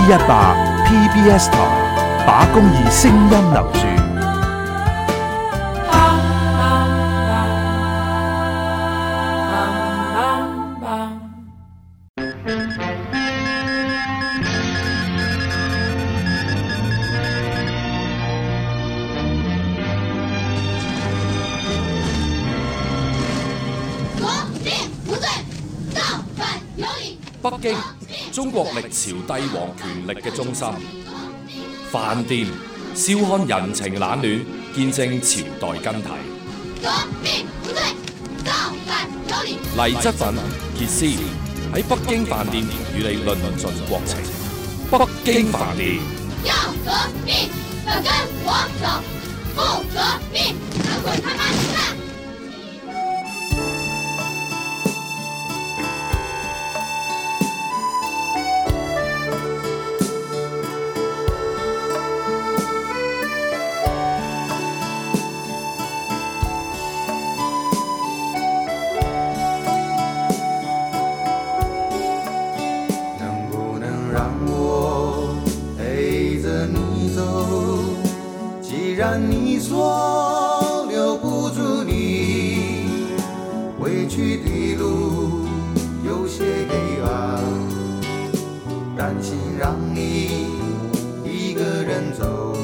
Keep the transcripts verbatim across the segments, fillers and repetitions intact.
一百 P B S 台，把公義聲音留住。 北京，中國歷朝帝王權力嘅中心。飯店，笑看人情冷暖，見證朝代更替。黎則奮、傑斯喺北京飯店與你論盡國情。北京飯店。 要革命的跟我走，不革命的滚他媽蛋！ 你说留不住你，回去的路有些黑暗，担心让你一个人走。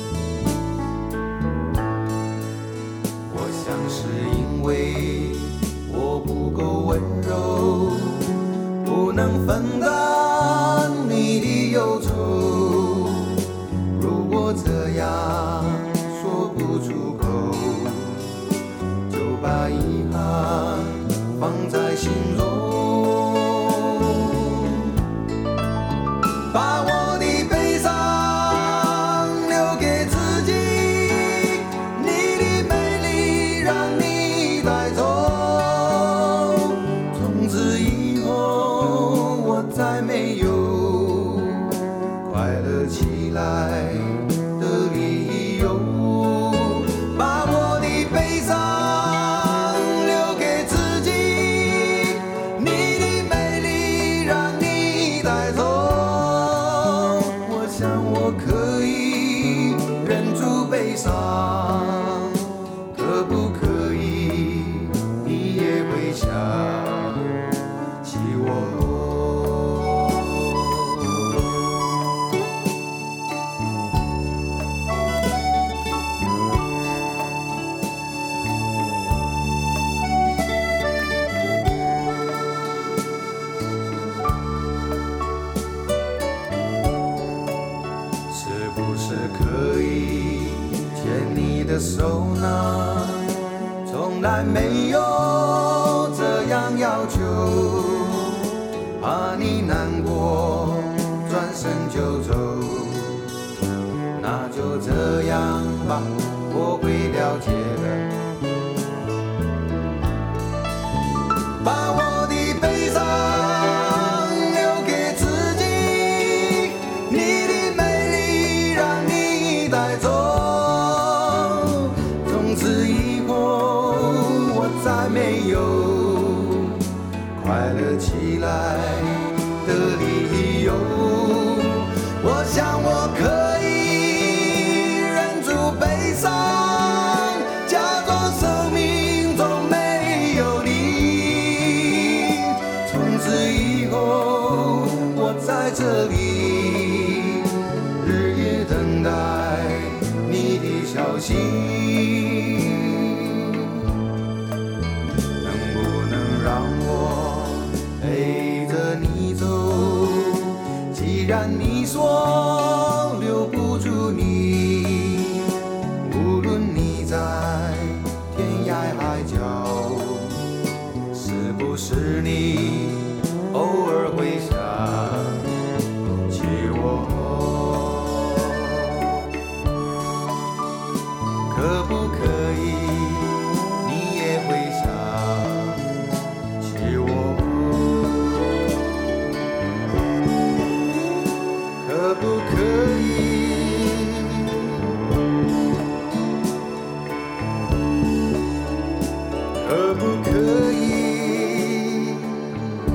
我想是因为我不够温柔，不能分担你的忧愁。如果这样说不出口，就把遗憾放在心中，把我的悲伤留给自己，你的美丽让你带走。从此以后我再没有快乐起来的理由，把我的悲伤留给自己，你的美丽让你带走。我想我可以忍住悲伤，可不可以你也会想起我？可以牵你的手呢？从来没有这样要求，怕你难过转身就走。那就这样吧，我会了解的。把我的悲伤留给自己，你的美丽让你带走。从此以后我再没有快乐起来的理由。我想我可以忍住悲伤，假装生命中没有你。从此以后我在这里日夜等待你的消息，能不能让我陪着你走？既然你说留不住你，无论你在天涯海角，是不是你偶尔会想起我？可不可以你也会想起我？可不可以可不可以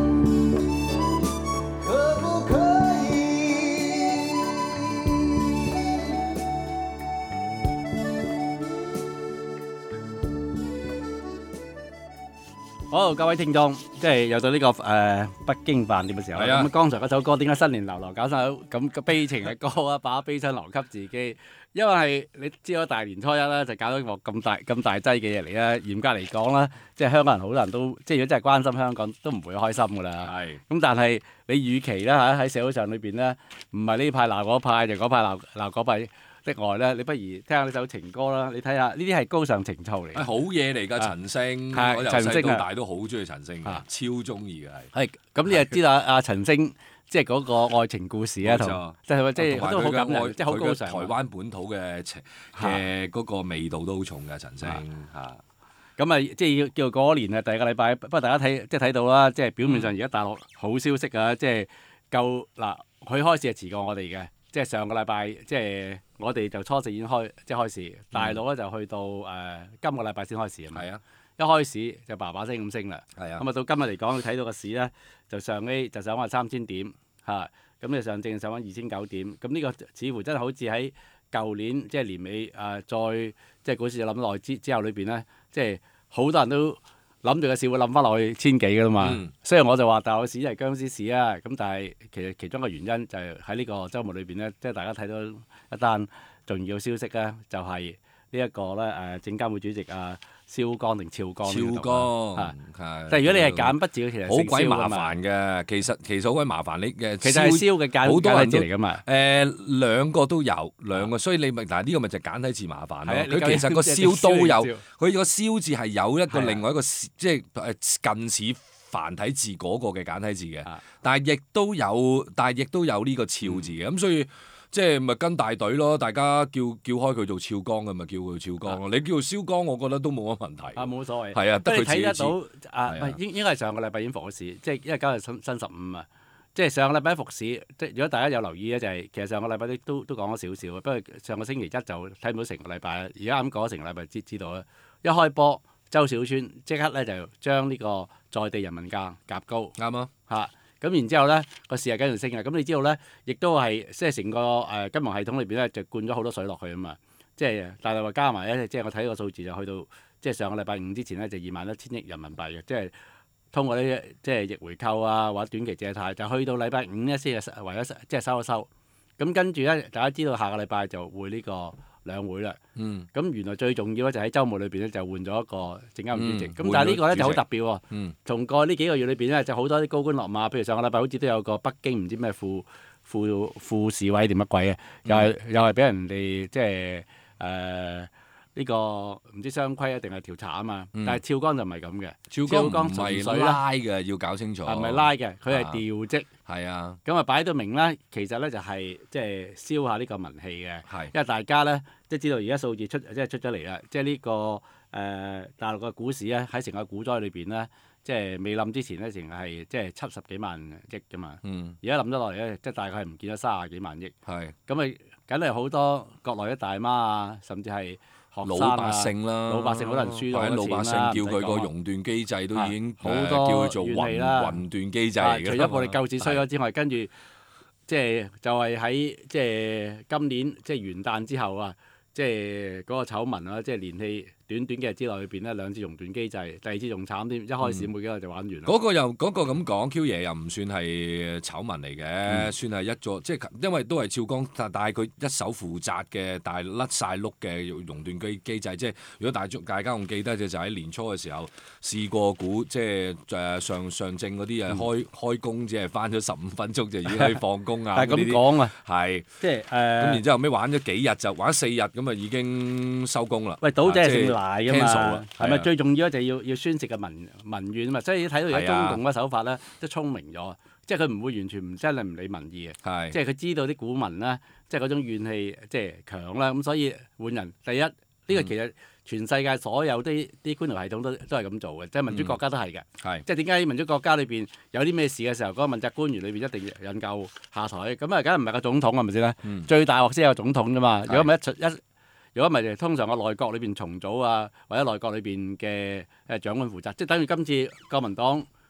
好，各位聽眾，即係又到呢、這個誒、呃、北京飯店嘅時候啦。咁、啊、剛才嗰首歌點解新年流流搞首咁嘅悲情嘅歌啊？把悲傷留給自己，因為係你知咗大年初一啦，就搞到個咁大咁大劑嘅嘢嚟啦。嚴格嚟講啦，即係香港人好多人都即係如果真係關心香港，都唔會開心噶啦。係是。咁但係你與其咧喺喺社會上裏邊咧，唔係呢派鬧嗰派，就嗰派鬧鬧嗰派的外咧，你不如聽下呢首情歌啦。你睇下呢啲係高尚情操嚟。 係好嘢嚟㗎，陳星。 係陳星啊！ 我由細到大都好中意陳星嘅，超中意嘅係。 係咁，你又知道阿陳星即係嗰個愛情故事啊，同即係即係都好感人，即係好高尚。 台灣本土嘅情嘅嗰個味道都好重嘅陳星嚇。 咁啊，即係要叫過年啊，第二個禮拜。不過大家睇即係睇到啦，即係表面上而家大陸好消息啊，即係夠嗱，佢開始係遲過我哋嘅。即係上個禮拜，即係我哋就初四已經開，即係開市。大陸咧就去到誒、呃、今個禮拜先開市啊嘛。係啊，一開市就叭叭聲咁升啦。係啊。咁啊到今日嚟講，你睇到個市咧就上 A 就上翻三千點嚇，咁你上證上翻二千九點。咁呢個似乎真係好似喺舊年即係年尾誒、呃，再即係股市就諗耐之之後裏邊咧，即係好多人都諗住個市會冧翻落去千幾㗎啦嘛。嗯、雖然我就話大陸市係僵屍市啊，咁但係其實其中一個原因就係喺呢個週末裏邊咧，即係大家睇到一單重要消息咧，就係、是、呢一個咧誒證監會主席啊蕭江定俏江。俏江係。但係如果你係揀筆字，其實好鬼麻煩嘅。其實其實好鬼麻煩，你嘅其實係蕭嘅簡簡體字嚟㗎嘛。 誒兩個都有兩個，所以你咪嗱呢個咪就簡體字麻煩咯。佢其實個蕭都有，佢個蕭字係有一個另外一個即係誒近似繁體字嗰個嘅簡體字嘅，但係亦都有，但係亦都有呢個俏字嘅，咁所以。即係咪跟大隊咯？大家叫叫開佢做俏江嘅，咪叫佢俏江咯。你叫做蕭江，我覺得都冇乜問題。啊，冇所謂。係啊，得佢自己知。睇得到啊，唔係應應該係上個禮拜已經復咗市，即係因為今日新新十五啊。即係上個禮拜復市，即係如果大家有留意咧，就係其實上個禮拜都都都講咗少少嘅。不過上個星期一就睇唔到成個禮拜啦。而家啱講咗成個禮拜知知道啦。一開波，周小川即刻咧就將呢個在地人民價夾高。啱啊！嚇。咁然之後咧，個市係跟住升嘅。咁你知道咧，亦都係即係成個誒金融系統裏邊咧，就灌咗好多水落去啊嘛。即係但係話加埋咧，即係我睇個數字就去到，即係上個禮拜五之前咧就二萬一千億人民幣嘅，即係通過呢啲即係逆回購啊或者短期借貸，就去到禮拜五咧先係為咗即係收一收。咁跟住咧，大家知道下個禮拜就會呢個兩會啦。嗯。咁原來最重要咧就喺週末裏邊咧就換咗一個證監會主席。咁、嗯、但係呢個咧就好特別喎。嗯。同過呢幾個月裏邊咧就好多啲高官落馬，譬如上個禮拜好似都有個北京唔知咩副副副市委定乜鬼嘅，又係、嗯、又係俾人哋即係誒呢個唔知雙規啊定係調查啊嘛。嗯、但係俏江就唔係咁嘅。俏江唔係拉嘅，要搞清楚。 係咪拉嘅？佢係調職。 係啊， 咁啊擺到明啦，其實咧就係即係燒下呢個民氣嘅，是因為大家咧即係知道而家數字出即係出咗嚟啦，即係呢、這個誒、呃、大陸嘅股市咧喺成個股災裏邊咧，即係未冧之前咧，淨係即係七十幾萬億㗎嘛，而家冧咗落嚟咧，即係大概係唔見咗三十幾萬億，咁啊梗係好多國內嘅大媽啊，甚至係。 老百姓啦， 老百姓好多人輸咗老百姓叫佢個熔斷機制都已經好多叫佢做雲雲斷機制嚟嘅。 除咗我哋救市衰咗之外，跟住即係就係喺即係今年即係元旦之後啊，即係嗰個醜聞啊，即係連氣短短幾日之內裏邊咧兩次熔斷機制，第二次仲慘添，一開始冇幾日就玩完。 嗰個又嗰個咁講，Q 爺又唔算係醜聞嚟嘅，算係一座即係因為都係俏江，但係佢一手負責嘅，但係甩晒碌嘅熔斷機機制。即係如果大大家仲記得嘅就喺年初嘅時候試過股，即係誒上上證嗰啲誒開開工只係翻咗十五分鐘就已經可以放工啊！ 係咁講啊， 係即係誒。咁然之後尾玩咗幾日就玩四日咁啊，已經收工啦。 喂，賭者姓賴㗎嘛，係咪最重要咧？就要要宣泄嘅民民怨啊嘛，所以睇到而家中共嘅手法咧，都聰明咗，即係佢唔會完全唔真係唔理民意嘅，即係佢知道啲股民咧，即係嗰種怨氣即係強啦，咁所以換人。第一呢個其實全世界所有啲啲官僚系統都都係咁做嘅，即係民主國家都係嘅，即係點解民主國家裏邊有啲咩事嘅時候，嗰個問責官員裏邊一定引咎下台，咁啊梗係唔係個總統係咪先咧？最大鑊先有總統啫嘛，如果唔係一一。如果唔係，通常個內閣裏邊重組啊，或者內閣裏邊嘅誒長官負責，即係等於今次國民黨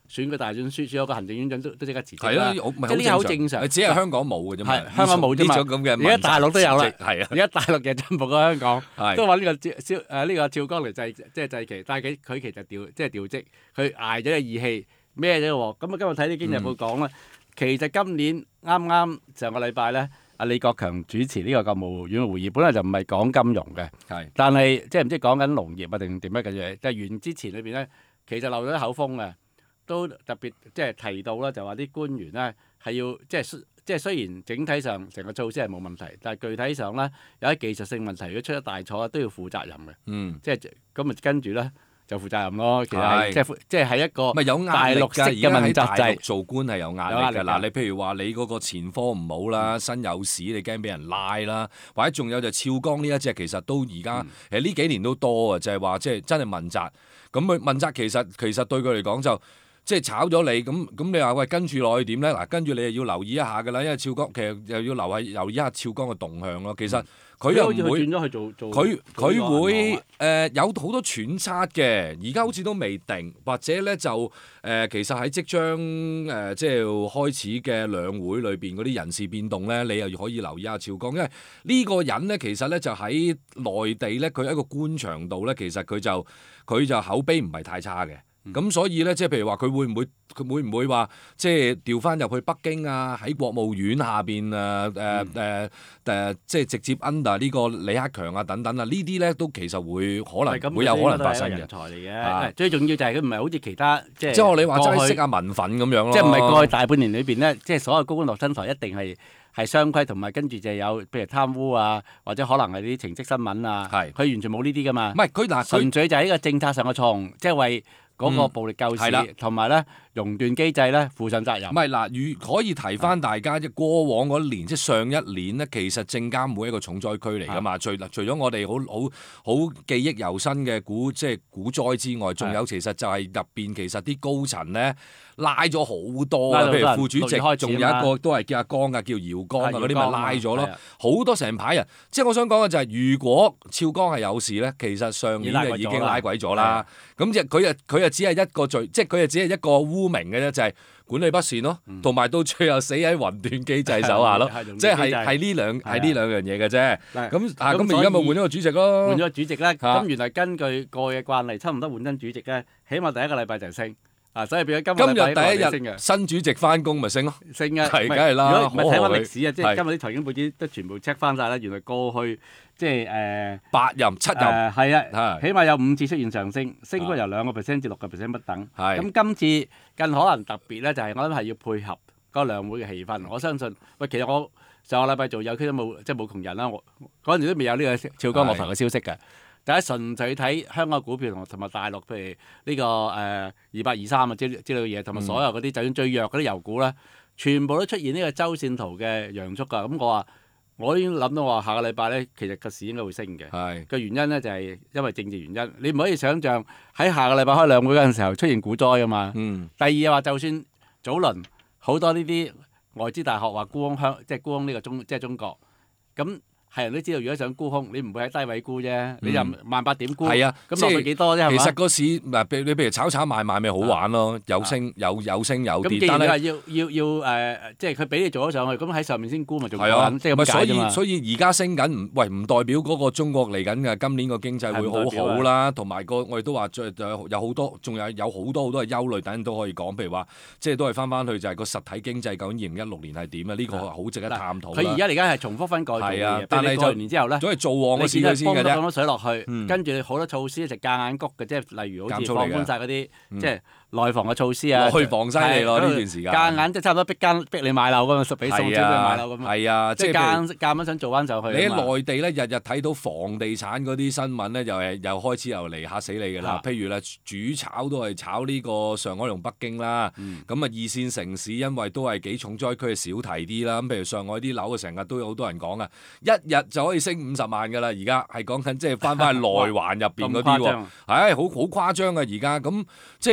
選舉大選輸輸咗個行政院長都都即刻辭職係啦。 咯， 即係呢個好正常。 只係香港冇嘅啫嘛。 係香港冇啫嘛。 呢種咁嘅而家大陸都有啦。 係啊。 而家大陸嘅進步過香港， 係都揾呢個趙蕭誒呢個趙剛嚟制即係制期，但係佢佢其實調即係調職，佢捱咗個義氣孭咗喎。咁啊今日睇啲經濟報講咧，其實今年啱啱上個禮拜咧。阿李國強主持呢個國務院嘅會議，本來就唔係講金融嘅， 係但係即係唔知講緊農業啊定點樣嘅嘢。但係完之前裏邊咧，其實漏咗口風嘅，都特別即係提到啦，就話啲官員咧係要即係即係雖然整體上成個措施係冇問題，但係具體上咧有啲技術性問題，如果出咗大錯都要負責任嘅。 嗯， 即係咁啊，跟住咧。就負責任咯，其實係即係即係係一個咪有壓力㗎。 嘅問責制做官係有壓力㗎。嗱，你譬如話你嗰個前科唔好啦，身有屎，你驚俾人拉啦，或者仲有就肖鋼呢一隻，其實都而家其實呢幾年都多啊，就係話即係真係問責。咁佢問責其實其實對佢嚟講就即係炒咗你，咁咁你話喂跟住落去點咧？嗱，跟住你又要留意一下㗎啦，因為肖鋼其實又要留係留意一下肖鋼嘅動向咯。其實。佢又唔會，佢佢會誒、呃、有好多揣測嘅，而家好似都未定，或者咧就誒、呃、其實喺即將誒、呃、即係開始嘅兩會裏邊嗰啲人事變動咧，你又可以留意下肖鋼，因為呢個人咧其實咧就喺內地咧，佢喺一個官場度咧，其實佢就佢就口碑唔係太差嘅。咁、嗯、所以咧，即係譬如話，佢會唔會佢會唔會話，即係調翻入去北京啊？喺國務院下邊啊誒誒誒，即係直接 under 呢個李克強啊等等啊，呢啲咧都其實會可能會有可能發生嘅。人才嚟嘅， 啊、最重要就係佢唔係好似其他即係即係我你話齋識下民憤咁樣咯。 即係唔係過去大半年裏邊咧，即係所有高官落新台一定係係雙規，同埋跟住就有譬如貪污啊，或者可能係啲情色新聞啊。係佢是完全冇呢啲噶嘛。唔係佢嗱，純粹就係呢個政策上嘅錯誤，即係為嗰個暴力救市，同埋咧熔斷機制咧負上責任。唔係嗱，如可以提翻大家即係過往嗰年，即係上一年咧，其實證監會一個重災區嚟㗎嘛。除除咗我哋好好好記憶猶新嘅股即係股災之外，仲有其實就係入邊其實啲高層咧拉咗好多啊。譬如副主席，仲有一個都係叫阿江㗎，叫姚剛啊嗰啲咪拉咗咯，好多成排人。即係我想講嘅就係，如果肖鋼係有事咧，其實上年就已經拉鬼咗啦。咁即係佢啊佢啊只係一個罪，即係佢啊只係一個污名嘅啫，就係管理不善咯，同埋到最後死喺雲斷機制手下咯，即係係呢兩係呢兩樣嘢嘅啫。咁啊咁而家咪換咗個主席咯， 換咗個主席咧。咁原來根據過去嘅慣例，差唔多換親主席咧，起碼第一個禮拜就升。啊，所以變咗今日第一日新主席翻工咪升咯， 升啊， 係梗係啦。 如果唔係睇翻歷史啊，即係今日啲財經報紙都全部 check 翻晒啦。原來過去即係誒八任七任係啊，起碼有五次出現上升，升幅由兩個 percent 至六個 percent 不等。咁今次更可能特別咧，就係我諗係要配合嗰個兩會嘅氣氛。我相信喂，其實我上個禮拜做有區都冇，即係冇窮人啦。我嗰陣時都未有呢個肖鋼落台嘅消息嘅。大家純粹睇香港股票同同埋大陸，譬如呢、這個誒二八二三啊之之類嘅嘢，同埋所有嗰啲，嗯、就算最弱嗰啲油股咧，全部都出現呢個周線圖嘅陽燭㗎。咁、嗯、我話我已經諗到話下個禮拜咧，其實個市應該會升嘅。係個是原因咧就係、是、因為政治原因，你唔可以想像喺下個禮拜開兩會嗰陣時候出現股災㗎嘛。嗯、第二又話就算早輪好多呢啲外資大學話沽空香，即係沽空呢個中即係中國咁。係人都知道，如果想沽空，你唔會喺低位沽啫，嗯、你就萬八點沽。係啊，咁落去幾多啫？ 其實個市嗱，你譬如炒炒賣賣咪好玩咯，啊、有升有有升有跌。咁既然你話要要要誒、呃，即係佢俾你做咗上去，咁喺上面先沽咪仲好玩，即係咁解啫嘛。所以所以而家升緊，唔喂唔代表嗰個中國嚟緊嘅今年個經濟會好好啦，同埋個我哋都話再有好多，仲有有好多好多嘅憂慮，等陣都可以講。譬如話，即係都係翻翻去就係個實體經濟究竟二零一六年係點啊？呢、呢個好值得探討。 佢而家而家係重複翻過去嘅嘢，但係過年之後咧。都係做旺嘅事先嘅啫， 幫咗水落去，嗯、跟住好多措施就夾硬谷嘅，即係例如好似放寬晒嗰啲，嗯、即係內房嘅措施啊， 內房犀利咯呢段時間， 夾硬即係差唔多逼間逼你買樓咁啊，俾送錢俾你買樓咁啊， 係啊， 即係夾硬夾硬想做翻上去。 你喺內地咧，日日睇到房地產嗰啲新聞咧，又係又開始又嚟嚇死你㗎啦。譬如咧，主炒都係炒呢個上海同北京啦。咁啊，二線城市因為都係幾重災區，少提啲啦。咁譬如上海啲樓啊，成日都有好多人講啊，一日就可以升五十萬㗎啦。而家係講緊即係翻返去內環入邊嗰啲喎，係好好誇張嘅而家。咁即係我諗都係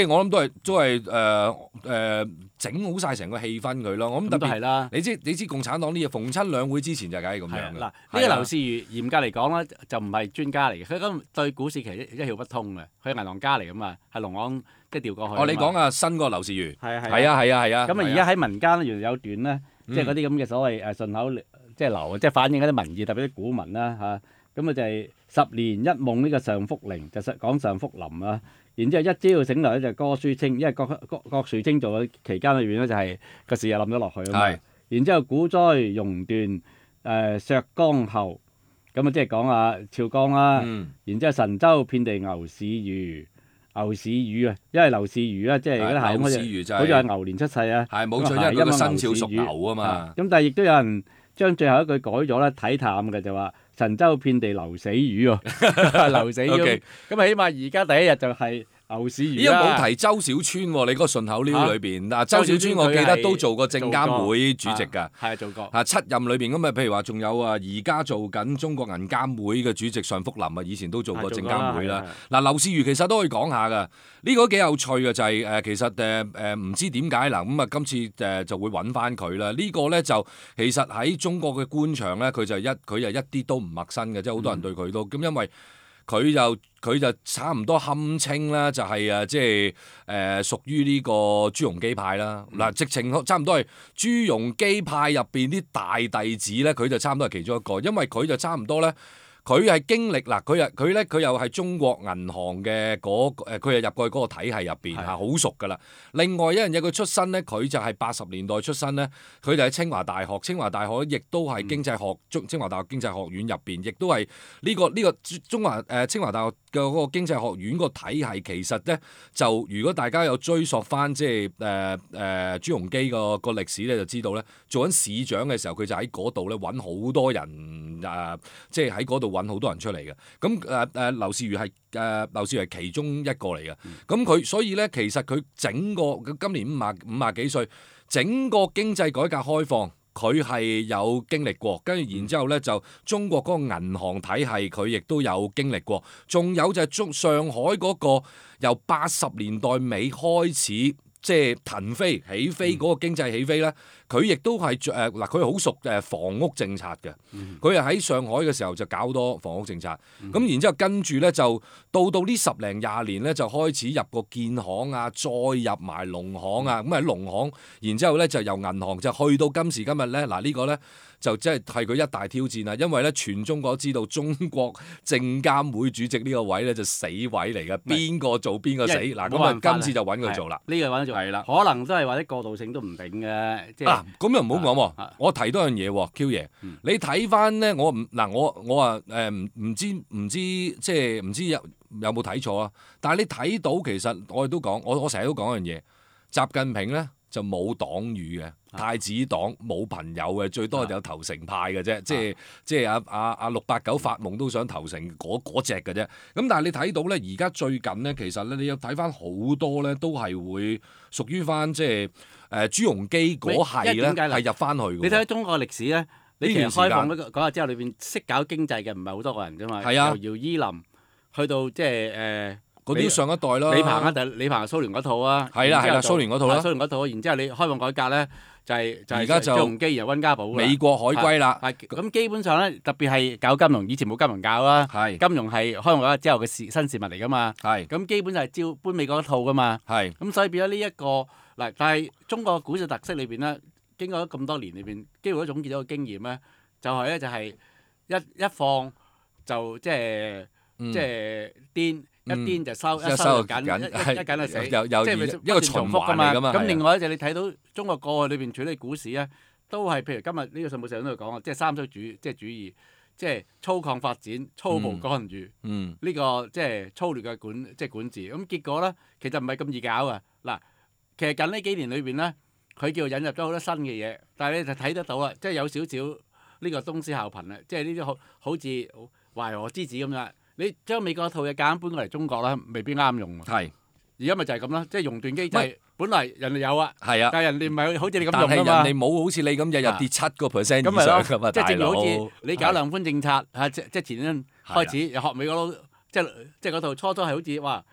係都係誒誒整好晒成個氣氛佢咯。我諗特別啦， 你知你知共產黨呢嘢逢親兩會之前就梗係咁樣嘅。 嗱，呢個劉士餘嚴格嚟講咧就唔係專家嚟嘅，佢咁對股市其實一竅不通嘅，佢係銀行家嚟噶嘛，係農行即係調過去。 哦，你講啊新個劉士餘係係係啊係啊係啊。 咁啊而家喺民間咧原來有段咧，即係嗰啲咁嘅所謂誒順口即係流，即係反映嗰啲民意，特別啲股民啦嚇。咁啊就係十年一夢呢個尚福齡，就講尚福林啊。然之後一朝醒來咧就郭樹清，因為郭郭郭樹清做嘅期間裏邊咧就係個市又冧咗落去啊嘛。然之後股災熔斷誒削江後，咁啊即係講啊趙江啦。 嗯、然之後神州遍地牛市餘，牛市餘啊，因為劉士餘啊，即係嗰啲係好似好似係牛年出世啊。 係冇錯，因為個生肖屬牛啊嘛。 咁但係亦都有人將最後一句改咗咧，睇淡嘅就話神州遍地流死魚喎，流死魚。咁啊，起碼而家第一日就係牛市魚啦。 依家冇提周小川喎，你嗰個順口溜裏邊嗱，周小川我記得都做過證監會主席㗎， 係做過。 啊七任裏邊咁啊，譬如話仲有啊，而家做緊中國銀監會嘅主席尚福林啊，以前都做過證監會啦。嗱，劉士餘其實都可以講下㗎，呢個都幾有趣嘅就係誒，其實誒誒唔知點解嗱咁啊，今次誒就會揾翻佢啦。呢個咧就其實喺中國嘅官場咧，佢就一佢就一啲都唔陌生嘅，即係好多人對佢都咁，因為佢就佢就差唔多堪稱啦，就係誒即係誒屬於呢個朱鎔基派啦。嗱、嗯，直情差唔多係朱鎔基派入邊啲大弟子咧，佢就差唔多係其中一個，因為佢就差唔多咧。佢係經歷嗱，佢又佢咧，佢又係中國銀行嘅嗰誒，佢又入過去嗰個體系入邊嚇，好熟噶啦。另外一樣嘢，佢出身咧，佢就係八十年代出身咧，佢就喺清華大學，清華大學亦都係經濟學中清華大學經濟學院入邊，亦都係呢個呢個中華誒清華大學嘅嗰個經濟學院個體系。其實咧，就如果大家有追溯翻即係誒誒朱鎔基個個歷史咧，就知道咧，做緊市長嘅時候，佢就喺嗰度咧揾好多人誒，即係喺嗰度。揾好多人出嚟嘅，咁誒誒劉士餘係誒劉士餘係其中一個嚟嘅，咁佢、嗯、所以咧其實佢整個今年五廿五廿幾歲，整個經濟改革開放佢係有經歷過，跟住然之後咧就中國嗰個銀行體系佢亦都有經歷過，仲有就係中上海嗰個由八十年代尾開始。即係騰飛起飛嗰個經濟起飛咧，佢亦都係誒嗱，佢好熟誒房屋政策嘅。佢係喺上海嘅時候就搞多房屋政策，咁、嗯、然之後跟住咧就到到呢十零廿年咧就開始入個建行啊，再入埋農行啊，咁喺農行，然之後咧就由銀行就去到今時今日咧嗱、這個、呢個咧。就即係係佢一大挑戰啦，因為咧全中國知道中國證監會主席呢個位咧就死位嚟嘅，邊個做邊個死嗱，咁啊今次就揾佢做啦。 呢、這個揾佢做係啦，可能都係或者過渡性都唔定嘅。即係、啊， 咁又唔好講喎，我提多樣嘢喎 ，Q 爺，嗯、你睇翻咧，我唔嗱我我話誒唔唔知唔知即係唔知有有冇睇錯啊？但係你睇到其實我哋都講，我我成日都講一樣嘢，習近平咧就冇黨羽嘅。太子黨冇朋友嘅，最多就有投誠派嘅啫、啊，即係即係阿阿阿六八九發夢都想投誠嗰嗰隻嘅啫。咁但係你睇到咧，而家最近咧，其實咧你要睇翻好多咧，都係會屬於翻即係誒、呃、朱鎔基嗰係咧係入翻去。 你睇中國歷史咧，你其實開放嗰嗰日之後，裏邊識搞經濟嘅唔係好多個人啫嘛。係啊，由姚依林去到即係誒。 嗰啲上一代啦， 李鵬啊，但李鵬係蘇聯嗰套啊， 係啦係啦，蘇聯嗰套啦， 蘇聯嗰套，然之後你開放改革咧，就係就係而家就朱鎔基然後溫家寶美國海歸啦。 咁基本上咧，特別係搞金融，以前冇金融教啦，金融係開放改革之後嘅事新事物嚟噶嘛。咁基本就係照搬美國一套噶嘛。咁所以變咗呢一個嗱，但係中國股市特色裏邊咧，經過咗咁多年裏邊，幾乎都總結咗個經驗咧，就係咧就係一一放就即係即係癲。一癲就收，嗯、一收就緊，一一緊就死，即係一個循環嚟㗎嘛。咁另外一隻你睇到中國過去裏邊處理股市咧，都係譬如今日呢個信報社都度講啊，即係三足主，即係主義，即係粗獷發展、粗暴干預，呢、嗯這個即係粗劣嘅管，即係管治。咁結果咧，其實唔係咁易搞啊。嗱，其實近呢幾年裏邊咧，佢叫引入咗好多新嘅嘢，但係你就睇得到啦，即係有少少呢個東施效顰啦，即係呢啲好好似淮河之子咁樣。你將美國套嘢夾硬搬過嚟中國咧，未必啱用。係，而家咪就係咁啦，即係熔斷機制，本嚟人哋有啊，係啊，但係人哋唔係好似你咁用啊嘛。但係人哋冇好似你咁日日跌七個 percent 以上咁啊，即係正如好似你搞量寬政策嚇，即即前年開始又學美國佬，即即嗰套初初係好似哇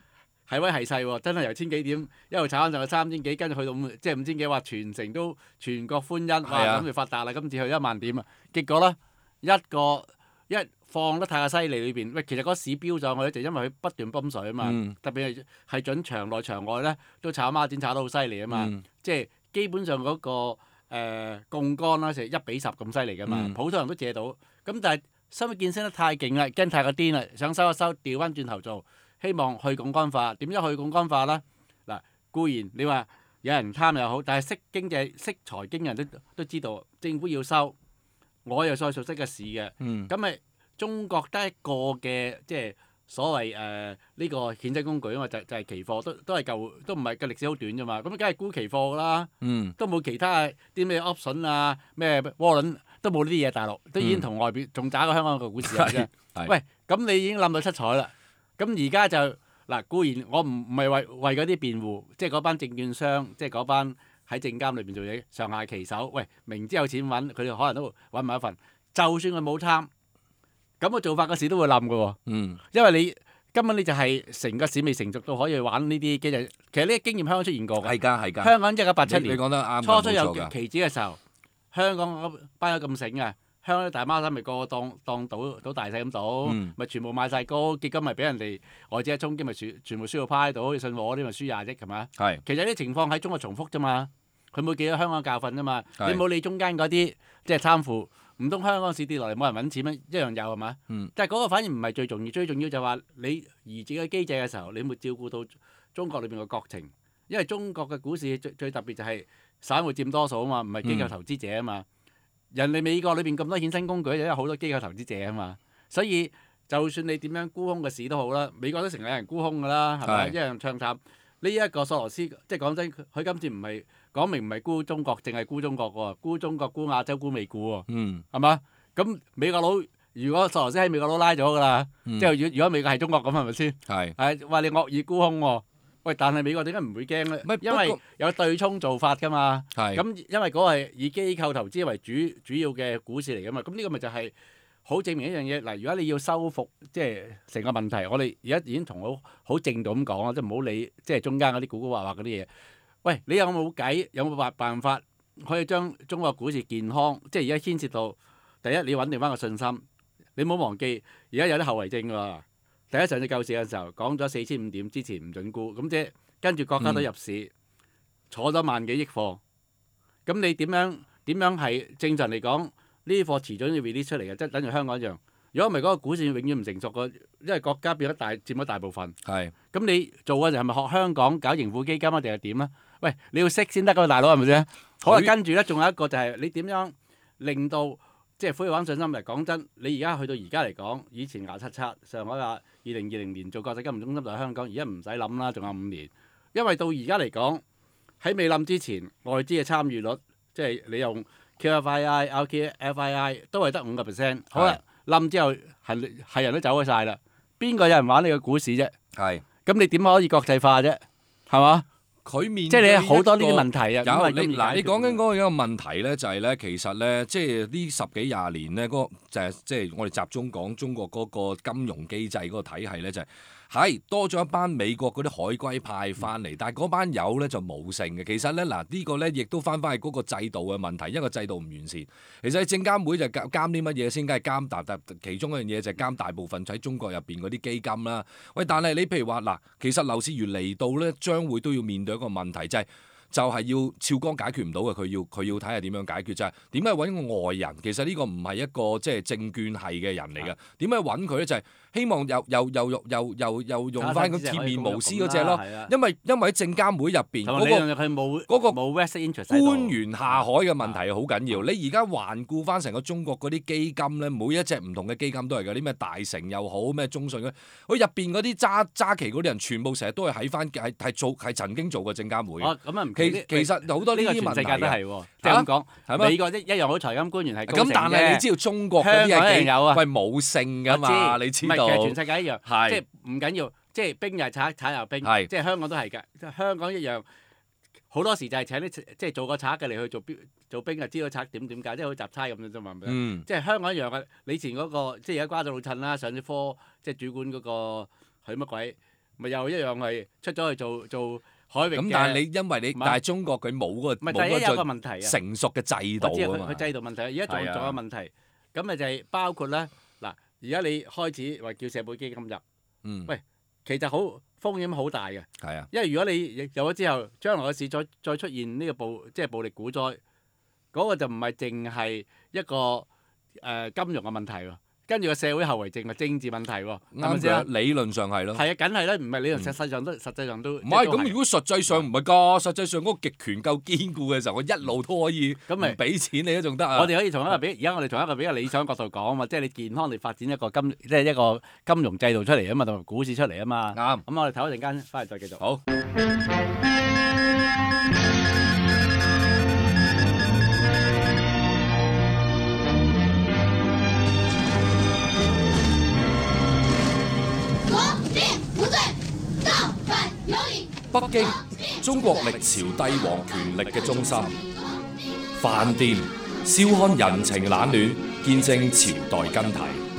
係威係勢喎，真係由千幾點一路炒翻上去三千幾，跟住去到五即係五千幾，話全城都全國歡欣，哇諗住發達啦，今次去一萬點啊！結果咧一個一放得太過犀利裏邊，喂，其實嗰市飆上去咧，就因為佢不斷泵水啊嘛， 嗯、 特別係係準場內場外咧都炒孖展炒得好犀利啊嘛， 嗯、 即係基本上嗰、那個誒、呃、槓桿啦，成一比十咁犀利噶嘛， 嗯、 普通人都借到，咁但係收尾見升得太勁啦，跟太過癲啦，想收一收，調翻轉頭做，希望去槓桿化，點樣去槓桿化咧？嗱，固然你話有人貪又好，但係識經濟、識財經嘅人都都知道，政府要收，我又再熟悉嘅市嘅，咁咪、嗯。中國得一個嘅即係所謂誒呢、呃這個衍生工具啊嘛，就就係、是、期貨，都都係舊，都唔係個歷史好短啫嘛。咁梗係沽期貨㗎啦， 嗯、 都冇其他啲咩 option 啊、咩窩輪都冇呢啲嘢。大陸都已經同外邊仲渣過香港個股市啦啫。喂，咁你已經冧到七彩啦。咁而家就嗱，固然我唔唔係為為嗰啲辯護，即係嗰班證券商，即係嗰班喺證監裏邊做嘢上下其手。喂，明知有錢揾，佢哋可能都揾埋一份，就算佢冇貪。咁個做法個市都會冧嘅喎， 嗯、 因為你根本你就係成個市未成熟到可以玩呢啲機制。其實呢啲經驗香港出現過㗎， 係㗎係㗎。 香港一九八七年， 你講得啱， 初初有期指嘅時候，香港班友咁醒啊，香港啲大孖沙咪個個當當賭賭大細咁賭，咪、嗯、全部買晒高，結果咪俾人哋外資一衝擊，咪全全部輸到趴喺度，好似信和嗰啲咪輸廿億係嘛？係。其實啲情況喺中國重複啫嘛，佢冇記咗香港教訓啫嘛，是你冇理中間嗰啲即係貪腐。唔通香港市跌落嚟冇人揾錢咩？一樣有係嘛？嗯、但係嗰個反而唔係最重要，最重要就係話你移植嘅機制嘅時候，你冇照顧到中國裏邊嘅國情，因為中國嘅股市最最特別就係散戶佔多數啊嘛，唔係機構投資者啊嘛。嗯、人哋美國裏邊咁多衍生工具，就因為好多機構投資者啊嘛，所以就算你點樣沽空嘅市都好啦，美國都成日有人沽空㗎啦，係咪？是一樣唱淡。呢一個索羅斯，即係講真，佢今次唔係講明唔係沽中國，淨係沽中國喎，沽中國、沽亞洲、沽美股喎，係嘛、嗯？咁美國佬如果索羅斯喺美國佬拉咗㗎啦，嗯、即係如如果美國係中國咁係咪先？係係話你惡意沽空喎，喂！但係美國點解唔會驚咧？因為有對沖做法㗎嘛。咁是因為嗰個係以機構投資為主主要嘅股市嚟㗎嘛，咁呢個咪就係、是。好證明一樣嘢嗱，如果你要修復即係成個問題，我哋而家已經同好好正道咁講啦，即係唔好理即係中間嗰啲古古惑惑嗰啲嘢。喂，你有冇計？有冇辦辦法可以將中國股市健康？即係而家牽涉到第一，你要穩定翻個信心。你唔好忘記，而家有啲後遺症㗎。第一上次救市嘅時候講咗四千五點之前唔準沽，咁即係跟住國家隊入市、嗯、坐咗萬幾億貨，咁你點樣點樣係正常嚟講？呢啲貨遲早要 release 出嚟嘅，即係等於香港一樣。如果唔係嗰個股市永遠唔成熟嘅，因為國家變咗大佔咗大部分。係是。咁你做嘅就係咪學香港搞盈富基金啊？定係點咧？喂，你要識先得㗎，大佬係咪先？好啦，跟住咧，仲有一個就係你點樣令到即係恢復翻信心嚟。講真，你而家去到而家嚟講，以前牙刷刷，上海話二零二零年做國際金融中心就係香港，而家唔使諗啦，仲有五年。因為到而家嚟講，喺未冧之前，外資嘅參與率即係你用。Q F I I、R K F I I 都係得五個 percent， 好啦，冧之後係係人都走咗晒啦，邊個有人玩你個股市啫？係是，咁你點可以國際化啫？係嘛？佢面即係你好多呢啲問題啊！ 有你嗱，你講緊嗰個一個問題咧，就係咧，其實咧，即係呢十幾廿年咧，嗰個就係即係我哋集中講中國嗰個金融機制嗰個體系咧，就係、是。係多咗一班美國嗰啲海歸派翻嚟，但係嗰班友咧就冇性嘅。其實咧嗱，呢個咧亦都翻返去嗰個制度嘅問題，因為個制度唔完善。其實證監會就監監啲乜嘢先？梗係監大，其中一樣嘢就係監大部分喺中國入邊嗰啲基金啦。喂，但係你譬如話嗱，其實劉士餘嚟到咧，將會都要面對一個問題，就係、是。就係要超光解決唔到嘅，佢要佢要睇下點樣解決，就係點解揾個外人？其實呢個唔係一個即係證券系嘅人嚟嘅，點解揾佢咧？就係、是、希望又又又又又又又用翻個鐵面無私嗰隻咯。因為因為喺證監會入邊嗰個嗰個官員下海嘅問題好緊要。你而家環顧翻成個中國嗰啲基金咧，每一隻唔同嘅基金都係㗎，啲咩大成又好，咩中信佢入邊嗰啲揸揸旗嗰啲人，全部成日都係喺翻係係做係曾經做過證監會。咁啊唔其其實好多呢啲問題嘅，即係咁講，美國一一樣好財金官員係高盛嘅。咁但係你知道中國嗰啲係幾有啊？喂冇性㗎嘛，你知道？唔係，其實全世界一樣，即係唔緊要，即係兵又係賊，賊又兵，即係香港都係㗎。香港一樣，好多時就係請啲即係做個賊嘅嚟去做兵，做兵就知道賊點點解，即係好似雜差咁樣啫嘛。即係香港一樣嘅，你以前嗰個即係而家瓜咗老襯啦，上咗科即係主管嗰個佢乜鬼？ 咪又一樣係出咗去做做海域嘅。 咁但係你因為你但係中國佢冇嗰個唔係第一有個問題啊， 成熟嘅制度啊嘛。 佢制度問題，而家仲仲有問題。咁咪就係包括咧嗱，而家你開始話叫社保基金入， 嗯， 喂，其實好風險好大嘅。 係啊， 因為如果你有咗之後，將來嘅事再再出現呢個暴即係暴力股災，嗰個就唔係淨係一個誒金融嘅問題喎。跟住個社會後遺症係政治問題喎，係咪先啊？ 理論上係咯。 係啊，梗係啦，唔係理論，實際上都實際上都。 唔係咁，如果實際上唔係㗎，實際上嗰個極權夠堅固嘅時候，我一路都可以咁咪俾錢你都仲得啊！ 我哋可以從一個比，而家我哋從一個比較理想角度講啊嘛，即係你健康地發展一個金，即係一個金融制度出嚟啊嘛，同埋股市出嚟啊嘛。 啱。 咁我哋唞一陣間，翻嚟再繼續。 好。北京，中國歷朝帝王權力嘅中心。飯店，笑看人情冷暖，見證朝代更替。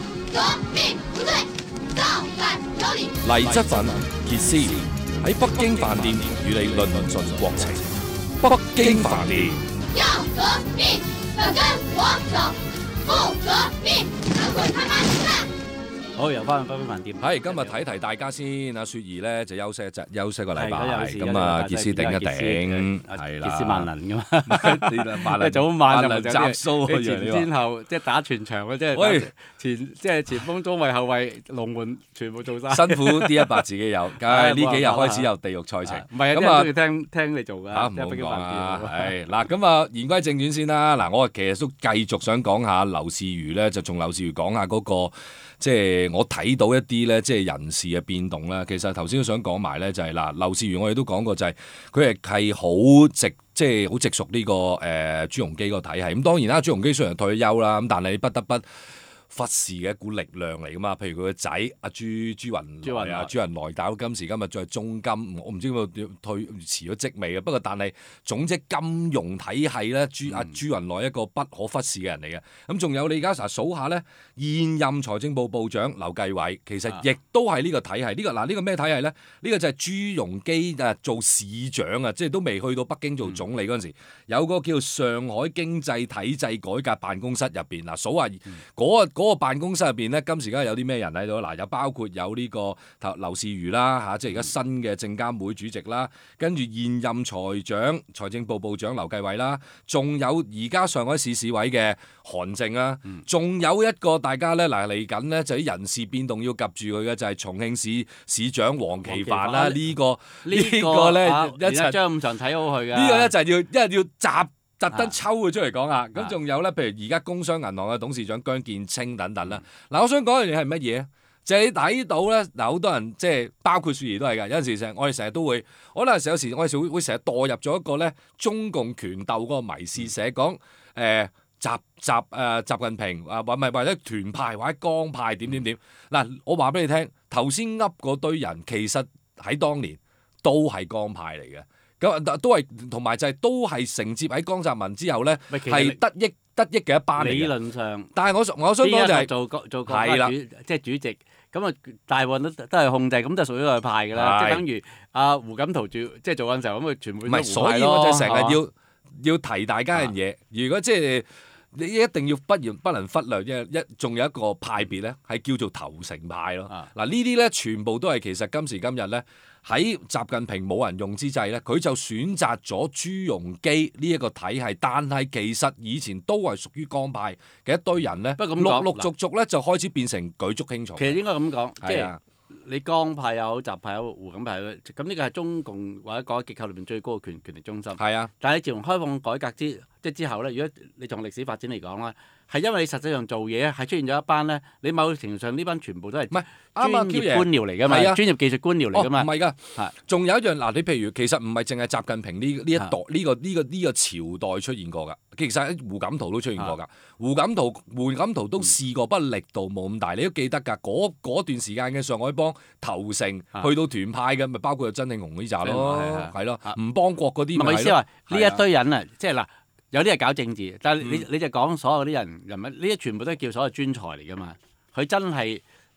黎則奮、傑斯喺北京飯店與你論盡國情。北京飯店。 要革命，要跟我走，不革命，等會他媽的！ 好，又翻去北京飯店。 係今日提提大家先，阿雪兒咧就休息一陣，休息個禮拜。咁啊， 傑斯頂一頂，係啦。 傑斯萬能㗎嘛， 萬能早晚能集數， 前先後即係打全場嘅，即係前即係前鋒、中衞、後衞、龍門全部做晒。 辛苦 D 一百自己有，梗係呢幾日開始有地獄賽程。 唔係啊，咁啊，中意聽聽你做㗎。 嚇唔好講啊！係嗱，咁啊言歸正傳先啦。嗱，我其實都繼續想講下劉士餘咧，就從劉士餘講下嗰個。即係我睇到一啲咧，即係人事嘅變動啦。其實頭先都想講埋咧，就係嗱，劉士餘我哋都講過，就係佢係係好直，即係好直屬呢、這個誒、呃、朱鎔基個體系。咁當然啦，朱鎔基雖然退休啦，咁但係你不得不忽視嘅一股力量嚟噶嘛。譬如佢個仔阿朱朱雲來啊，朱雲來打到今時今日再係中金，我唔知佢退辭咗職未啊。不過但係總之金融體系咧，朱阿、嗯、朱雲來一個不可忽視嘅人嚟嘅。咁仲有你而家數下咧，現任財政部部長劉繼偉，其實亦都係呢個體系。呢、這個嗱呢、這個咩體系咧？呢、這個就係朱鎔基啊做市長啊，即係都未去到北京做總理嗰陣時，嗯、有個叫上海經濟體制改革辦公室入邊嗱，數下嗰個。嗰個辦公室入邊咧，今時今日有啲咩人喺度？嗱，有包括有呢個劉士餘啦，嚇，即係而家新嘅證監會主席啦，跟住現任財長、財政部部長劉繼偉啦，仲有而家上海市市委嘅韓正啦，仲有一個大家咧嗱嚟緊咧就啲人事變動要及住佢嘅就係重慶市市長黃奇帆啦，呢個呢個咧一齊張五常睇好佢嘅， 呢個咧就係要一係要集。特登抽佢出嚟講啊！咁仲有咧，譬如而家工商銀行嘅董事長姜建清等等啦。嗱、嗯，我想講一樣嘢係乜嘢？就係、是、你睇到咧，嗱，好多人即係包括雪兒都係㗎。有陣時成我哋成日都會，可能有時我哋會會成日墮入咗一個咧中共權鬥嗰個迷思，成日講誒習習誒習近平啊，或唔係或者團派或者江派點點點。嗱、嗯，我話俾你聽，頭先噏嗰堆人其實喺當年都係江派嚟嘅。咁都係同埋就係都係承接喺江澤民之後咧，係得益得益嘅一班嚟嘅。 理論上， 但係我我想講就係、是、 做國做國家主即係主席，咁啊大部分都都係控制，咁就屬於佢派㗎啦。即係等於阿胡錦濤做即係做緊時候，咁佢全部都唔係。所以我就成日要要提大家一樣嘢，如果即係你一定要不然不能忽略一一仲有一個派別咧，係叫做投誠派咯。嗱呢啲咧全部都係其實今時今日咧。喺習近平冇人用之際咧，佢就選擇咗朱鎔基呢一個體系，但係其實以前都係屬於江派嘅一堆人咧，陸陸續續咧就開始變成舉足輕重。 其實應該咁講，即係、 啊、 你江派又好，習派又好，胡錦派又好，咁呢個係中共或者改革結構裏面最高嘅權權力中心。係啊，但係自從開放改革之即係之後咧，如果你從歷史發展嚟講咧，係因為你實際上做嘢係出現咗一班咧，你某程度上呢班全部都係唔係專業官僚嚟㗎嘛，專業技術官僚嚟㗎嘛。 唔係㗎，仲有一樣嗱，你譬如其實唔係淨係習近平呢呢一代呢個呢個呢個朝代出現過㗎，其實喺胡錦濤都出現過㗎。胡錦濤胡錦濤都試過，不過力度冇咁大。你都記得㗎，嗰嗰段時間嘅上海幫投誠去到團派嘅，咪包括曾慶紅呢扎咯，係咯，吳邦國嗰啲咪係咯。 意思話呢一堆人啊，即係嗱。有啲係搞政治，但係你、嗯、你就講所有啲人人物，呢啲全部都係叫所謂專才嚟㗎嘛。佢真係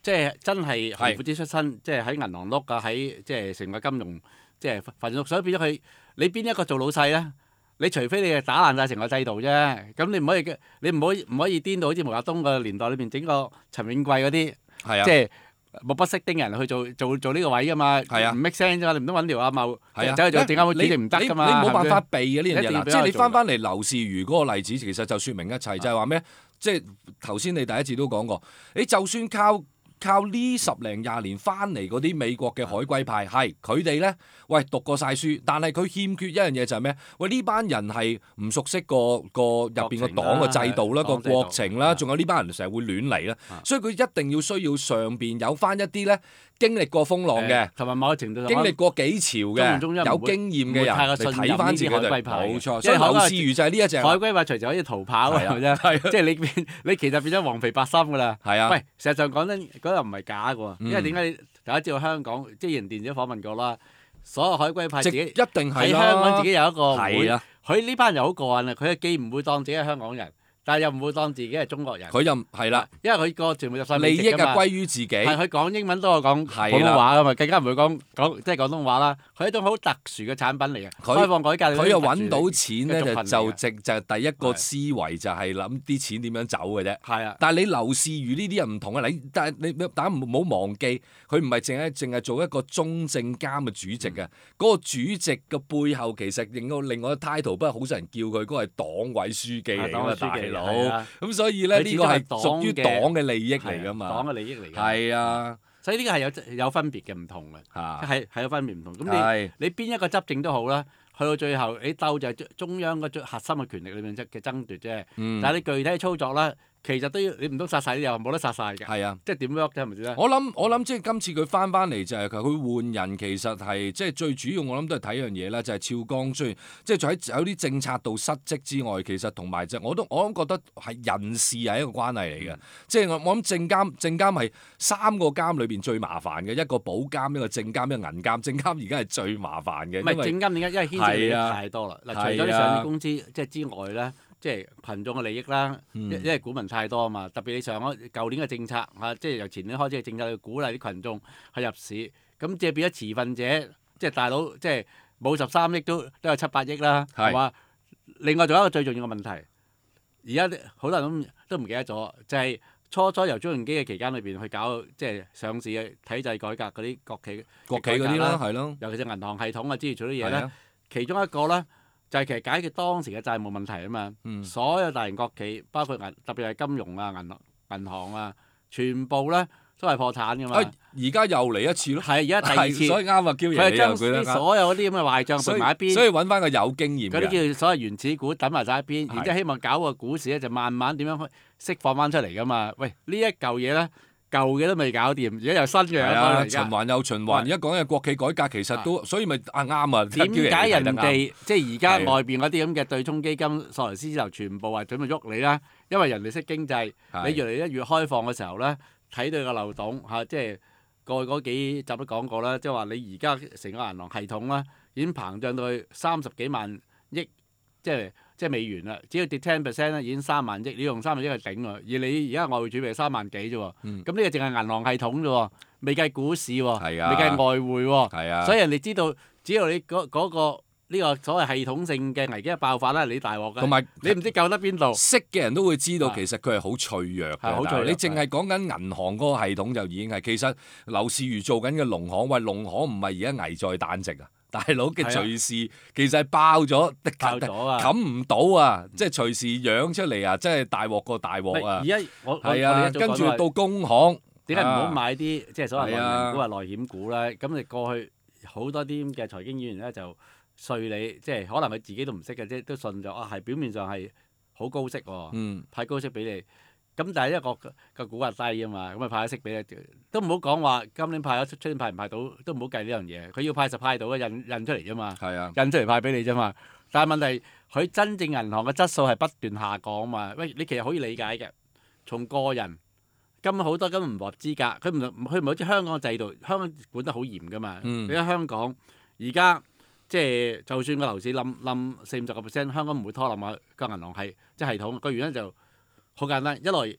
即係真係紅褲子出身，即係喺銀行碌啊，喺即係成個金融即係發展碌，所以變咗佢你邊一個做老細咧？你除非你係打爛晒成個制度啫，咁你唔可以你唔可以唔可以顛到好似毛澤東個年代裏邊整個陳永貴嗰啲， 係啊， 即係目不識丁人去做做做呢個位噶嘛， 係啊， 唔 make sense 啫嘛，你唔通揾條阿茂係啊， 走去做證監會主席唔得噶嘛， 你冇辦法避嘅呢樣嘢啦。 一定要俾即係你我做翻翻嚟劉士餘嗰個例子，其實就説明一切，就係話咩？即係頭先你第一次都講過，你就算靠靠呢十零廿年翻嚟嗰啲美國嘅海歸派，係佢哋咧，喂讀過晒書，但係佢欠缺一樣嘢就係咩？喂呢班人係唔熟悉個個入邊個黨嘅制度啦，個國情啦，仲有呢班人成日會亂嚟啦，所以佢一定要需要上邊有翻一啲咧經歷過風浪嘅， 同埋某個程度經歷過幾朝嘅有經驗嘅人嚟睇翻自己隊，冇錯。所以劉士餘就係呢一隻海歸派隨時可以逃跑嘅啫，即係你變你其實變咗黃肥白心㗎啦。 係啊， 喂，事實上講真，嗰又唔係假嘅喎，因為點解大家知道香港即係人電視都訪問過啦，所有海歸派自己一定係喺香港自己有一個會， 係佢呢班人好過癮啊！佢既唔會當自己係香港人，但係又唔會當自己係中國人。 佢又係啦， 因為佢個全部入晒利益啊歸於自己。 係佢講英文多過講普通話㗎嘛，更加唔會講講即係廣東話啦。佢係一種好特殊嘅產品嚟嘅。開放改革佢又揾到錢咧，就就直就第一個係思維就係諗啲錢點樣走嘅啫。 係啊， 但係你劉士餘呢啲人唔同啊！你但係你大家唔好忘記，佢唔係淨係淨係做一個中證監嘅主席啊。嗰個主席嘅背後其實另外另外個 title，不過好少人叫佢嗰個係黨委書記嚟㗎嘛，大佬。咁所以咧，呢個係屬於黨嘅利益嚟㗎嘛。 黨嘅利益嚟㗎。 係啊， 所以呢個係有有分別嘅唔同嘅，係係有分別唔同。咁係你你邊一個執政都好啦，去到最後你鬥就係中央嗰核心嘅權力裏面嘅爭奪啫。 嗯但係你具體操作咧，其實都要你唔通殺晒啲又冇得殺晒嘅。 係啊， 即係點 work 啫？係咪先？ 我諗我諗即係今次佢翻翻嚟就係佢佢換人，其實係即係最主要我諗都係睇一樣嘢啦，就係趙剛雖然即係喺有啲政策度失職之外，其實同埋就我都我諗覺得係人事係一個關係嚟嘅。即係我我諗證監證監係三個監裏邊最麻煩嘅，一個保監，一個證監，一個銀監。證監而家係最麻煩嘅。 唔係證監點解？因為牽涉嘅嘢太多啦。嗱，除咗啲上市公司即係之外咧。即係群眾嘅利益啦，因因為股民太多啊嘛，特別你上嗰舊年嘅政策嚇，即係由前年開始嘅政策去鼓勵啲群眾去入市，咁即係變咗持份者，即係大佬，即係冇十三億都都有七八億啦，係嘛？另外仲有一個最重要嘅問題，而家好多人都都唔記得咗，就係初初由朱鎔基嘅期間裏邊去搞即係上市嘅體制改革嗰啲國企國企嗰啲啦，係咯， 尤其是銀行系統啊之類做啲嘢咧，其中一個咧。就係其實解決當時嘅債務問題啊嘛， 嗯、所有大型國企，包括銀特別係金融啊、銀銀行啊，全部咧都係破產㗎嘛。 而家、啊、又嚟一次咯。 係而家第二次。 所以啱啊，嬌爺你又佢所有嗰啲咁嘅壞帳撥埋一邊。 所以揾翻個有經驗嘅。 嗰啲叫所謂原始股抌埋晒一邊， 是然之後希望搞個股市咧就慢慢點樣釋放翻出嚟㗎嘛。喂，呢一嚿嘢咧。舊嘅都未搞掂，而家又新嘅啊，循環又循環。而家講嘅國企改革其實都，所以咪啊啱啊。 點解人哋即係而家外邊嗰啲咁嘅對沖基金、索羅斯之流全部話準備喐你啦？因為人哋識經濟，你越嚟越越開放嘅時候咧，睇到個漏洞嚇，即係過去嗰幾集都講過啦，即係話你而家成個銀行系統啦，已經膨脹到去三十幾萬億，即係。即係美元啦，只要跌 ten percent 咧，已經三萬億，你用三萬億去頂喎。而你而家外匯儲備三萬幾啫喎，咁呢、嗯、個淨係銀行系統啫喎，未計股市喎，啊、未計外匯喎，啊、所以人哋知道，只要你嗰、嗰、嗰個呢、呢個所謂系統性嘅危機一爆發咧，你大鑊嘅。同埋你唔知救得邊度？ 識嘅人都會知道，其實佢係好脆弱嘅。好脆弱。你淨係講緊銀行嗰個系統就已經係，其實劉士餘做緊嘅農行，喂，農行唔係而家危在旦夕啊！大佬嘅隨時其實係爆咗， 爆咗啊！ 冚唔到啊！即係隨時養出嚟啊！即係大鑊過大鑊啊！ 而家我係啊，跟住到工行， 點解唔好買啲即係所謂內銀股啊、內險股咧？咁你過去好多啲咁嘅財經議員咧就稅你，即係可能佢自己都唔識嘅啫，都信咗啊！係表面上係好高息喎， 嗯、 派高息俾你。咁但係因為個個股價低啊嘛，咁咪派咗息俾你，都唔好講話今年派咗出，出年派唔派到，都唔好計呢樣嘢。佢要派就派到嘅，印印出嚟啫嘛， 啊、 印出嚟派俾你啫嘛。但係問題，佢真正銀行嘅質素係不斷下降啊嘛。喂，你其實可以理解嘅，從個人根本好多根本唔符合資格，佢唔佢唔好似香港嘅制度，香港管得好嚴噶嘛。 嗯、 你喺香港而家即係就算個樓市冧冧四五十個 percent，香港唔會拖冧啊個銀行係即係系統個原因就。好簡單，一來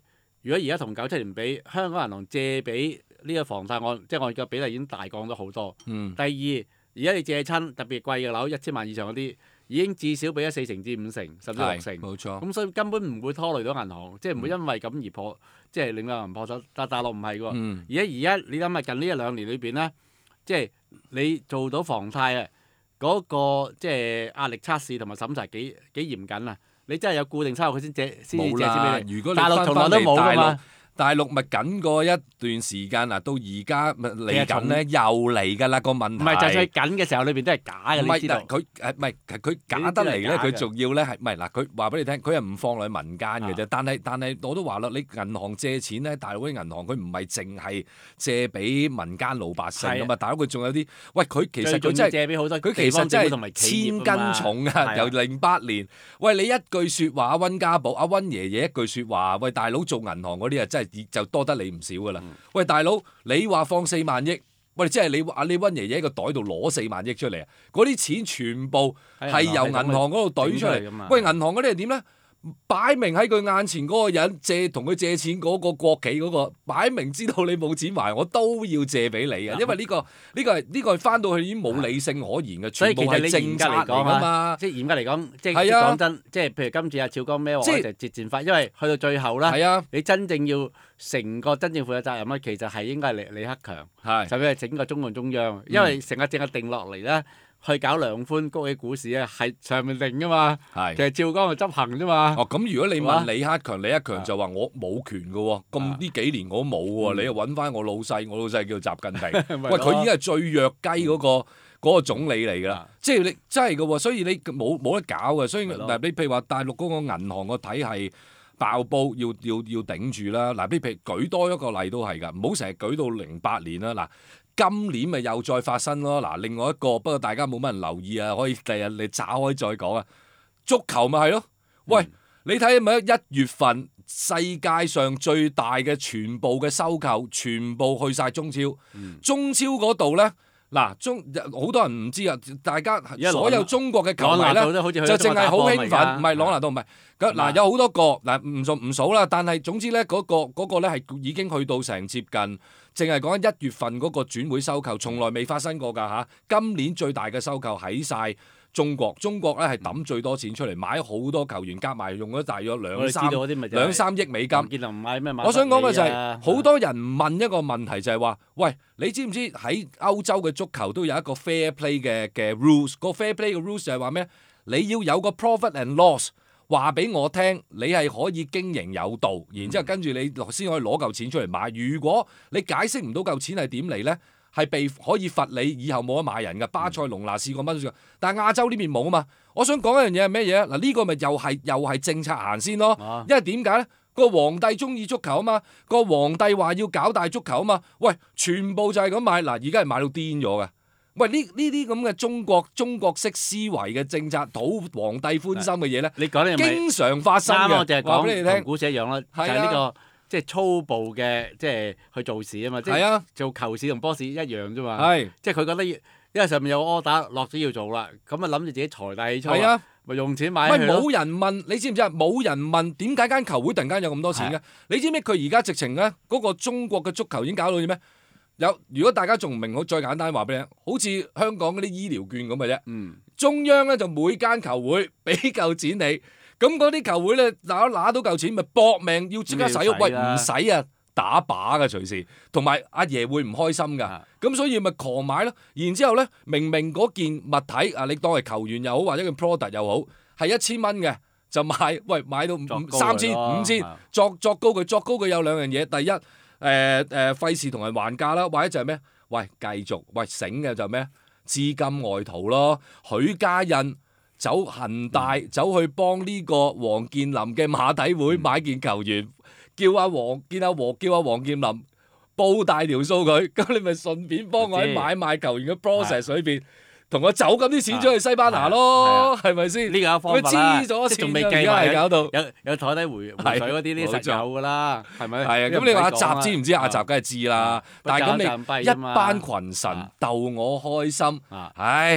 如果而家同九七年比，香港銀行借俾呢個房貸按，即係按嘅比例已經大降咗好多。 嗯第二，而家你借親特別貴嘅樓，一千萬以上嗰啲，已經至少俾咗四成至五成，甚至六成。 冇錯。 咁所以根本唔會拖累到銀行，即係唔會因為咁而破，即係令到銀行破產。但大陸唔係喎。 嗯而家而家你諗下近呢一兩年裏邊咧，即係你做到房貸啊，嗰個即係壓力測試同埋審查幾幾嚴謹啊！你真係有固定收入佢先借先至借錢冇啦俾你。 如果你大陸從來都冇㗎嘛。 大陸咪緊過一段時間嗱，到而家咪嚟緊其實從咧，又嚟㗎啦個問題。 唔係，就算佢緊嘅時候，裏邊都係假嘅， 唔係你知道。 佢誒唔係佢假得嚟咧，佢仲要咧係唔係嗱？佢話俾你聽，佢係唔放落去民間嘅啫。 啊但係但係我都話啦，你銀行借錢咧，大陸啲銀行佢唔係淨係借俾民間老百姓㗎嘛，大佬佢仲有啲喂佢其實佢真係借俾好多佢其實真同埋係千斤重啊！ 係由零八年，喂你一句説話，阿温家寶、阿温爺爺一句説話，喂大佬做銀行嗰啲啊，真係就多得你唔少㗎啦。 嗯喂大佬，你話放四萬億？喂，即係你阿你温爺爺喺個袋度攞四萬億出嚟啊！嗰啲錢全部係由銀行嗰度懟出嚟。喂，銀行嗰啲係點咧？擺明喺佢眼前嗰個人借同佢借錢嗰個國企嗰個，擺明知道你冇錢還，我都要借俾你啊！因為呢個呢個係呢個係翻到去已經冇理性可言嘅，全部係政策嚟㗎嘛。 即係嚴格嚟講，即係講真，即係譬如今次阿超哥孭話就節儉法，因為去到最後咧，你真正要成個真正負嘅責任咧，其實係應該係李李克強，甚至係整個中共中央，因為成個政策定落嚟咧。去搞量寬谷起股市咧，係上面定噶嘛，其實趙剛去執行啫嘛。 哦，咁如果你問李克強，李克強就話我冇權嘅喎，咁呢幾年我都冇喎，你又揾翻我老細，我老細叫習近平，喂佢已經係最弱雞嗰個嗰個總理嚟㗎啦，即係你真係嘅喎，所以你冇冇得搞嘅，所以嗱你譬如話大陸嗰個銀行個體系爆煲，要要要頂住啦。嗱，譬如舉多一個例都係㗎，唔好成日舉到零八年啦。嗱。今年咪又再發生咯，嗱，另外一個不過大家冇乜人留意啊，可以第日你炸開再講啊。足球咪係咯，喂，嗯、你睇咪一月份世界上最大嘅全部嘅收購，全部去晒中超，嗯、中超嗰度咧，嗱，中好多人唔知啊，大家所有中國嘅球迷咧就淨係好興奮，唔係朗拿度唔係，嗱有好多個嗱唔數唔數啦，但係總之咧嗰、嗰個嗰、嗰個咧係已經去到成接近。淨係講緊一月份嗰個轉會收購，從來未發生過㗎嚇。今年最大嘅收購喺晒中國，中國咧係抌最多錢出嚟買好多球員，加埋用咗大約兩三兩三億美金。我想講嘅就係、是、好多人問一個問題就係話：喂，你知唔知喺歐洲嘅足球都有一個 fair play 嘅嘅 rules？個 fair play 嘅 rules 就係話咩？你要有個 profit and loss。話俾我聽，你係可以經營有道，然之後跟住你先可以攞嚿錢出嚟買。如果你解釋唔到嚿錢係點嚟呢？係被可以罰你，以後冇得買人㗎。巴塞隆拿試過乜都試過，但係亞洲呢邊冇啊嘛。我想講一樣嘢係咩嘢啊？嗱，呢個咪又係又係政策行先咯。啊、因為點解呢？個皇帝中意足球啊嘛，個皇帝話要搞大足球啊嘛。喂，全部就係咁買嗱，而家係買到癲咗嘅。喂，呢呢啲咁嘅中國中國式思維嘅政策，討皇帝歡心嘅嘢咧， 你講你係咪經常發生嘅？ 啱，我就係講俾你聽， 股市一樣啦，就係呢個即係粗暴嘅，即係去做事啊嘛，即係做球市同波市一樣啫嘛。係，即係佢覺得，因為上面有 order 落咗要做啦，咁啊諗住自己財大氣粗啊，咪用錢買。喂， 冇人問，你知唔知啊？冇人問點解間球會突然間有咁多錢嘅？你知唔知佢而家直情咧嗰個中國嘅足球已經搞到啲咩？有，如果大家仲唔明，我再簡單話俾你聽，好似香港嗰啲醫療券咁嘅啫。嗯、中央咧就每間球會俾嚿錢你，咁嗰啲球會咧拿拿到嚿錢，咪搏命要即刻使。喂，唔使啊，打靶㗎隨時，同埋阿爺會唔開心㗎。咁、啊、所以咪狂買咯。然之後咧，明明嗰件物體啊，你當係球員又好，或者件 product 又好，係一千蚊嘅，就買，喂買到五三千五千，作作高佢，作高佢有兩樣嘢，第一。誒誒費事同人還價啦，或者就係咩？喂，繼續喂醒嘅就係咩？資金外逃咯，許家印走恒大，嗯、走去幫呢個王健林嘅馬體會買件球員，叫阿王見阿王叫阿王健林報大條數佢，咁你咪順便幫我喺買賣球員嘅 process 裏邊。同我走咁啲錢出去西班牙咯，係咪先？ 呢個方法啦，即係仲未計埋， 搞到有有台底回回水嗰啲，呢實有噶啦，係咪？ 係啊，咁你話阿習知唔知？阿習梗係知啦。但係咁你一班群臣鬥我開心，唉，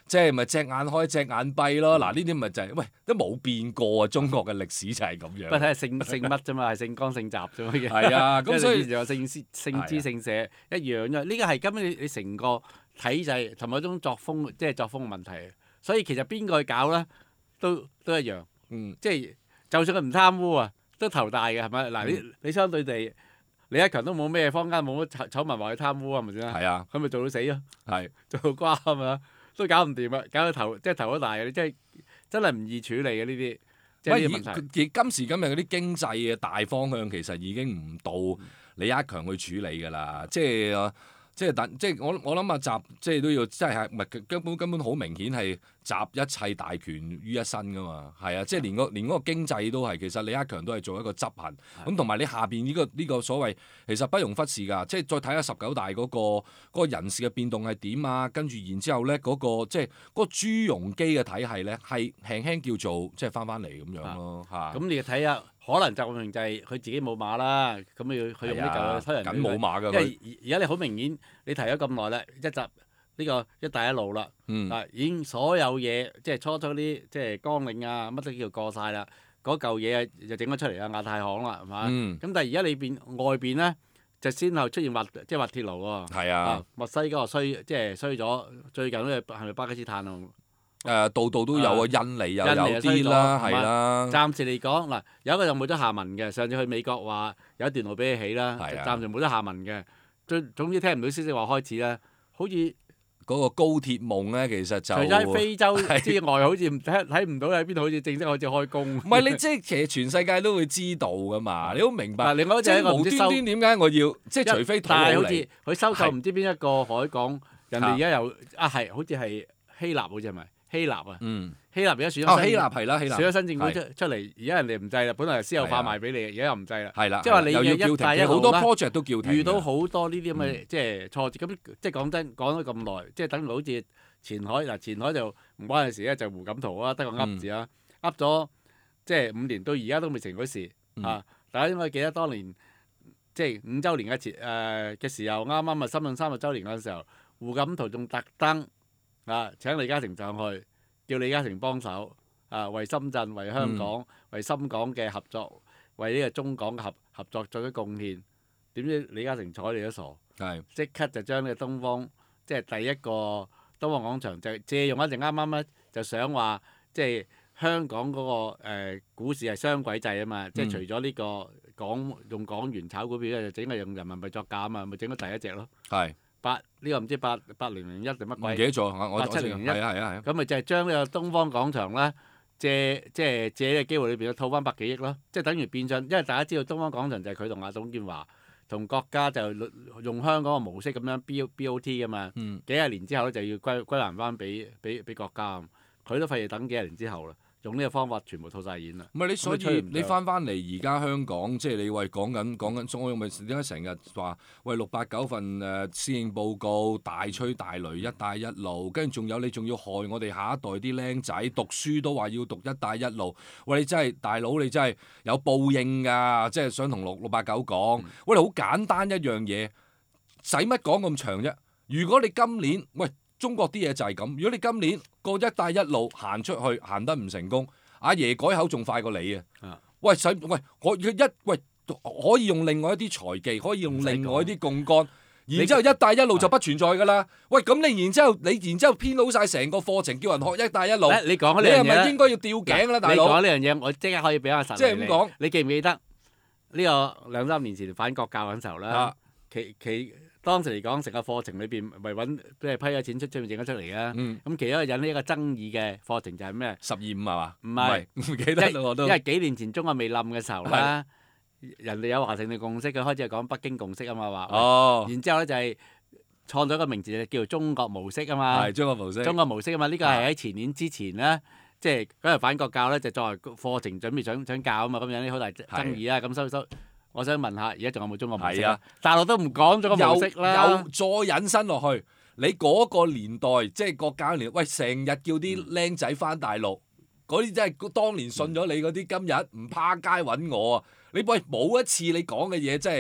即係咪隻眼開隻眼閉咯？嗱，呢啲咪就係、是、喂都冇變過啊！中國嘅歷史就係咁樣。 不過睇下姓姓乜啫嘛，係姓江姓習啫嘛。 係啊，咁所以就姓姓姓支姓社一樣啫。呢個係根本你你成個體制同埋一種作風，即係作風嘅問題。所以其實邊個去搞咧，都都一樣。 嗯， 即係就算佢唔貪污啊，都頭大嘅係咪？嗱、嗯，你你相對地，李克強都冇咩坊間冇乜醜醜聞話佢貪污啊，係咪先？ 係啊， 佢咪做到死咯。 係做到瓜啊嘛，都搞唔掂啊，搞到頭即係頭都大嘅，你真係真係唔易處理嘅呢啲。即係呢啲問題。 今時今日嗰啲經濟嘅大方向其實已經唔到李克強去處理㗎啦，即係。即係等，即係我我諗啊，習即係都要，即係係唔係根本根本好明顯係集一切大權於一身㗎嘛，係啊，即係連個連嗰個經濟都係，其實李克強都係做一個執行，咁同埋你下邊呢個呢個所謂，其實不容忽視㗎，即係再睇下十九大嗰個嗰個人事嘅變動係點啊，跟住然之後咧嗰個即係嗰個朱鎔基嘅體系咧係輕輕叫做即係翻翻嚟咁樣咯嚇。 咁你要睇下。可能習近平就係佢自己冇馬啦，咁要佢用呢嚿推人。 緊冇馬㗎。 因為而家你好明顯，你提咗咁耐啦，一集呢個一帶一路啦， 嗯、 啊已經所有嘢即係初初啲即係綱領啊，乜都叫過晒啦。嗰嚿嘢就整咗出嚟啊，亞太行啦，係嘛？咁、嗯、但係而家你邊外邊咧，就先後出現滑即係滑鐵盧喎。係啊。啊墨西哥衰即係衰咗，最近咧係咪巴基斯坦啊？ 誒度度都有啊，印尼又有啲啦，係啦。 暫時嚟講，嗱有一個就冇咗下文嘅，上次去美國話有一段路俾你起啦，暫時冇咗下文嘅。總總之聽唔到消息話開始啦，好似嗰個高鐵夢咧，其實就除咗喺非洲之外，好似睇睇唔到喺邊度，好似正式開始開工。 唔係你即係其實全世界都會知道噶嘛，你好明白。 另外一隻係無端端點解我要即係除非土但係好似佢收購唔知邊一個海港，人哋而家又啊係好似係希臘好似係咪？希臘啊， 嗯、 希臘而家選咗新， 希臘係啦，希臘選咗新政府出出嚟，而家人哋唔制啦，本來係私有化賣俾你，而家又唔制啦。 係啦， 即係話你嘅一帶一路好多 project 都叫停。 遇到好多呢啲咁嘅即係挫折，咁即係講真講咗咁耐，即係等於好似前海嗱，前海就唔關嘅事咧，就胡錦濤啊，得個噏字啊，噏咗即係五年到而家都未成嗰事啊！大家應該記得當年即係五週年嘅前誒嘅時候，啱啱啊深圳三十週年嗰陣時候，胡錦濤仲特登。啊！請李嘉誠上去，叫李嘉誠幫手啊，為深圳、為香港、嗯、為深港嘅合作，為呢個中港嘅合合作作出貢獻。點知李嘉誠睬你都傻，即是刻就將呢個東方即係第一個東方廣場就借用一陣啱啱咧，就想話即係香港嗰、那個誒、呃、股市係雙軌制啊嘛，嗯、即係除咗呢個港用港元炒股票咧，就整係用人民幣作價啊嘛，咪整咗第一隻咯。係。八呢、這個唔知八八零零一定乜鬼？唔記得咗，八七零零一。係啊係啊係啊。咁咪就係將呢個東方廣場咧，借即係借呢個機會裏邊套翻百幾億咯，即係等於變相，因為大家知道東方廣場就係佢同阿董建華同國家就用香港嘅模式咁樣 B B O T 噶嘛。嗯。幾廿年之後咧就要歸歸還翻俾俾俾國家，佢都費事等幾廿年之後啦。用呢個方法全部套晒現啦。唔係你所以你翻翻嚟而家香港，即係你喂講緊講緊，我咪點解成日話喂六八九份誒施政報告大吹大擂一帶一路，跟住仲有你仲要害我哋下一代啲僆仔讀書都話要讀一帶一路，喂你真係大佬你真係有報應㗎，即係想同六六八九講，嗯、喂你好簡單一樣嘢，使乜講咁長啫？如果你今年喂。中國啲嘢就係咁，如果你今年個一帶一路行出去行得唔成功，阿爺改口仲快過你啊！喂，使喂我佢一喂可以用另外一啲財技，可以用另外一啲槓桿，然之後一帶一路就不存在㗎啦。喂，咁你然之後你然之後編好晒成個課程，叫人學一帶一路，你講呢樣嘢，你係咪應該要吊頸啦，大佬？你講呢樣嘢，我即刻可以俾阿實。即係咁講，你記唔記得呢個兩三年前反國教嗰陣時候咧？其其當時嚟講，成個課程裏邊咪揾即係批咗錢出出面整咗出嚟嘅。咁、嗯、其中一個引起一個爭議嘅課程就係咩？十二五係嘛？唔係唔記得啦我都。因為幾年前中國未冧嘅時候啦，的人哋有華盛頓共識，佢開始係講北京共識啊嘛話。哦。然之後咧就係創咗一個名字叫做中國模式啊嘛。係中國模式。中國模式啊嘛，呢、這個係喺前年之前咧，即係嗰日反國教咧就作為課程準備想想教啊嘛，咁引起好大爭議啊，咁收收。我想問下，而家仲有冇中國模式啊？大陸都唔講咗個模式啦。又再引申落去，你嗰個年代即係國教年代，喂，成日叫啲僆仔翻大陸，嗰啲、嗯、真係當年信咗你嗰啲，今日唔趴街揾我啊！你喂冇一次你講嘅嘢，真係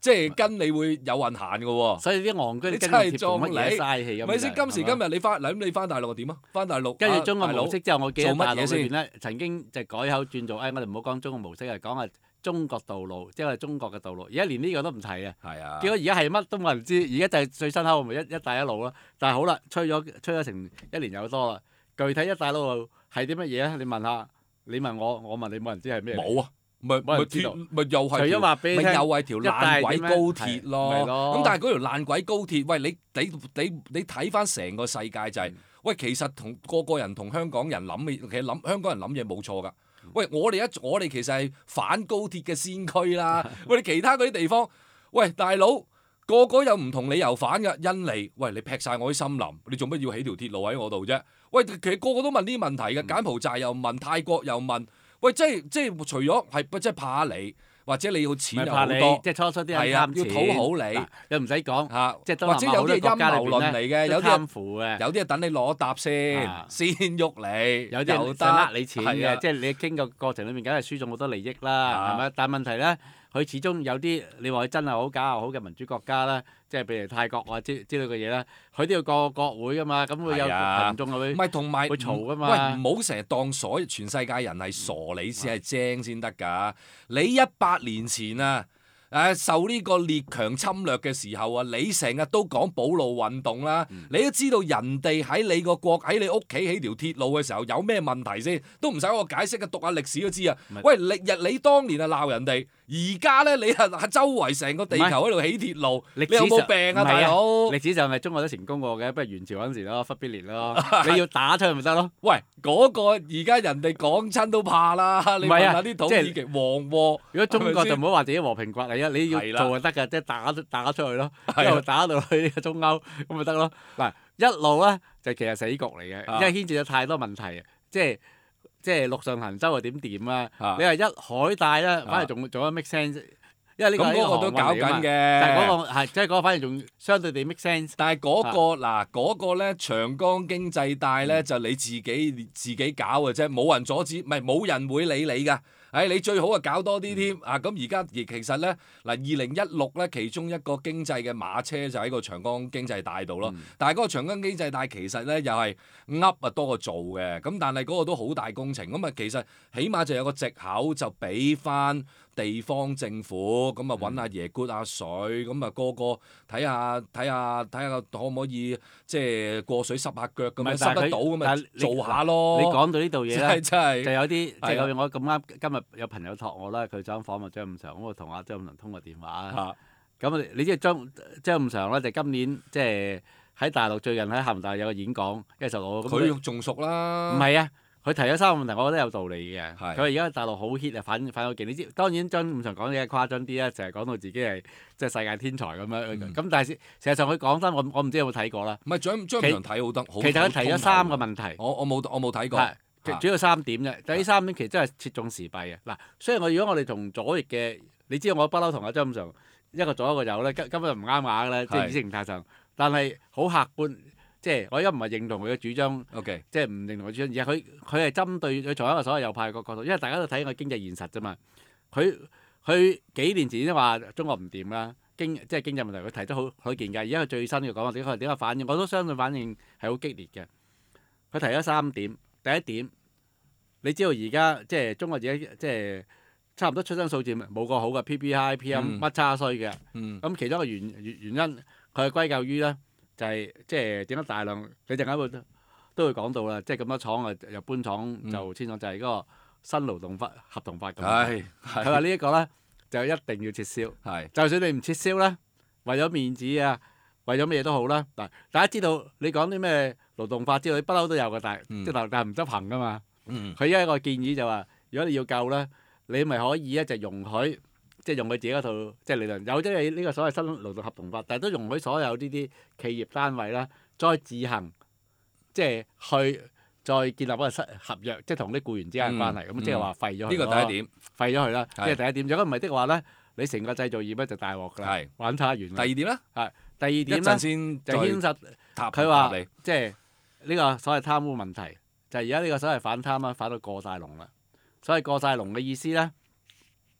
即係跟你會有運行嘅喎。 所以啲戇居你真跟貼係裝做乜嘢你嘥氣咁。 咪先？今時今日你翻嗱咁，你翻大陸點啊？翻大陸跟住中國啊大佬模式之後，我記得大陸做乜嘢先裏邊咧曾經就改口轉做，誒、哎、我哋唔好講中國模式啊，講係中國道路，即係我哋中國嘅道路。而家連呢個都唔提啊！ 係啊結果而家係乜都冇人知，而家就係最新口號咪一一帶一路咯。但係好啦，吹咗吹咗成一年有多啦。具體一帶一路係啲乜嘢咧？你問下，你問我，我問你，冇人知係咩？ 冇啊！咪咪冇人知道鐵咪又係除咗話俾你聽咪又係條爛軌高鐵咯。 係咪咯咁但係嗰條爛軌高鐵，喂你你你你睇翻成個世界就係、 嗯喂，其實同個個人同香港人諗嘅，其實諗香港人諗嘢冇錯㗎。喂，我哋一我哋其實係反高鐵嘅先驅啦。喂，你其他嗰啲地方，喂大佬個個有唔同理由反㗎。印尼，喂你劈晒我啲森林，你做乜要起條鐵路喺我度啫？喂，其實個個都問呢啲問題嘅，柬埔寨又問，泰國又問。喂，即係即係除咗係即係怕你，或者你要錢又好怕你多， 即係初初啲人係啊， 貪要錢討好你嗱又唔使講嚇， 即係東或者有啲係陰謀論嚟嘅，有啲貪係腐嘅， 有啲係等你攞答先， 啊先喐你， 有啲又得人想呃你錢係啊嘅，即係你傾個過程裏面，梗係輸咗好多利益啦， 啊係咪？但係問題咧，佢始終有啲你話佢真係好假又好嘅民主國家啦，即係譬如泰國啊之之類嘅嘢啦，佢都要過國會噶嘛，咁會有係啊群眾係會唔係同埋會嘈㗎嘛喂，唔好成日當所有全世界人係傻，你先係精先得㗎。你一百年前啊，誒受呢個列強侵略嘅時候啊，你成日都講保路運動啦， 嗯你都知道人哋喺你個國喺你屋企起條鐵路嘅時候有咩問題先，都唔使我解釋嘅，讀下歷史都知啊。喂，歷日你當年啊鬧人哋，而家咧你係周圍成個地球喺度起鐵路，你有冇病啊，大佬？ 歷史上係中國都成功過嘅，不如元朝嗰陣時咯，忽必烈咯，你要打出去咪得咯？ 喂，嗰、個而家人哋講親都怕啦，你問唔係啊下啲土耳其黃禍。 如果中國係咪先就唔好話自己和平崛起啊，你要係啦做就得㗎，即係打打出去咯， 係啊一路打到去呢個中歐咁咪得咯。嗱，一路咧就其實死局嚟嘅， 啊因為牽涉咗太多問題，即係即係陸上行舟又點掂啊？ 啊你話一海帶咧，反而仲仲有 make sense，因為呢個係一咁嗰個都搞緊嘅， 但係嗰個係即係嗰個反而仲相對地 make sense。 但係嗰、個嗱嗰、個咧長江經濟帶咧就你自己自己搞嘅啫，冇人阻止，唔係冇人會理你㗎。誒、你最好啊搞多啲添啊！咁而家而其實咧嗱，二零一六咧其中一個經濟嘅馬車就喺個長江經濟帶度咯。 嗯但係嗰個長江經濟帶其實咧又係噏啊多過做嘅，咁但係嗰個都好大工程。咁啊其實起碼就有個藉口就俾翻地方政府，咁啊揾阿爺灌下水，咁啊個個睇下睇下睇下可唔可以即係過水濕下腳咁樣濕得到咁啊做下咯。 你講到呢度嘢真係咧， 真係就有啲即係係啊好似我咁啱今日有朋友託我啦，佢想訪問張五常，咁我同阿張五常通個電話啊。 啊咁你知道張張五常咧就今年即係喺大陸最近喺廈門大有個演講，跟住就我咁佢仲熟啦。 唔係啊，佢提咗三個問題，我覺得有道理嘅。 係佢話而家大陸好 hit 啊，反反到勁。你知當然張五常講嘢誇張啲啦，成日講到自己係即係世界天才咁樣。 嗯咁、但係事實上佢講真，我我唔知有冇睇過啦。 唔係張張五常睇好得好。 其實佢提咗三個問題。 我我冇我冇睇過。 係主要三點啫。第呢三點其實真係切中時弊嘅。嗱，雖然我如果我哋從左翼嘅，你知道我不嬲同阿張五常一個左一個右咧，根根本就唔啱牙嘅咧，即係意識形態上。但係好客觀，即係我而家唔係認同佢嘅主張。 OK。 即係唔認同佢主張，而係佢佢係針對佢從一個所謂右派嘅角度，因為大家都睇個經濟現實啫嘛。佢佢幾年前先話中國唔掂啦，經即係經濟問題，佢提得好好見解。而家佢最新嘅講法，點解點解反應？我都相信反應係好激烈嘅。佢提咗三點，第一點，你知道而家即係中國而家即係差唔多出生數字冇個好嘅 P P I、P M 乜差衰嘅。 嗯。 咁其中一個原原原因，佢係歸咎於咧，就係即係點解大量你陣間會都會講到啦，即係咁多廠啊又搬廠就遷廠，就係嗰個新勞動法合同法咁。 係。 佢話呢一個咧就一定要撤銷， 係。 就算你唔撤銷咧，為咗面子啊，為咗咩嘢都好啦。嗱，大家知道你講啲咩勞動法之類，不嬲都有嘅，但係嗯即係但係唔執行噶嘛。 嗯。 佢有一個建議就話，如果你要救咧，你咪可以咧就容許。即係用佢自己嗰套即係理論，有即係呢個所謂新勞動合同法，但係都容許所有呢啲企業單位啦，再自行即係去再建立一個新合約，即係同啲僱員之間嘅關係，咁、 嗯、 即係話廢咗佢。 呢個第一點。 廢咗佢啦， 係呢個第一點。如果唔係的話咧，你成個製造業咧就大鑊㗎啦， 係玩差完。第第二點咧？ 係第二一點咧陣先就牽涉答佢話答你即係呢個所謂貪污問題，就係而家呢個所謂反貪啦，反到過晒龍啦。所謂過晒龍嘅意思咧。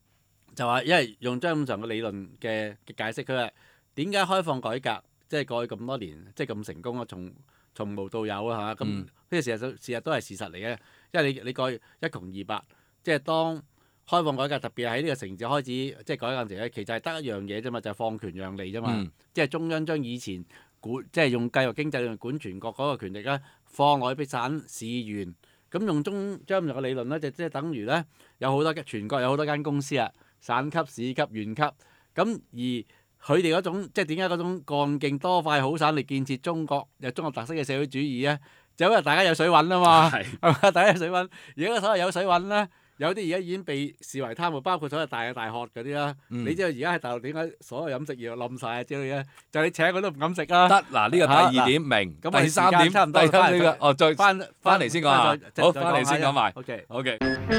就話因為用張五常嘅理論嘅嘅解釋，佢話點解開放改革即係過去咁多年即係咁成功啊？從從無到有啊嚇，咁呢個事實上事實都係事實嚟嘅，因為你你過去一窮二白，即係當開放改革特別喺呢個城市開始即係改革陣時咧，其實係得一樣嘢啫嘛，就係、是、放權讓利啫嘛，嗯、即係中央將以前管即係用計劃經濟用管全國嗰個權力咧放落去俾省市縣，咁用中張五常嘅理論咧，就即係等於咧有好多全國有好多間公司啊，省級、市級、縣級，咁而佢哋嗰種即係點解嗰種幹勁多快好省力建設中國有中國特色嘅社會主義咧？就因為大家有水揾啊嘛，係嘛？大家有水揾，而家所謂有水揾咧。有啲而家已經被視為貪污，包括所有大嘅大學嗰啲啦。嗯、你知道而家喺大陸點解所有飲食業冧晒啊之類嘅？就係、你請佢都唔敢食啦。得嗱，呢個第二點、啊、明。咁第三點，差唔多第三點哦，再翻翻嚟先講下。好，翻嚟先講埋。OK OK。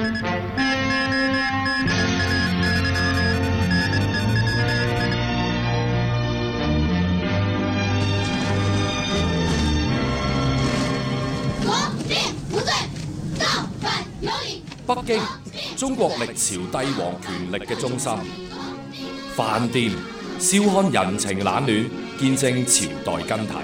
北京，中國歷朝帝王權力嘅中心。飯店，笑看人情冷暖，見證朝代更替。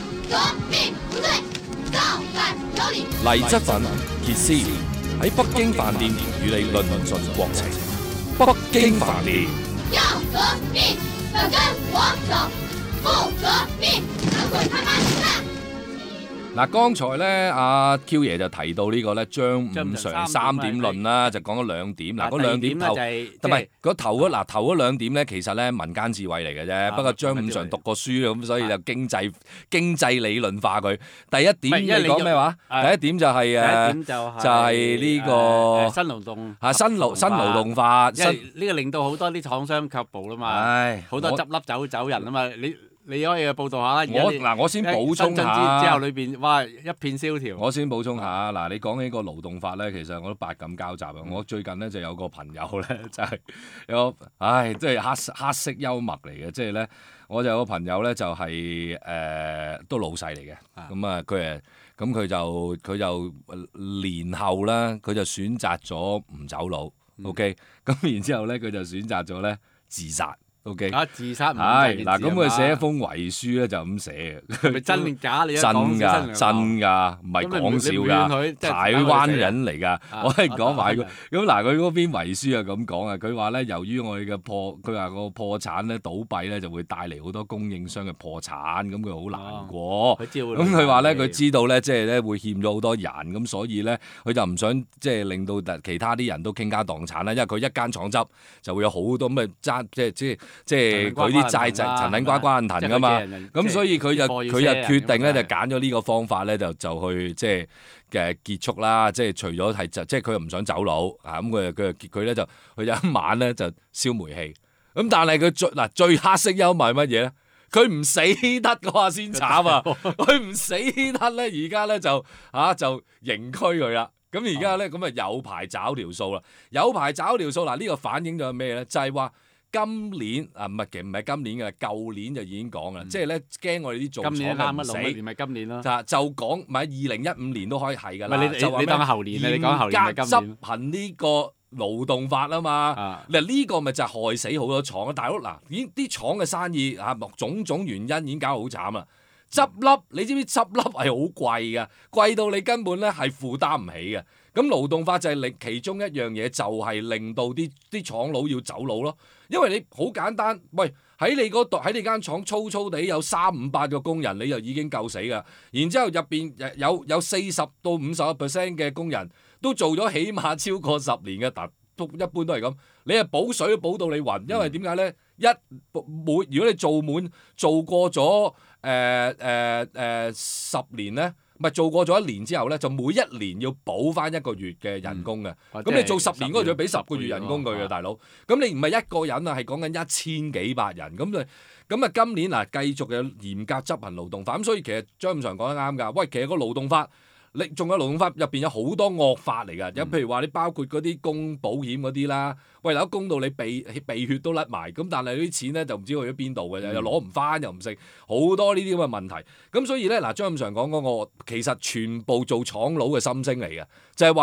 黎則奮、傑斯喺北京飯店與你論盡國情。北京飯店。 要革命，就跟我走；不革命，就滚他媽蛋！ 嗱，剛才咧阿 Q 爺就提到呢個咧張五常三點論啦，就講咗兩點。嗱，嗰兩點頭，唔係嗰頭嗰嗱頭嗰兩點咧，其實咧民間智慧嚟嘅啫。不過張五常讀過書咁，所以就經濟經濟理論化佢。第一點你講咩話？第一點就係誒，就係呢個新勞動嚇新勞新勞動化， 因為呢個令到好多啲廠商卻步啦嘛，好多執笠走走人啊嘛，你。你可以去報道下啦。 我嗱，我先補充下。 之後裏邊，哇，一片蕭條。 我先補充下，嗱，你講起個勞動法咧，其實我都百感交集啊。嗯、我最近咧就有個朋友咧，就係、是、有，唉，即係黑黑色幽默嚟嘅，即係咧，我就有個朋友咧，就係、是、誒、呃、都老細嚟嘅，咁啊佢誒，咁佢就佢就年後啦，佢就選擇咗唔走佬、嗯、，OK，咁然之後咧，佢就選擇咗咧自殺。O.K. 啊！自殺唔係嗱，咁佢寫一封遺書咧，就咁寫嘅。 係咪真定假？你一真講㗎，真㗎，唔係講笑㗎。台灣人嚟㗎，我係講埋佢。咁嗱，佢嗰篇遺書係咁講啊，佢話咧，由於我哋嘅破，佢話個破產咧、倒閉咧，就會帶嚟好多供應商嘅破產，咁佢好難過。咁佢話咧，佢知道咧，即係咧會欠咗好多人，咁所以咧，佢就唔想即係令到其他啲人都傾家蕩產啦，因為佢一間廠執就會有好多咁嘅爭，即係即係。即係佢啲債就陳撚瓜瓜爛藤噶嘛，咁所以佢就佢就決定咧就揀咗呢個方法咧就就去即係嘅結束啦。即係除咗係就即係佢又唔想走佬啊，咁佢佢佢咧就佢有一晚咧就燒煤氣。咁但係佢最嗱最黑色幽默係乜嘢咧？佢唔死得嘅話先慘啊！佢唔死得咧，而家咧就啊就刑拘佢啦。咁而家咧咁啊有排找條數啦，有排找條數嗱。呢個反映咗咩咧？就係話。今年啊，唔係其實唔係今年嘅，舊年就已經講啦，嗯、即係咧驚我哋啲做廠唔死， 咪今年咯。 就就講唔係二零一五年都可以係㗎啦。 你就你當後年你講後年咪今年。 嚴格執行呢個勞動法啊嘛，嗱呢、啊、個咪就係害死好多廠啊！大佬嗱，已經啲廠嘅生意啊，種種原因已經搞到好慘啦。執笠，你知唔知執笠係好貴㗎？貴到你根本咧係負擔唔起嘅。咁勞動法就係令其中一樣嘢，就係令到啲啲廠佬要走佬咯。因為你好簡單，喂喺你嗰度喺你間廠粗粗地有三五百個工人，你就已經夠死㗎。然之後入邊有有四十到五十個 percent 嘅工人都做咗起碼超過十年嘅，特都一般都係咁。你係補水都補到你暈，因為點解咧？一每如果你做滿做過咗誒誒誒十年咧。咪做過咗一年之後咧，就每一年要補翻一個月嘅人工嘅。咁、嗯、你做十年嗰個就要俾十個月人工佢嘅，大佬。咁你唔係一個人啊，係講緊一千幾百人。咁啊，咁啊，今年嗱繼續有嚴格執行勞動法。咁所以其實張五常講得啱㗎。喂，其實個勞動法，你仲有勞動法入邊有好多惡法嚟㗎。有、嗯、譬如話你包括嗰啲供保險嗰啲啦。喂，有供到你鼻鼻血都甩埋，咁但係啲錢咧就唔知去咗邊度嘅，又攞唔翻，又唔食，好多呢啲咁嘅問題。咁所以咧，嗱張五常講嗰個其實全部做廠佬嘅心聲嚟嘅，就係話，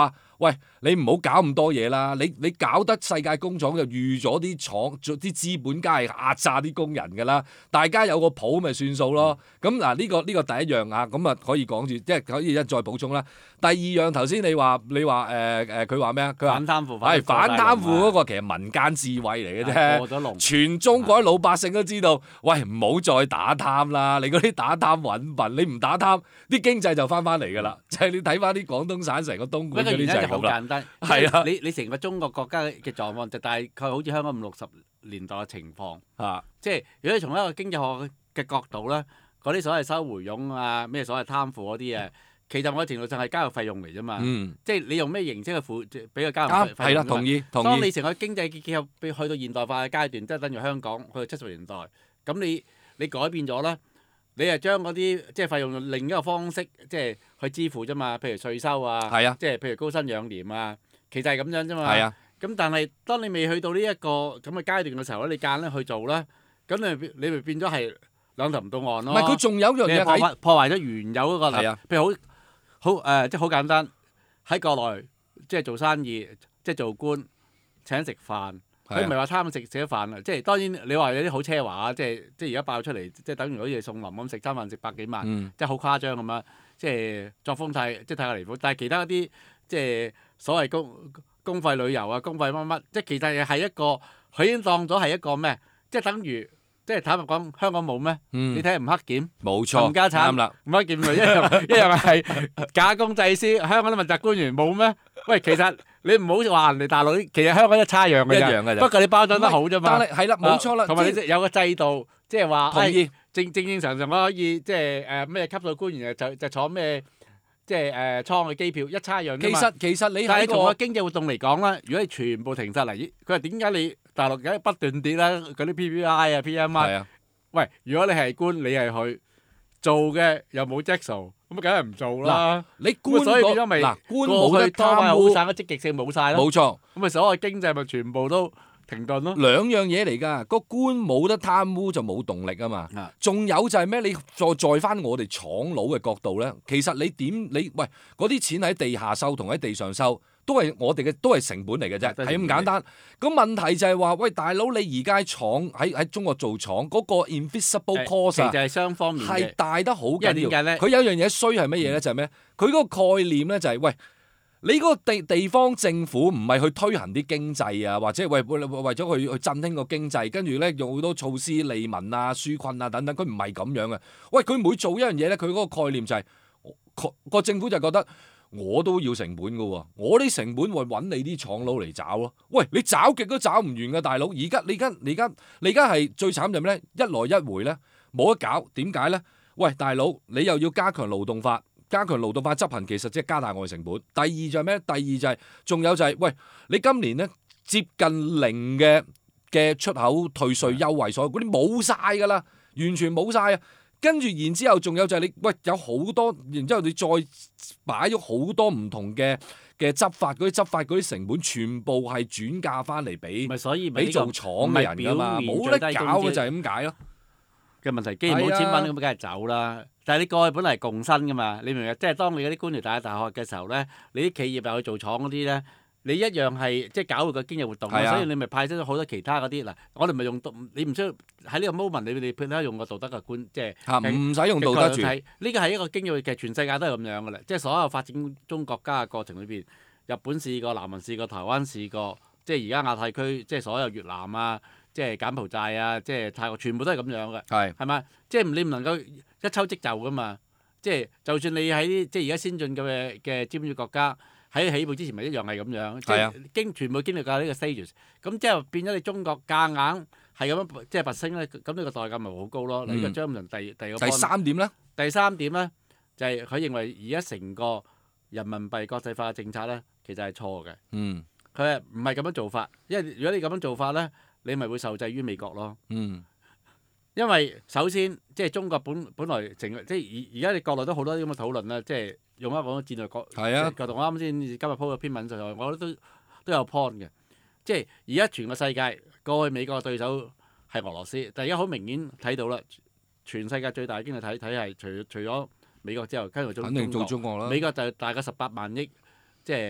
喂，你唔好搞咁多嘢啦！你你搞得世界工廠就預咗啲廠、啲資本家係壓榨啲工人㗎啦，大家有個譜咪算數咯。咁嗱呢個呢、呢個第一樣啊，咁啊可以講住，即係可以一再補充啦。第二樣頭先你話你話誒誒佢話咩啊？佢話反貪腐， 係反貪腐嗰個其實民間智慧嚟嘅啫。 過咗龍， 全中國啲老百姓都知道，喂唔好再打貪啦！你嗰啲打貪揾笨，你唔打貪，啲經濟就翻翻嚟㗎啦。就係你睇翻啲廣東省成個東莞嗰啲就係好咁啦。 簡單， 係啊， 你你成個中國國家嘅狀況就大概好似香港五六十年代嘅情況， 啊， 即係如果你從一個經濟學嘅角度咧，嗰啲所謂收回傭啊，咩所謂貪腐嗰啲嘢，其實某程度上係交易費用嚟啫嘛。 嗯， 即係你用咩形式去付俾個交易啱，係啦， 費用㗎嘛同意，同意。 當你成個經濟結構去到現代化嘅階段，即係等於香港去到七十年代，咁你你改變咗啦，你係將嗰啲即係費用用另一個方式即係去支付啫嘛，譬如稅收啊， 係啊， 即係譬如高薪養廉啊，其實係咁樣啫嘛。 係啊， 咁但係當你未去到呢一個咁嘅階段嘅時候咧，你間咧去做咧，咁你你咪變咗係兩頭唔到岸咯。 唔係佢仲有一樣你係破嘢喺壞破壞咗原有嗰個係啊， 譬如好好誒，即係好簡單喺國內即係做生意，即係做官請食飯。佢唔係話貪食食咗飯啊！即係當然你話有啲好奢華啊！即係即係而家爆出嚟，即係等於好似宋林咁食餐飯食百幾萬， 嗯、 即係好誇張咁樣。即係作風太即係太過離譜。但係其他啲即係所謂公公費旅遊啊、公費乜乜，即係其實係一個佢已經當咗係一個咩？即係等於即係坦白講，香港冇咩？ 嗯、 你睇下吳克儉， 冇錯， 冚家產啱啦。 吳克儉咪一樣一樣係假公濟私。香港啲問責官員冇咩？喂，其實。你唔好話人哋大陸啲，其實香港一差樣嘅一樣嘅啫。 不過你包裝得好啫嘛。 但係係啦，冇錯啦。 同埋你有個制度，即係話， 同意正正正常常可以即係誒咩級數官員就就坐咩即係誒倉嘅機票一差樣啫嘛。 其實其實你但係喺從個經濟活動嚟講啦，如果你全部停晒嚟，佢話點解你大陸而家不斷跌啦？嗰啲 P P I 啊 P M I， 啊， 喂，如果你係官，你係去做嘅又冇質素。咁梗係唔做啦！ 你官所以變咗咪嗱官冇得貪好污， 散嘅積極性冇晒咯。 冇錯。 咁咪所謂經濟咪全部都停頓咯。 兩樣嘢嚟㗎，個官冇得貪污就冇動力啊嘛。仲有就係咩？你再再翻我哋廠佬嘅角度咧，其實你點你喂嗰啲錢喺地下收同喺地上收。都係我哋嘅，都係成本嚟嘅啫，係咁簡單。咁問題就係話，喂，大佬，你而家廠喺喺中國做廠嗰、嗰個 invisible cost 就係雙方面係大得好緊要。 點解咧？ 佢有一樣嘢衰係乜嘢咧？就係咩？佢嗰個概念咧就係、係、喂，你嗰個地地方政府唔係去推行啲經濟啊，或者為為為咗去去振興個經濟，跟住咧用好多措施利民啊、紓困啊等等，佢唔係咁樣嘅。喂，佢每做一樣嘢咧，佢嗰個概念就係、係、個政府就覺得。我都要成本㗎喎，我啲成本會揾你啲廠佬嚟找咯。喂，你找極都找唔完㗎，大佬。而家你而家你而家你而家係最慘就係咩咧？一來一回咧冇得搞，點解咧？喂，大佬，你又要加強勞動法，加強勞動法執行，其實即係加大我嘅成本。第二就係咩？第二就係、是、仲有就係、是、喂，你今年咧接近零嘅嘅出口退稅優惠，所有嗰啲冇晒㗎啦，完全冇晒啊！跟住，然之後仲有就係你，喂，有好多，然之後你再擺咗好多唔同嘅嘅執法，嗰啲執法嗰啲成本，全部係轉嫁翻嚟俾， 咪所以俾做廠嘅人㗎嘛，冇得搞嘅就係咁解咯。 嘅問題，既然冇千蚊咁，梗係走啦。但係你過去本嚟係共薪㗎嘛，你明唔明？即係當你嗰啲官僚大大學嘅時候咧，你啲企業又去做廠嗰啲咧。你一樣係即係搞個經濟活動，啊、所以你咪派出咗好多其他嗰啲嗱，我哋咪用道，你唔需要喺呢個 moment 你你譬如用個道德嘅觀，即係唔使用道德住。 呢個係一個經濟，其實全世界都係咁樣嘅啦，即係所有發展中國家嘅過程裏邊，日本試過，南韓試過，台灣試過，即係而家亞太區，即係所有越南啊，即係柬埔寨啊，即係泰國，全部都係咁樣嘅，係係咪？即係你唔能夠一抽即就噶嘛，即係就算你喺即係而家先進嘅嘅資本主義國家。喺起步之前咪一樣係咁樣，即係經全部經歷過呢個 stages，咁即係變咗你中國夾硬係咁樣即係拔升咧，咁呢個代價咪好高咯。呢、嗯、個張文第第二個。第三點咧？ 第三點咧就係、是、佢認為而家成個人民幣國際化嘅政策咧，其實係錯嘅。嗯。佢係唔係咁樣做法？因為如果你咁樣做法咧，你咪會受制於美國咯。嗯。因為首先即係中國本本來成即係而而家你國內都好多啲咁嘅討論啦，即係。用一個戰略角，係啊，同我啱先今日鋪嘅篇文就係，我覺得都都有 point 嘅。即係而家全個世界過去美國嘅對手係俄羅斯，但係而家好明顯睇到啦，全世界最大嘅經濟體體系除除咗美國之後，跟住做中國。肯定做中國啦。美國就大概十八萬億，即係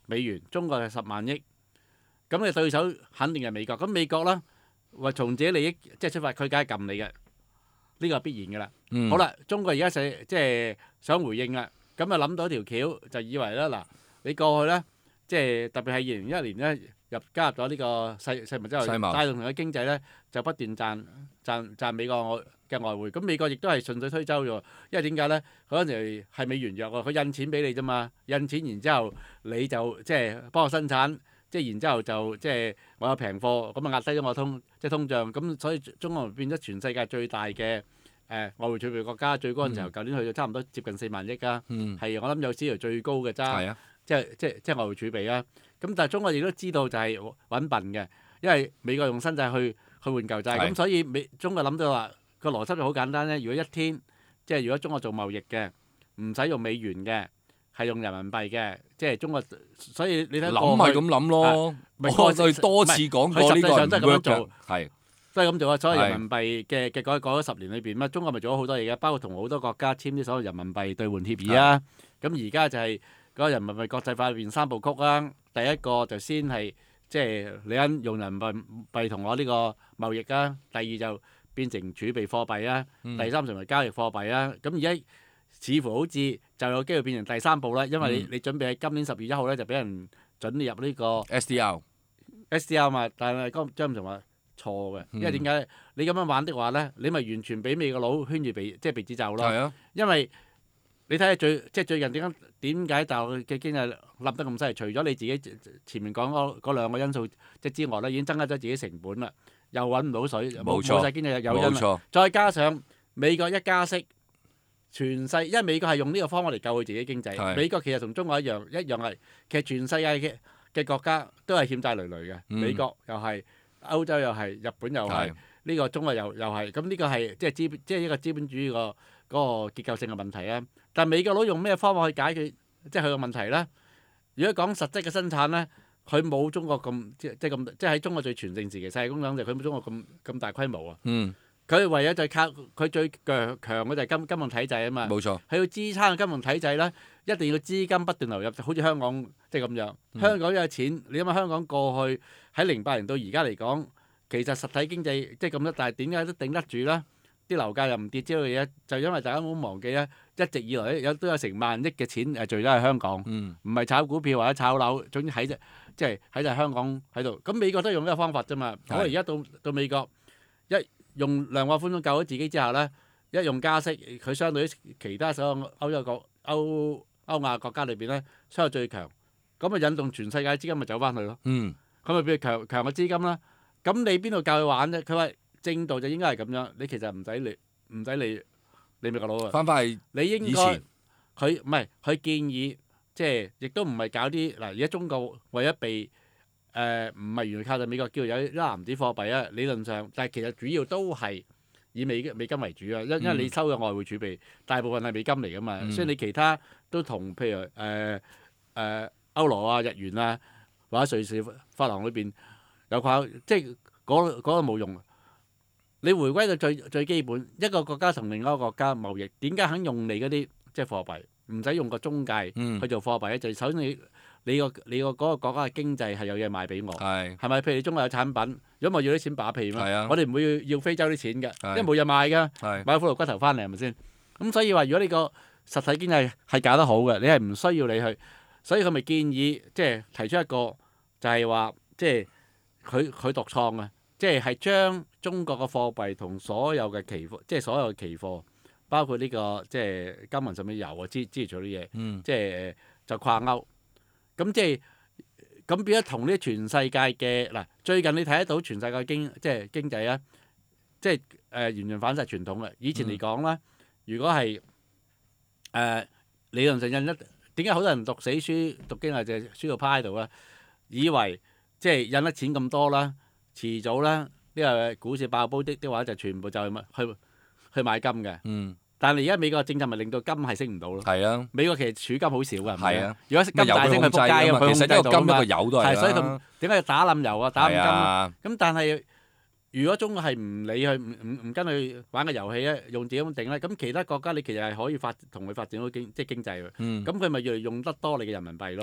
美元，中國係十萬億。咁你對手肯定係美國。咁美國咧，話從自己利益即係出發，佢梗係撳你嘅，呢個係必然㗎啦。 嗯、 好啦，中國而家想即係想回應啦，咁啊諗到條橋，就以為咧嗱，你過去咧，即係特別係二零一一年咧入加入咗呢個世世貿之後，帶動佢嘅經濟咧就不斷賺賺賺美國嘅外匯。咁美國亦都係順水推舟喎，因為點解咧？嗰陣時係美元弱喎，佢印錢俾你啫嘛，印錢然之後你就即係幫我生產。即係然之後就即係我有平貨，咁啊壓低咗我通即係通脹，咁所以中國變咗全世界最大嘅誒、呃、外匯儲備國家，最高嘅時候，舊、嗯、年去到差唔多接近四萬億啊，係、嗯、我諗有史以來最高嘅揸、啊，即係即係即係外匯儲備啊。咁但係中國亦都知道就係揾笨嘅，因為美國用新債去去換舊債，咁是所以美中國諗到話個邏輯就好簡單咧。如果一天即係如果中國做貿易嘅，唔使用，用美元嘅。係用人民幣嘅，即係中國，所以你睇諗係咁諗咯。我哋多次講過呢個唔 work 嘅，係都係咁做啊。所有人民幣嘅嘅改改咗十年裏邊，乜中國咪做咗好多嘢嘅，包括同好多國家簽啲所謂人民幣兌換協議啊。咁而家就係嗰個人民幣國際化裏邊三部曲啊。第一個就先係即係你啱用人民幣同我呢個貿易啊。第二就變成儲備貨幣啊。嗯、第三成為交易貨幣啊。咁而家似乎好似就有機會變成第三步啦，因為你、嗯、你準備喺今年十月一號咧就俾人準你入呢個 S D R，S D R 嘛，但係江張五常話錯嘅，因為點解你咁樣玩的話咧，你咪完全俾美國佬圈住鼻，即係鼻子走咯。 啊、 因為你睇下最即係最近點解點解大陸嘅經濟立得咁犀利？除咗你自己前面講嗰嗰兩個因素即之外咧，已經增加咗自己成本啦，又揾唔到水，冇冇曬經濟有因啦， 錯再加上美國一加息。全世，因為美國係用呢個方法嚟救佢自己經濟。是美國其實同中國一樣，一樣係其實全世界嘅嘅國家都係欠債累累嘅。嗯、美國又係，歐洲又係，日本又係，呢是個中國又又係。咁呢個係即係資即係一個資本主義個嗰個結構性嘅問題啊。但係美國佬用咩方法去解決即係佢個問題咧？如果講實質嘅生產咧，佢冇中國咁即即係咁即係喺中國最全盛時期，世界工廠就佢冇中國咁咁大規模啊。嗯佢唯有就係靠佢最強強嘅就係金金融體制啊嘛，冇錯，佢要支撐金融體制咧，一定要資金不斷流入，就好似香港即係咁樣。嗯、香港有錢，你諗下香港過去喺零八年到而家嚟講，其實實體經濟即係咁多，但係點解都頂得住咧？啲樓價又唔跌之類嘅嘢，就因為大家唔好忘記咧，一直以來咧有都有成萬億嘅錢誒聚咗喺香港，唔係、嗯、炒股票或者炒樓，總之喺即係喺曬香港喺度。咁美國都用呢個方法啫嘛。我而家到到美國一。用量化寬鬆救咗自己之後咧，一用加息，佢相對於其他所有歐洲國、歐歐亞國家裏邊咧，相對最強，咁咪引動全世界資金咪走翻去咯。嗯，咁咪變強強嘅資金啦。咁你邊度教佢玩啫？佢話正道就應該係咁樣，你其實唔使理，唔使理你美國佬啊。翻返去你應該佢唔係佢建議，即係亦都唔係搞啲嗱。而家中國為咗避。誒唔係完全靠就美國叫有一籃子貨幣啊，理論上，但係其實主要都係以美美金為主啊，因因為你收嘅外匯儲備大部分係美金嚟㗎嘛，嗯、所以你其他都同譬如誒誒、呃呃、歐羅啊、日元啊或者瑞士法郎裏邊有掛，即係嗰嗰個冇用。你回歸到最最基本，一個國家同另一個國家貿易，點解肯用你嗰啲即係貨幣，唔使用個中介去做貨幣咧？嗯、就係首先你。你個你個嗰個國家嘅經濟係有嘢賣俾我，係咪？譬如你中國有產品，如果我要啲錢把屁咩？啊、我哋唔會要，要非洲啲錢嘅，是因為冇嘢賣㗎，是買副骷髏骨頭翻嚟係咪先？咁所以話，如果你個實體經濟係搞得好嘅，你係唔需要你去，所以佢咪建議即係提出一個就係話，即係佢佢獨創啊，即係係將中國嘅貨幣同所有嘅期貨，即係所有嘅期貨，包括呢、這個即係金銀甚至油啊之之類啲嘢，嗯、即係就掛鈎。咁即係咁變咗同呢全世界嘅嗱，最近你睇得到全世界經即係經濟啊，即係誒、呃、完全反晒傳統嘅。以前嚟講咧，如果係誒、呃、理論上印一點解好多人讀死書讀經啊，就係書到趴喺度啊，以為即係印得錢咁多啦，遲早啦呢、呢個股市爆煲的的話就全部就係去去買金嘅。嗯。但係而家美國嘅政策咪令到金係升唔到咯？係啊，美國其實儲金好少㗎。係啊，如果金大升，佢撲街㗎嘛。其實一個金一個油都係啦。係，所以同點解要打冧油啊？打冧金啊？咁但係如果中國係唔理佢，唔唔唔跟佢玩個遊戲咧，用自己咁定咧，咁其他國家你其實係可以發同佢發展到經即係經濟㗎。咁佢咪越嚟用得多你嘅人民幣咯？係啊。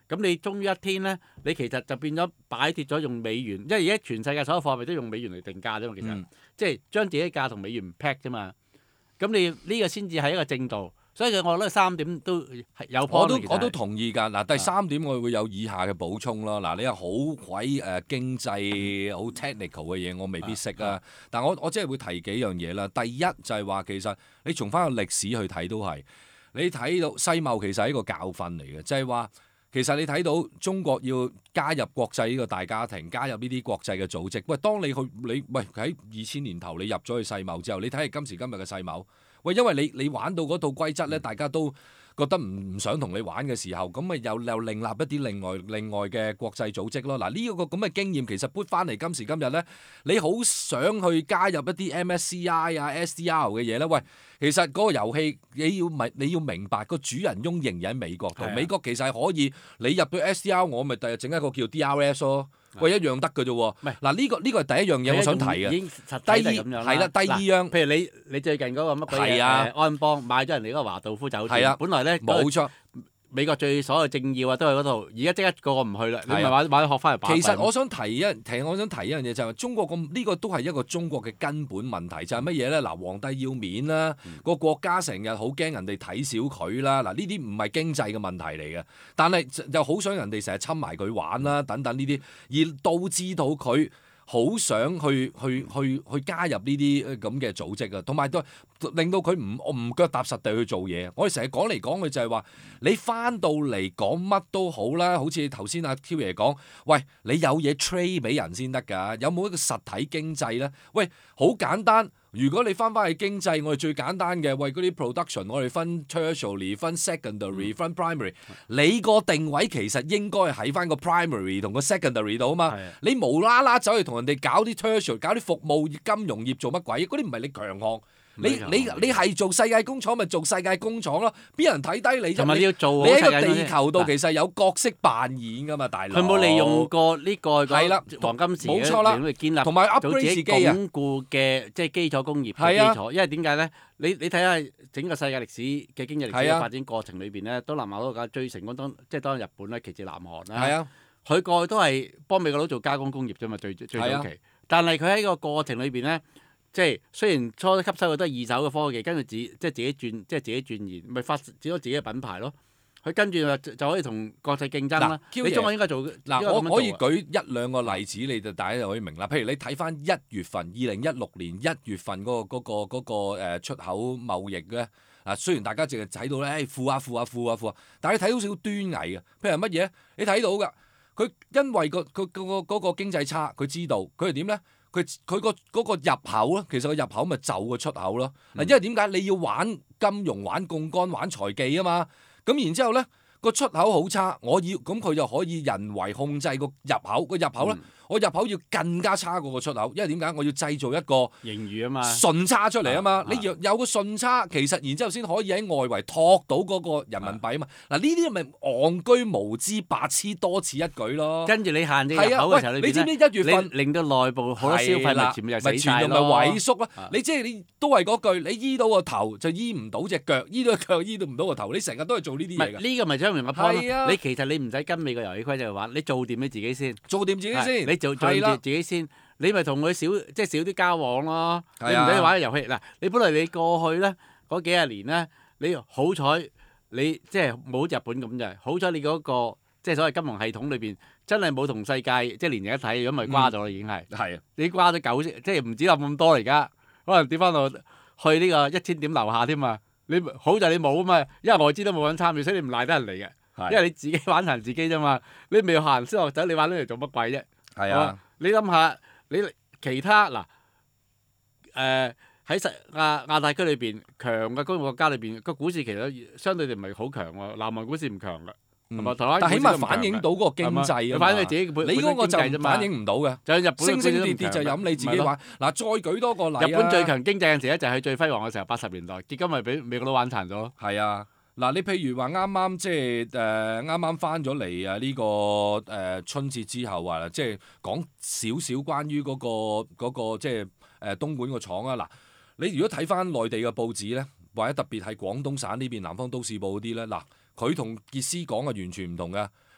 咁你終於一天咧，你其實就變咗擺脱咗用美元，因為而家全世界所有貨幣都用美元嚟定價啫嘛，其實、嗯、即係將自己價同美元唔 peg 啫嘛。咁你呢個先至係一個正道，所以我覺得三點都係有 point。 我都我都同意㗎。嗱，第三點我會有以下嘅補充咯。嗱，你係好鬼誒經濟好 technical 嘅嘢，我未必識啊。但我我即係會提幾樣嘢啦。第一就係話其實你從翻個歷史去睇都係，你睇到世貿其實係一個教訓嚟嘅，即係話。其實你睇到中國要加入國際呢個大家庭，加入呢啲國際嘅組織。喂，當你去你喂喺二千年頭你入咗去世貿之後，你睇下今時今日嘅世貿。喂，因為你你玩到嗰套規則咧，大家都覺得唔唔想同你玩嘅時候，咁咪又又另立一啲另外另外嘅國際組織咯。嗱，呢一個咁嘅經驗其實撥翻嚟今時今日咧，你好想去加入一啲 M S C I 啊 S D R 嘅嘢咧。喂，其實嗰個遊戲你要明你要明白個主人翁仍然喺美國度，美國其實係可以你入到 S D R， 我咪第日整一個叫 D R S 咯。喂，一樣得嘅啫喎。唔係嗱，呢個呢個係第一樣嘢我想提嘅。 已經實體係咁樣啦。 係啦，第二樣， 譬如你你最近嗰個乜鬼嘢？誒安邦買咗人哋嗰個華道夫酒店。係啊，本來咧冇錯。美國最所有政要啊，都喺嗰度。而家即刻個個唔去啦。你咪買買學翻嚟擺。 其實我想提一提，我想提一樣嘢就係、是、中國咁呢、這個都係一個中國嘅根本問題，就係乜嘢咧？嗱，皇帝要面啦，個、嗯、國家成日好驚人哋睇小佢啦。嗱，呢啲唔係經濟嘅問題嚟嘅，但係又好想人哋成日侵埋佢玩啦，等等呢啲，而導致到佢。好想去去去去加入呢啲咁嘅組織啊，同埋都令到佢唔唔腳踏實地去做嘢。我哋成日講嚟講去就係話，你翻到嚟講乜都好啦，好似頭先阿 Q 爺講，喂，你有嘢 trade 俾人先得㗎，有冇一個實體經濟咧？喂，好簡單。如果你翻返去經濟，我哋最簡單嘅，為嗰啲 production， 我哋分 tertiary、分 secondary、分 primary。你個定位其實應該喺翻個 primary 同個 secondary 度啊嘛。的你無啦啦走去同人哋搞啲 tertiary， 搞啲服務業、金融業做乜鬼？嗰啲唔係你強項。你你你係做世界工廠咪做世界工廠咯？邊有人睇低你啫？ 你要做你喺個地球度其實有角色扮演㗎嘛，大佬。佢冇利用過呢個係啦黃金時冇錯啦，建立同埋 upgrade 自己鞏固嘅即係基礎工業嘅基礎。因為點解咧？你你睇下整個世界歷史嘅經濟歷史嘅發展過程裏邊咧，東南亞嗰個最成功當即係當日本啦，其次南韓啦。係啊，佢過去都係幫美國佬做加工工業啫嘛，最最早期。但係佢喺個過程裏邊咧。即係雖然初吸收嘅都係二手嘅科技，跟住自即係自己轉，即係自己轉移，咪發展咗自己嘅品牌咯。佢跟住就就可以同國際競爭啦。你中國應該做嗱，我可以舉一兩個例子，你就大家就可以明啦。譬如你睇翻一月份，二零一六年一月份嗰、嗰個嗰、嗰個嗰、嗰個、出口貿易咧，啊雖然大家淨係睇到咧，負啊負啊負啊負啊，但係你睇到少少端倪嘅。譬如乜嘢？你睇到㗎，佢因為、嗰個佢個嗰個嗰個經濟差，佢知道佢係點咧？佢佢個嗰個入口咧，其實個入口咪就個出口咯。嗱、嗯，因為點解你要玩金融、玩槓桿、玩財技啊嘛？咁然之後咧，個出口好差，我要咁佢就可以人為控制個入口。個入口咧，嗯、我入口要更加差過個出口，因為點解？我要製造一個盈餘啊嘛，順差出嚟啊嘛。啊你若有個順差，其實然之後先可以喺外圍托到嗰個人民幣啊嘛。嗱、啊，呢啲咪戇居無知、白痴多此一舉咯。跟住你限制入口嘅時候，你知唔知一月份令到內部好多消費咪全部就死曬咯？咪萎縮咯。啊、你即係你都係嗰句，你醫到個頭就醫唔到隻腳，醫到隻腳醫到唔到個頭。你成日都係做呢啲嘢㗎。呢個咪將明個 point 你其實你唔使跟美國遊戲規則嚟玩，你做掂你自己先。做掂自己先。你做做掂自己先，你咪同佢少即係少啲交往咯。你唔使玩個遊戲嗱，你本來你過去咧嗰幾廿年咧，你好彩你即係冇日本咁啫。好彩你嗰個即係所謂金融系統裏邊真係冇同世界即係連日一睇，如果咪瓜咗啦已經係。係啊，你瓜咗九即係唔止冧咁多而家，可能跌翻到去呢個一千點樓下添嘛。你好在你冇啊嘛，因為外資都冇人參與，所以你唔賴得人嚟嘅。因為你自己玩行自己啫嘛，你未行先學仔，你玩呢嚟做乜鬼啫？係啊，你諗下，你其他嗱，誒喺世亞亞太區裏邊強嘅工業國家裏邊，個股市其實相對地唔係好強喎，南韓股市唔強嘅，係嘛？台灣但起碼反映到嗰個經濟啊嘛，反映你自己本你嗰個就反映唔到嘅，就日本升升跌跌就任你自己玩。嗱，再舉多個例啊！日本最強經濟嘅時咧就係最輝煌嘅時候，八十年代，結果咪俾美國佬玩殘咗咯。係啊。嗱，你譬如話啱啱即係誒啱啱翻咗嚟啊呢個誒、呃、春節之後啊，即係講少少關於嗰、嗰個嗰、嗰個即係誒、呃、東莞個廠啊。嗱，你如果睇翻內地嘅報紙咧，或者特別係廣東省呢邊南方都市報嗰啲咧，嗱，佢同傑斯講嘅完全唔同嘅。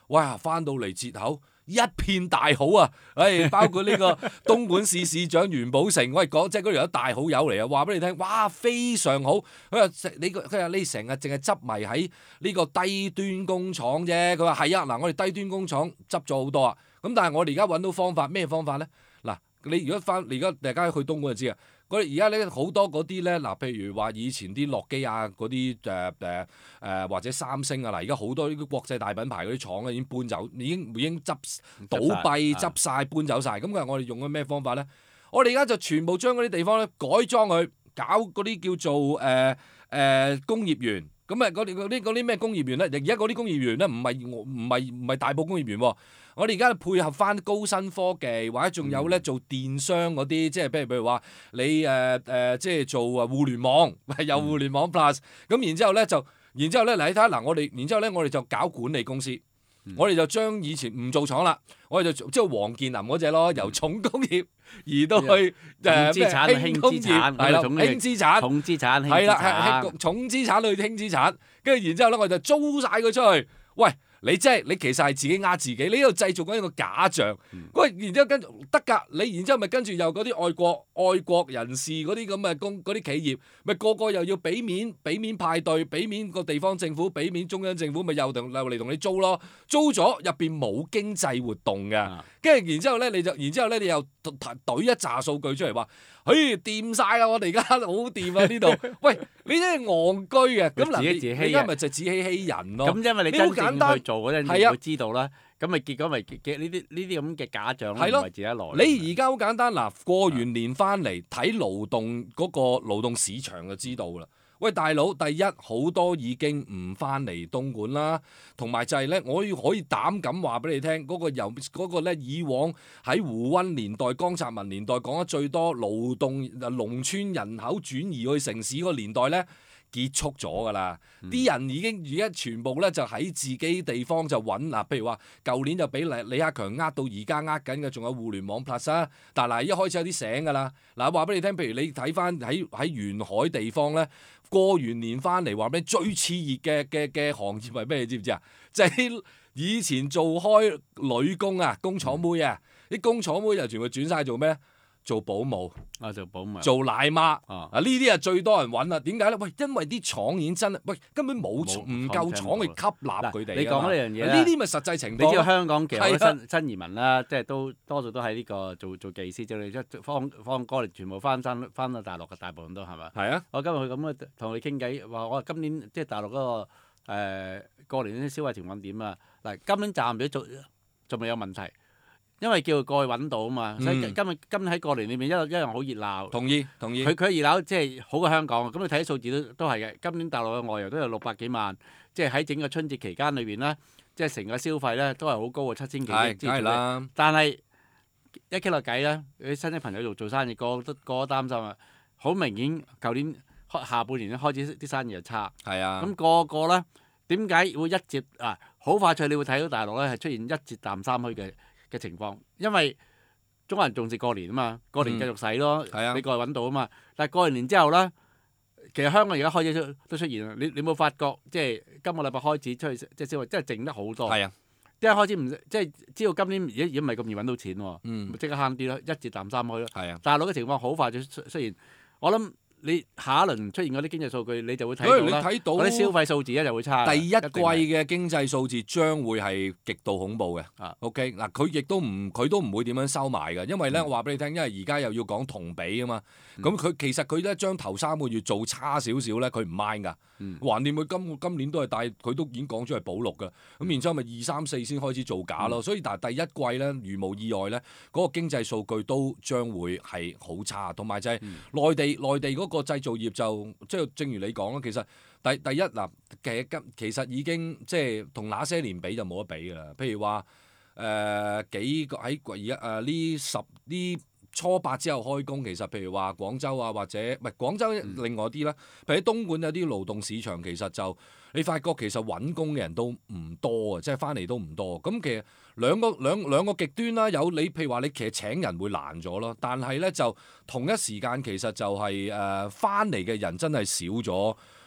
哇！翻到嚟節口一片大好啊！誒、哎，包括呢個東莞市市長袁寶成，喂講即係嗰條友大好友嚟啊！話俾你聽，哇，非常好。佢話你佢話你成日淨係執迷喺呢個低端工廠啫。佢話係啊，嗱，我哋低端工廠執咗好多啊。咁但係我哋而家揾到方法，咩方法咧？嗱，你如果翻而家大家去東莞就知啊。嗰而家咧好多嗰啲咧，嗱，譬如話以前啲諾基亞嗰啲誒誒誒或者三星啊，嗱，而家好多呢啲國際大品牌嗰啲廠咧已經搬走，已經已經執倒閉執晒搬走晒。咁佢話我哋用咗咩方法咧？我哋而家就全部將嗰啲地方咧改裝佢，搞嗰啲叫做誒誒、呃呃、工業園。咁啊嗰啲嗰啲嗰啲咩工業園咧？而家嗰啲工業園咧唔係唔係唔係大埔工業園喎。我哋而家配合翻高新科技，或者仲有咧做電商嗰啲，即係譬如譬如話你誒誒、呃呃，即係做啊互聯網，有互聯網 plus，咁然之後咧就，然之後咧嚟睇下嗱，我哋然之後咧我哋就搞管理公司，嗯、我哋就將以前唔做廠啦，我哋就即係黃健林嗰隻咯，由重工業移到去誒咩輕工業，係啦，輕資產，重資產，係啦，係重資產去輕資產，跟住然之後咧我哋就租晒佢出去，喂。你即係你其實係自己呃自己，你呢度製造緊一個假象。喂、嗯，然之後跟得㗎，你然之後咪跟住又嗰啲愛國愛國人士嗰啲咁嘅公嗰啲企業，咪個個又要俾面俾面派對，俾面個地方政府，俾面中央政府，咪又同又嚟同你租咯。租咗入邊冇經濟活動嘅，跟住、嗯、然之後咧你就然之後咧你又懟一紮數據出嚟話，嘿掂晒啦！我哋而家好掂啊呢度。喂，你真係戇居嘅。咁嗱，你而家咪就自欺欺人咯。咁因為你真正去做嗰陣，你會知道啦。咁咪結果咪嘅呢啲呢啲咁嘅假象咯，唔係自己來。你而家好簡單嗱，過完年翻嚟睇勞動嗰個勞動市場就知道啦。喂，大佬，第一好多已經唔翻嚟東莞啦，同埋就係咧，我要可以膽敢話俾你聽，嗰、嗰個由嗰、嗰個咧以往喺胡溫年代、江澤民年代講得最多勞動農村人口轉移去城市嗰個年代咧。結束咗㗎啦！啲、嗯、人已經而家全部咧就喺自己地方就揾嗱，譬如話舊年就俾李李克強呃到而家呃緊嘅，仲有互聯網 plus 啊！但係嗱，一開始有啲醒㗎啦。嗱，話俾你聽，譬如你睇翻喺喺沿海地方咧，過完年翻嚟話俾你最熾熱嘅嘅嘅行業係咩？你知唔知啊？就係、是、以前做開女工啊，工廠妹啊，啲、嗯、工廠妹就全部轉晒做咩？做保姆， 啊做保姆， 做奶媽， 啊呢啲啊最多人揾啦。點解咧？喂，因為啲廠已經真係，喂根本冇唔夠廠去吸納佢哋。 你講呢樣嘢， 呢啲咪實際情況。 你知道香港其實好多新新移民啦，即係都多數都喺呢個做做技師，即係即放放過嚟，全部翻翻翻到大陸嘅大部分都係咪？係啊！我今日去咁啊，同你傾偈，話我今年即係大陸嗰個誒過年啲消費情況點啊？嗱，今年暫時做仲未有問題。因為叫佢過去揾到啊嘛，所以今日今日喺過年裏面一一樣好熱鬧。同意同意。佢佢熱鬧即係好過香港，咁你睇啲數字都都係嘅。今年大陸嘅外遊都有六百幾萬，即係喺整個春節期間裏邊咧，即係成個消費咧都係好高嘅七千幾億。係，梗係啦。但係一傾落計咧，啲親戚朋友做做生意，個個都個個擔心啊。好明顯，舊年下半年咧開始啲生意就差。係啊。咁個個咧點解會一接啊？好快脆，你會睇到大陸咧係出現一節淡三虛嘅嘅情況，因為中國人重視過年啊嘛，過年繼續使咯，嗯、你過去揾到啊嘛。但係過完年之後咧，其實香港而家開始出都出現啦。你你冇發覺即係今個禮拜開始出去即係消費，真係剩得好多。係啊，即係開始唔即係知道今年而家而家唔係咁易揾到錢喎，嗯，即刻慳啲咯，一節淡三虛咯。係啊，大陸嘅情況好快就出出現，我諗。你下一輪出現嗰啲經濟數據，你就會睇到啦。嗰啲消費數字咧就會差。第一季嘅經濟數字將會係極度恐怖嘅。啊、OK，嗱佢亦都唔佢都唔會點樣收埋嘅，因為咧、嗯、我話俾你聽，因為而家又要講同比啊嘛。咁佢、嗯、其實佢咧將頭三個月做差少少咧，佢唔 mind 㗎。橫掂佢今今年都係，但係佢都已經講咗係保六㗎。咁、嗯、然之後咪二三四先開始造假咯。嗯、所以但係第一季咧，如無意外咧，嗰、嗰個經濟數據都將會係好差，同埋就係內地、嗯、內地嗰、嗰個個製造業就即係正如你講啦，其實第第一嗱，其實今其實已經即係同那些年比就冇得比㗎啦。譬如話誒、呃、幾個喺而家誒呢十呢初八之後開工，其實譬如話廣州啊，或者唔係廣州另外啲啦，譬如喺東莞有啲勞動市場，其實就你發覺其實揾工嘅人都唔多啊，即係翻嚟都唔多。咁其實兩個兩兩個極端啦，有你譬如話你其實請人會難咗咯，但係咧就同一時間其實就係誒翻嚟嘅人真係少咗。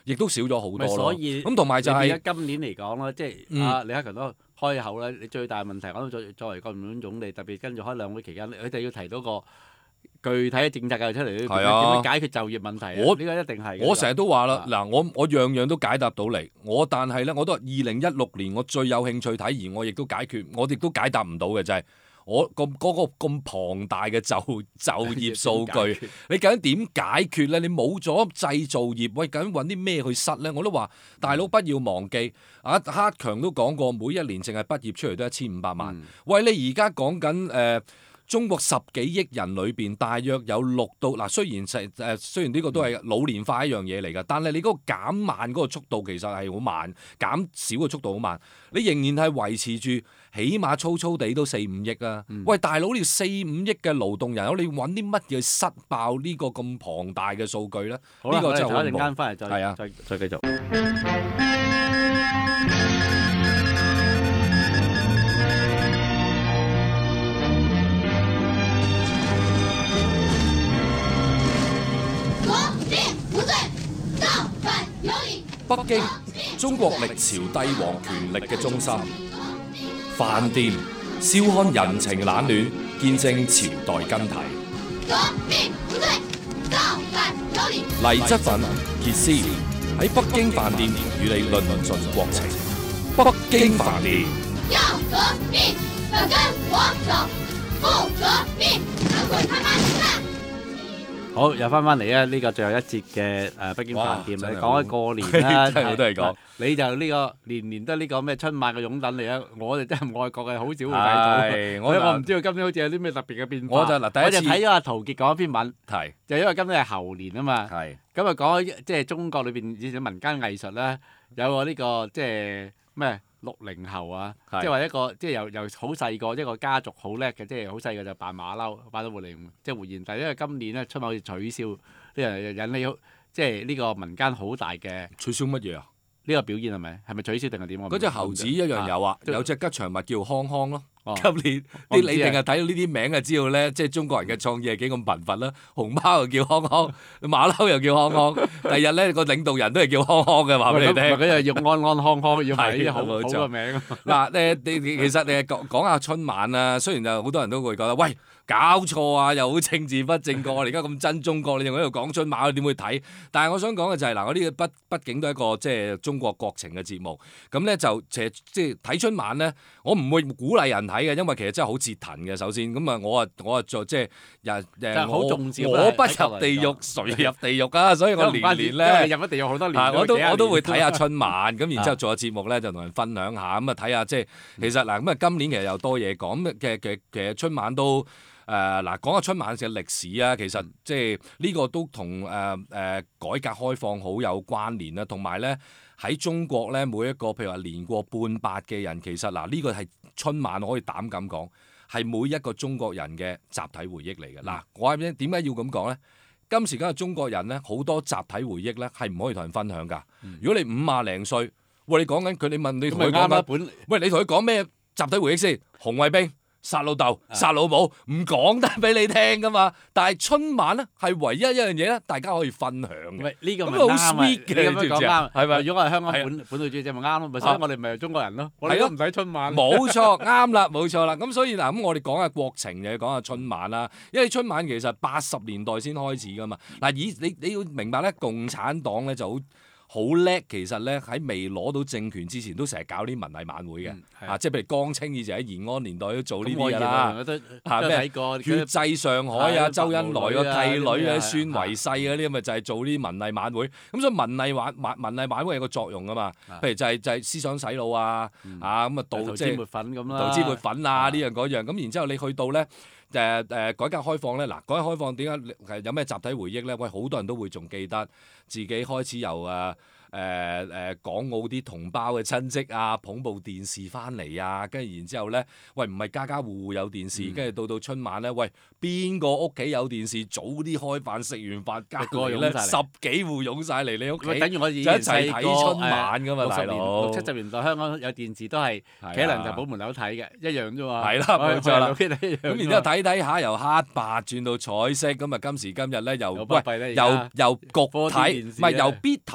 亦都少咗好多咯。 所以咁同埋就係、 而家今年嚟講啦，即係阿李克強都開口咧，你最大問題我諗作作為國務院總理，特別跟住開兩會期間，佢哋要提到個具體嘅政策教出嚟，點樣解決就業問題？我呢個一定係。 我成日都話啦，嗱，我我樣樣都解答到你，我但係咧，我都話二零一六年我最有興趣睇，而我亦都解決，我亦都解答唔到嘅就係、是。我咁嗰個咁龐大嘅就就業數據，你究竟點解決咧？你冇咗製造業，喂，究竟揾啲咩去塞咧？我都話大佬不要忘記，阿克強都講過，每一年淨係畢業出嚟都一千五百萬。嗯、喂，你而家講緊誒中國十幾億人裏邊，大約有六到嗱，雖然係誒，雖然呢個都係老年化一樣嘢嚟㗎，但係你嗰個減慢嗰個速度其實係好慢，減少嘅速度好慢，你仍然係維持住。起碼粗粗地都四五億啊！嗯、喂，大佬，你四五億嘅勞動人口，你揾啲乜嘢去塞爆呢個咁龐大嘅數據咧？呢吧個真係好一陣間翻嚟再係啊，再再繼續。 北京，中國歷朝帝王權力嘅中心。飯店笑看人情冷暖，見證朝代更替。黎則奮、傑斯喺北京飯店與你論盡國情。北京飯店。 要革命，要跟我走，不革命，等會他媽的！ 好，又翻返嚟啊！呢個最後一節嘅誒北京飯店，你講開過年啦， 真係好多嘢講。 你就呢個年年都呢個咩春晚嘅擁躉嚟啊！我哋真係外國嘅，好少會睇到。我我唔知道今年好似有啲咩特別嘅變化。 我就嗱第一次， 我就睇咗阿陶傑講一篇文， 係就因為今年係猴年啊嘛。 係咁啊講即係中國裏邊以前民間藝術咧，有個呢個即係咩六零後啊，即係話一個即係由由好細個一個家族好叻嘅，即係好細個就扮馬騮，扮到活靈即係活現。但係因為今年咧春晚好似取消，呢樣引起即係呢個民間好大嘅取消乜嘢啊？ 呢個表演係咪？係咪取消定係點？ 嗰隻猴子一樣有啊，有隻吉祥物叫康康咯。 哦、 今年啲你定係睇到呢啲名就知道咧，即係中國人嘅創意係幾咁貧乏啦。熊貓又叫康康，馬騮又叫康康。第日咧個領導人都係叫康康嘅，話俾你聽。 佢又要安安康康，要係啲好好嘅名。 嗱誒，你其實你講講下春晚啊，雖然就好多人都會覺得喂。搞錯啊！又好政治不正確，我哋而家咁憎中國，你仲喺度講春晚，點會睇？但係我想講嘅就係、是、嗱，我呢個畢畢竟都係一個即係中國國情嘅節目，咁咧就其實即係睇春晚咧，我唔會鼓勵人睇嘅，因為其實真係好折騰嘅。首先，咁啊，我啊我啊做即係誒誒，我我不入地獄，誰入地獄啊？所以我年年咧入咗地獄好多年， 我都我都會睇下春晚，咁然之後做下節目咧就同人分享下，咁啊睇下即係其實嗱，咁啊今年其實又多嘢講，咁嘅嘅其實春晚都。誒嗱、呃，講下春晚嘅歷史啊，其實即係呢個都同誒誒改革開放好有關聯啦，同埋咧喺中國咧每一個譬如話年過半百嘅人，其實嗱呢、呃這個係春晚我可以膽咁講，係每一個中國人嘅集體回憶嚟嘅。嗱、嗯，我話點點解要咁講咧？今時今日中國人咧好多集體回憶咧係唔可以同人分享㗎。嗯、如果你五廿零歲，喂你講緊佢，你問你同佢講緊，喂你同佢講咩集體回憶先？紅衛兵。殺老豆、殺老母，唔講得俾你聽噶嘛。但係春晚咧係唯一一樣嘢咧，大家可以分享嘅。 喂，呢個咪好 sweet 嘅， 你咁樣講啱，係咪？如果我係香港本的本土主義咪啱咯，咪所以我哋咪係中國人咯。我哋都唔使春晚。 冇錯，啱啦，冇錯啦。咁所以嗱，咁我哋講下國情嘅，講下春晚啦。因為春晚其實八十年代先開始噶嘛。嗱，以你你要明白咧，共產黨咧就好。好叻，其實咧喺未攞到政權之前，都成日搞啲文藝晚會嘅，啊，即係譬如江青以前喺延安年代都做呢啲㗎啦，嚇咩血祭上海啊，周恩來個契女啊，孫維世嗰啲咪就係做呢啲文藝晚會。咁所以文藝晚晚文藝晚會有個作用㗎嘛，譬如就係就係思想洗腦啊，啊咁啊導即係導致抹粉咁啦， 導致抹粉啊呢樣嗰樣。咁然之後你去到咧。誒誒改革開放咧，嗱改革開放點解係有咩集體回憶咧？喂，好多人都會仲記得自己開始由誒誒誒港澳啲同胞嘅親戚啊捧部電視翻嚟啊，跟住然之後咧，喂唔係家家戶戶有電視，跟住到到春晚咧，喂邊個屋企有電視早啲開飯，食完飯隔離咧十幾戶湧晒嚟你屋企， 等於我以前就一齊睇春晚㗎嘛，大佬六七十年代香港有電視都係企喺涼亭寶門口睇嘅，一樣啫嘛。 係啦，冇錯啦。咁然之後睇睇下由黑白轉到彩色，咁啊今時今日咧又喂由由焗睇，唔係由必睇。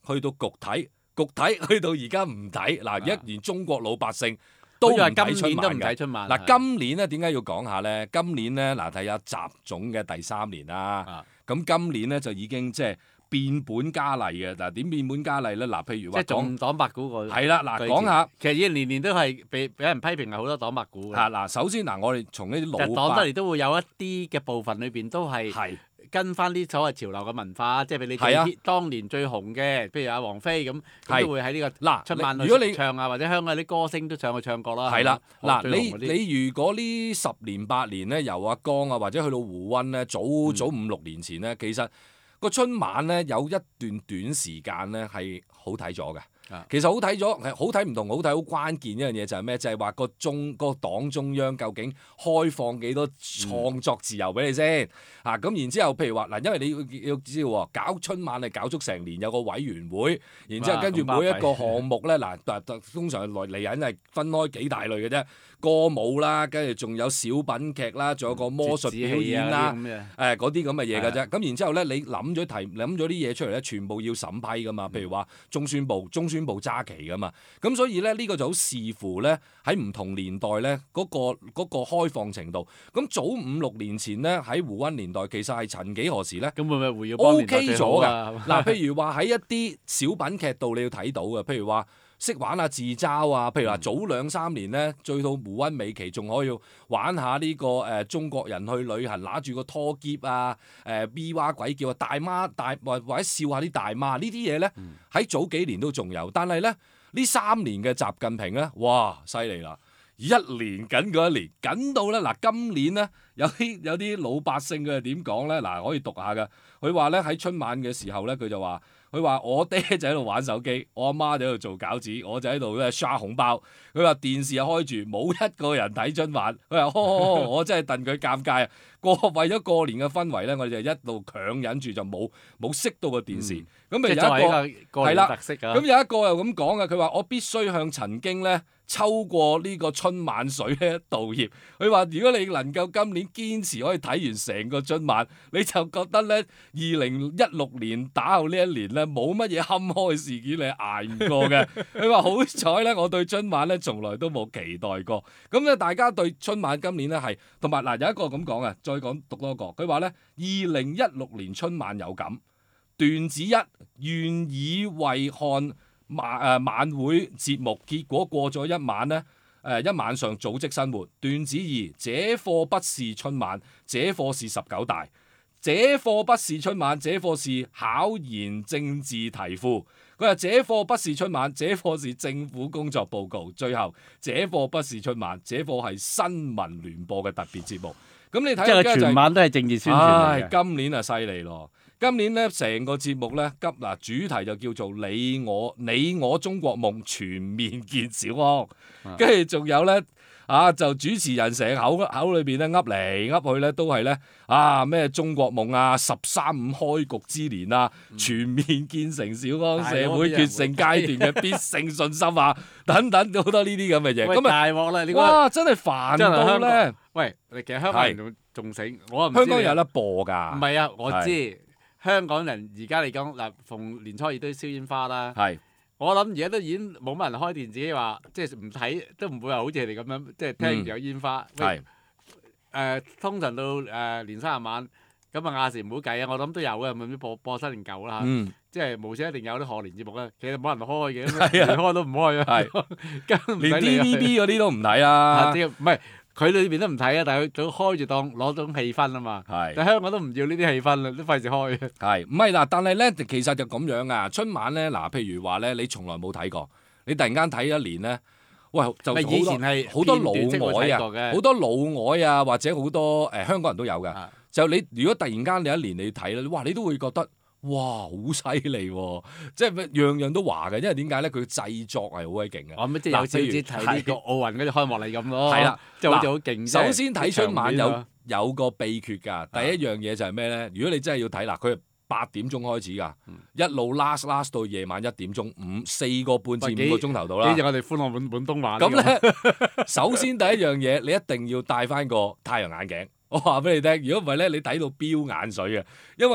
去到局睇，局睇去到而家唔睇。嗱，一連中國老百姓都唔好似話睇春今年都唔晚睇春晚。 嗱，今年咧點解要講下咧？今年咧嗱，睇下習總嘅第三年啦。 啊咁今年咧就已經即係變本加厲嘅。嗱，點變本加厲咧？嗱，譬如話講即係仲黨八股個。 係啦，嗱對講下。 其實已經年年都係俾俾人批評係好多黨八股嘅。 啊嗱，首先嗱，我哋從呢啲其實老百黨得嚟都會有一啲嘅部分裏邊都係係跟翻啲所謂潮流嘅文化，即係俾你係啊最 hit 當年最紅嘅，譬如阿王菲咁， 係咁都會喺呢個嗱， 春晚如果你去唱啊，或者香港啲歌星都上去唱過啦。 係啦， 係嘛嗱，你你如果呢十年八年咧，由阿江啊，或者去到胡溫咧，早早五六年前咧，其實個春晚咧有一段短時間咧係好睇咗嘅。 啊其實好睇咗，係好睇唔同好睇，好關鍵一樣嘢就係咩？就係話個中個黨中央究竟開放幾多創作自由俾你先啊？咁然之後，譬如話嗱，因為你要要知道喎，搞春晚係搞足成年，有個委員會，然之後哇跟住咁巴閉每一個項目咧，嗱，通常嚟嚟緊係分開幾大類嘅啫，歌舞啦，跟住仲有小品劇啦，仲有個魔術表演啦。誒嗰啲咁嘅嘢㗎啫，咁然之後咧，你諗咗題諗咗啲嘢出嚟咧，全部要審批㗎嘛。譬如話中宣部，中宣部揸旗㗎嘛。咁所以咧，呢、呢個就好視乎咧喺唔同年代咧嗰、嗰個嗰、嗰個開放程度。咁早五六年前咧喺胡溫年代，其實係曾幾何時咧咁會唔會胡耀邦 O 年代 K 最好咗啊㗎。嗱，譬如話喺一啲小品劇度你要睇到嘅，譬如話。識玩下自嘲啊！譬如話早兩三年咧，追到胡溫尾期，仲可以玩下呢、呢個誒、呃、中國人去旅行，揦住個拖篋啊！誒、呃、咪哇鬼叫啊！大媽大或或者笑下啲大媽呢啲嘢咧，喺、嗯、早幾年都仲有，但係咧呢三年嘅習近平咧，哇犀利啦！一年緊嗰一年，緊到咧嗱，今年咧有啲有啲老百姓佢係點講咧？嗱，可以讀下㗎。佢話咧喺春晚嘅時候咧，佢就話。佢話：我爹就喺度玩手機，我阿媽就喺度做餃子，我就喺度咧刷紅包。佢話電視又開住，冇一個人睇春晚。佢話：呵呵呵，我真係戥佢尷尬啊！過為咗過年嘅氛圍咧，我哋就一路強忍住就冇冇熄到個電視。咁咪、嗯、有一個係啦，咁有一個又咁講嘅，佢話：我必須向曾經咧抽過呢個春晚水咧道歉。佢話：如果你能夠今年堅持可以睇完成個春晚，你就覺得咧二零一六年打後呢一年咧冇乜嘢坎坷嘅事件你捱唔過嘅。佢話好彩咧，我對春晚咧從來都冇期待過。咁咧大家對春晚今年咧係同埋嗱有一個咁講嘅，再講讀多個。佢話咧二零一六年春晚有感，段子一願意為看晚誒晚會節目，結果過咗一晚咧。誒、呃、一晚上組織生活，段子二，這課不是春晚，這課是十九大，這課不是春晚，這課是考研政治題庫。佢話這課不是春晚，這課是政府工作報告。最後，這課不是春晚，這課係新聞聯播嘅特別節目。咁你睇下、就係， 全晚都係政治宣傳嚟嘅。 唉，今年啊犀利咯！今年咧成個節目咧，急嗱主題就叫做你我你我中國夢全面建小康，跟住仲有咧啊就主持人成口口裏邊咧噏嚟噏去咧都係咧啊咩中國夢啊十三五開局之年啊、嗯、全面建成小康社會決勝階段嘅必勝信心啊等等好多呢啲咁嘅嘢。咁啊大鑊啦！你哇真係煩到咧！ 喂，其實香港人仲仲醒，我唔知香港有得播㗎。 唔係啊，我知。香港人而家嚟講嗱，逢年初二都燒煙花啦。係，我諗而家都已經冇乜人開電視話，即係唔睇都唔會話好似你哋咁樣，即係聽完有煙花。係、嗯，誒、呃、通常到誒、呃、年三十晚，咁啊亞視唔好計啊，我諗都有嘅，咪啲播播新年舊啦嚇。嗯、即係無線一定有啲賀年節目啦，其實冇人開嘅，連開都唔開啊。係，連 D V B 嗰啲都唔睇啊。唔係。佢裏邊都唔睇啊，但係佢都開住當攞種氣氛啊嘛。係。但香港都唔要呢啲氣氛啦，都費事開。係，唔係嗱？但係咧，其實就咁樣啊。春晚咧，嗱，譬如話咧，你從來冇睇過，你突然間睇一年咧，喂，就好多好多老外啊，好多老外啊，或者好多誒、呃、香港人都有㗎。的就你如果突然間你一年你睇咧，哇，你都會覺得。哇，好犀利喎！即係樣樣都話嘅，因為點解咧？佢製作係好鬼勁嘅。我咪即係有少少睇呢個奧運嗰啲開幕禮咁咯。係啦，即係好似好勁。首先睇春晚有有個秘訣㗎。第一樣嘢就係咩咧？如果你真係要睇嗱，佢係八點鐘開始㗎，一路 last last 到夜晚一點鐘，五四個半至五個鐘頭到啦。幾日我哋歡樂滿滿東話。咁咧，首先第一樣嘢，你一定要戴翻個太陽眼鏡。我話俾你聽，如果唔係咧，你睇到飆眼水嘅，因為咧。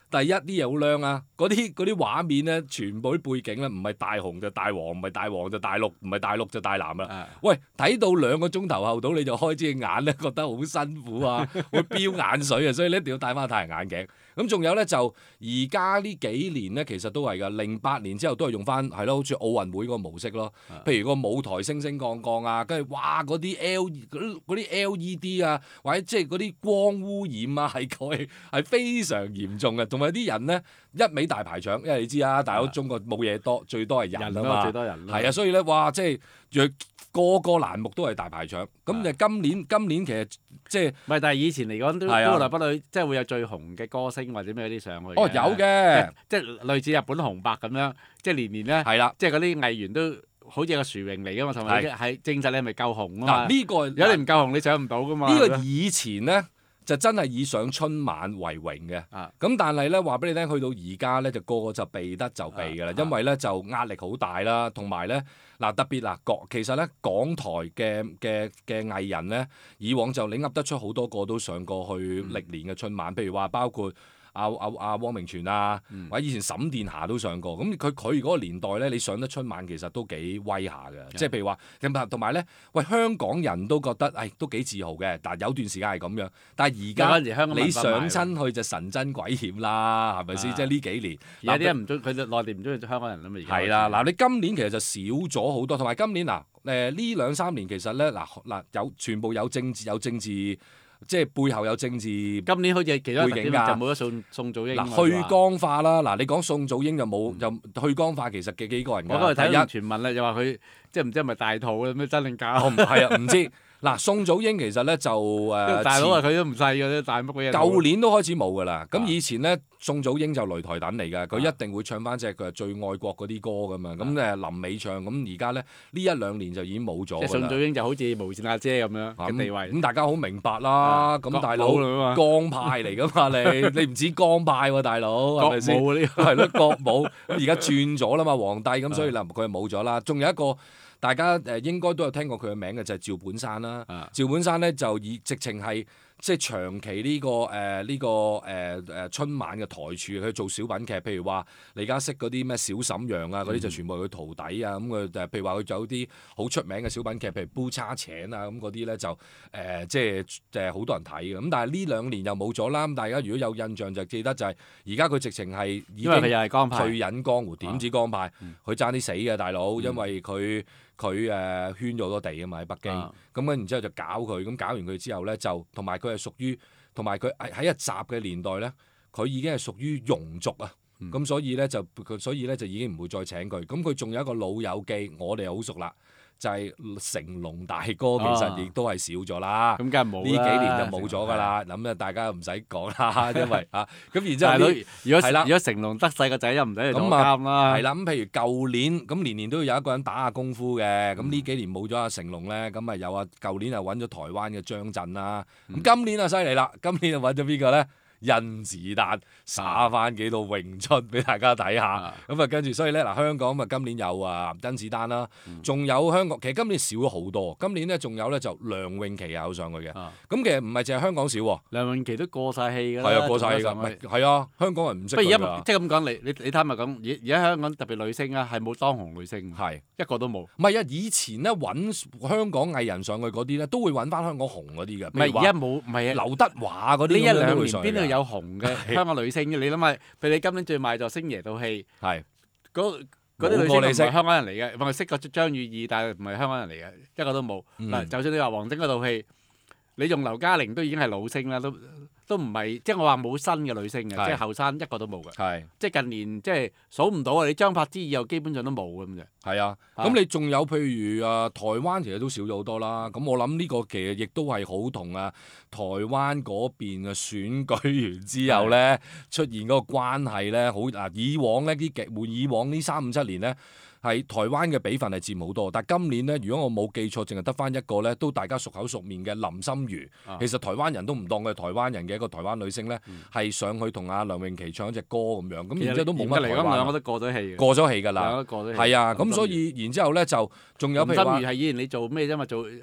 第一啲嘢好靚啊！嗰啲嗰啲畫面咧，全部啲背景咧，唔係大紅就大黃，唔係大黃就大綠，唔係大綠就大藍啦。 啊喂，睇到兩個鐘頭後到你就開始眼咧覺得好辛苦啊，會飆眼水啊，所以你一定要戴翻太陽眼鏡。咁仲有咧就而家呢幾年咧，其實都係㗎。零八年之後都係用翻係咯，好似奧運會嗰個模式咯。譬如個舞台升升降降啊，跟住哇嗰啲 L 嗰啲 L E D 啊，或者即係嗰啲光污染啊，係佢係非常嚴重嘅。同埋啲人咧一味大排場，因為你知啊，大佬中國冇嘢多，最多係人啊嘛， 最多人係啊，所以咧哇，即係若個個欄目都係大排場。咁就今年今年其實即係唔係？但係以前嚟講都都來不來，即係會有最紅嘅歌星或者咩啲上去。 哦，有嘅， 即係類似日本紅白咁樣，即係年年咧， 係啦， 即係嗰啲藝員都好似個殊榮嚟㗎嘛，同埋係證實你係咪夠紅啊嘛？ 嗱呢個如果你唔夠紅，你上唔到㗎嘛。 呢個以前咧就真係以上春晚為榮嘅。 啊咁但係咧話俾你聽，去到而家咧就個個就避得就避㗎啦，因為咧就壓力好大啦，同埋咧嗱特別嗱港其實咧港台嘅嘅嘅藝人咧，以往就你噏得出好多個都上過去歷年嘅春晚，譬如話包括。阿阿阿汪明荃啊， 嗯、 或者以前沈殿霞都上過，咁佢佢嗰個年代咧，你上得春晚其實都幾威下嘅，即係譬如話，同埋咧，喂香港人都覺得，誒、哎、都幾自豪嘅，但係有段時間係咁樣，但係而家你上親去就神憎鬼厭啦，係咪先？即係呢幾年， 而家啲人唔中，佢哋內地唔中意香港人啊嘛，而家係啦，嗱你今年其實就少咗好多，同埋今年嗱誒呢兩三年其實咧嗱嗱有全部有政治有政治。即係背後有政治， 今年好似其他背景㗎， 就冇咗宋宋祖英。 嗱，去光化啦，嗱，你講宋祖英就冇，就去光化其實幾幾個人㗎。 我嗰日睇完傳聞咧，又話佢即係唔知係咪大肚咩真定假？ 哦，係啊，唔知。嗱，宋祖英其實咧就誒， 大佬啊，佢都唔細嘅啫，大乜鬼嘢？ 舊年都開始冇㗎啦。咁以前咧，宋祖英就擂台躉嚟㗎，佢一定會唱翻隻佢係最愛國嗰啲歌㗎嘛。咁誒臨尾唱，咁而家咧呢一兩年就已經冇咗。 即係宋祖英就好似無線阿姐咁樣嘅地位。 咁大家好明白啦。咁大佬江派嚟㗎嘛，你你唔止江派喎，大佬係咪先？ 國母呢個係咯，國母。咁而家轉咗啦嘛，皇帝咁，所以嗱佢係冇咗啦。仲有一個。大家誒應該都有聽過佢嘅名嘅就係趙本山啦。 啊、 趙本山咧就以直情係即係長期呢、呢個誒呢、呃呢個誒誒、呃、春晚嘅台柱，佢做小品劇，譬如話你而家識嗰啲咩小沈陽啊嗰啲就全部係佢徒弟啊。咁佢誒譬如話佢仲有啲好出名嘅小品劇，譬如煲叉請啊咁嗰啲咧就誒、呃、即係誒好多人睇嘅。咁但係呢兩年又冇咗啦。咁大家如果有印象就記得就係而家佢直情係已經退隱江湖，點知江派？佢爭啲死嘅大佬，因為佢。佢誒、呃、圈咗好多地啊嘛喺北京，咁跟、啊、然之後就搞佢，咁搞完佢之後咧就同埋佢係屬於，同埋佢喺喺一集嘅年代咧，佢已經係屬於庸俗啊，咁、嗯、所以咧就所以咧就已經唔會再請佢，咁佢仲有一個老友記，我哋又好熟啦。就係成龍大哥，其實亦都係少咗啦。 咁梗係冇呢幾年就冇咗㗎啦。咁啊，大家唔使講啦，因為啊，咁然之後如果如果成龍得勢個仔，又唔使嚟坐監啦。 係啦，咁譬如舊年咁年年都要有一個人打下功夫嘅。咁呢幾年冇咗阿成龍咧，咁啊有啊，舊年啊揾咗台灣嘅張震啦。咁今年啊犀利啦，今年啊揾咗邊個咧？甄子丹耍翻幾套詠春俾大家睇下，咁啊跟住所以咧嗱香港咁啊今年有啊甄子丹啦，仲、嗯、有香港其實今年少咗好多，今年咧仲有咧就梁詠琪有上去嘅，咁、啊、其實唔係淨係香港少喎， 梁詠琪都過晒氣㗎啦， 係啊過晒氣㗎，係啊香港人唔識佢㗎。不如而家即係咁講，你你你坦白講，而而家香港特別女星啊，係冇當紅女星，係是一個都冇。 唔係啊，以前咧揾香港藝人上去嗰啲咧，都會揾翻香港紅嗰啲嘅， 唔係而家冇，唔係啊劉德華嗰啲。呢一兩年邊度有紅嘅？香港女星，你諗下，譬如你今年最賣座星爺套戲，係嗰嗰啲女星唔係香港人嚟嘅，唔係識個張雨綺，但係唔係香港人嚟嘅，一個都冇。嗱、嗯，就算你話王晶嗰套戲，你用劉嘉玲都已經係老星啦，都都唔係，即係我話冇新嘅女星嘅，是即係後生一個都冇嘅。係是即係近年即係數唔到啊！你張柏芝以後基本上都冇咁啫。係啊， 咁、啊、你仲有譬如啊，台灣其實都少咗好多啦。咁我諗呢個其實亦都係好同啊台灣嗰邊嘅選舉完之後咧是出現嗰個關係咧，好嗱以往咧啲劇，換以往呢三五七年咧。係台灣嘅比分係佔好多，但係今年咧，如果我冇記錯，淨係得翻一個咧，都大家熟口熟面嘅林心如。啊、其實台灣人都唔當佢係台灣人嘅一個台灣女星咧，係、嗯、上去同阿梁詠琪唱一隻歌咁樣，咁然之後都冇乜台灣。 兩個都過咗氣嘅。 過咗氣㗎啦。兩個過咗氣。係啊，咁所以然之後咧就仲有譬如話。林心如係以前你做咩啫嘛？做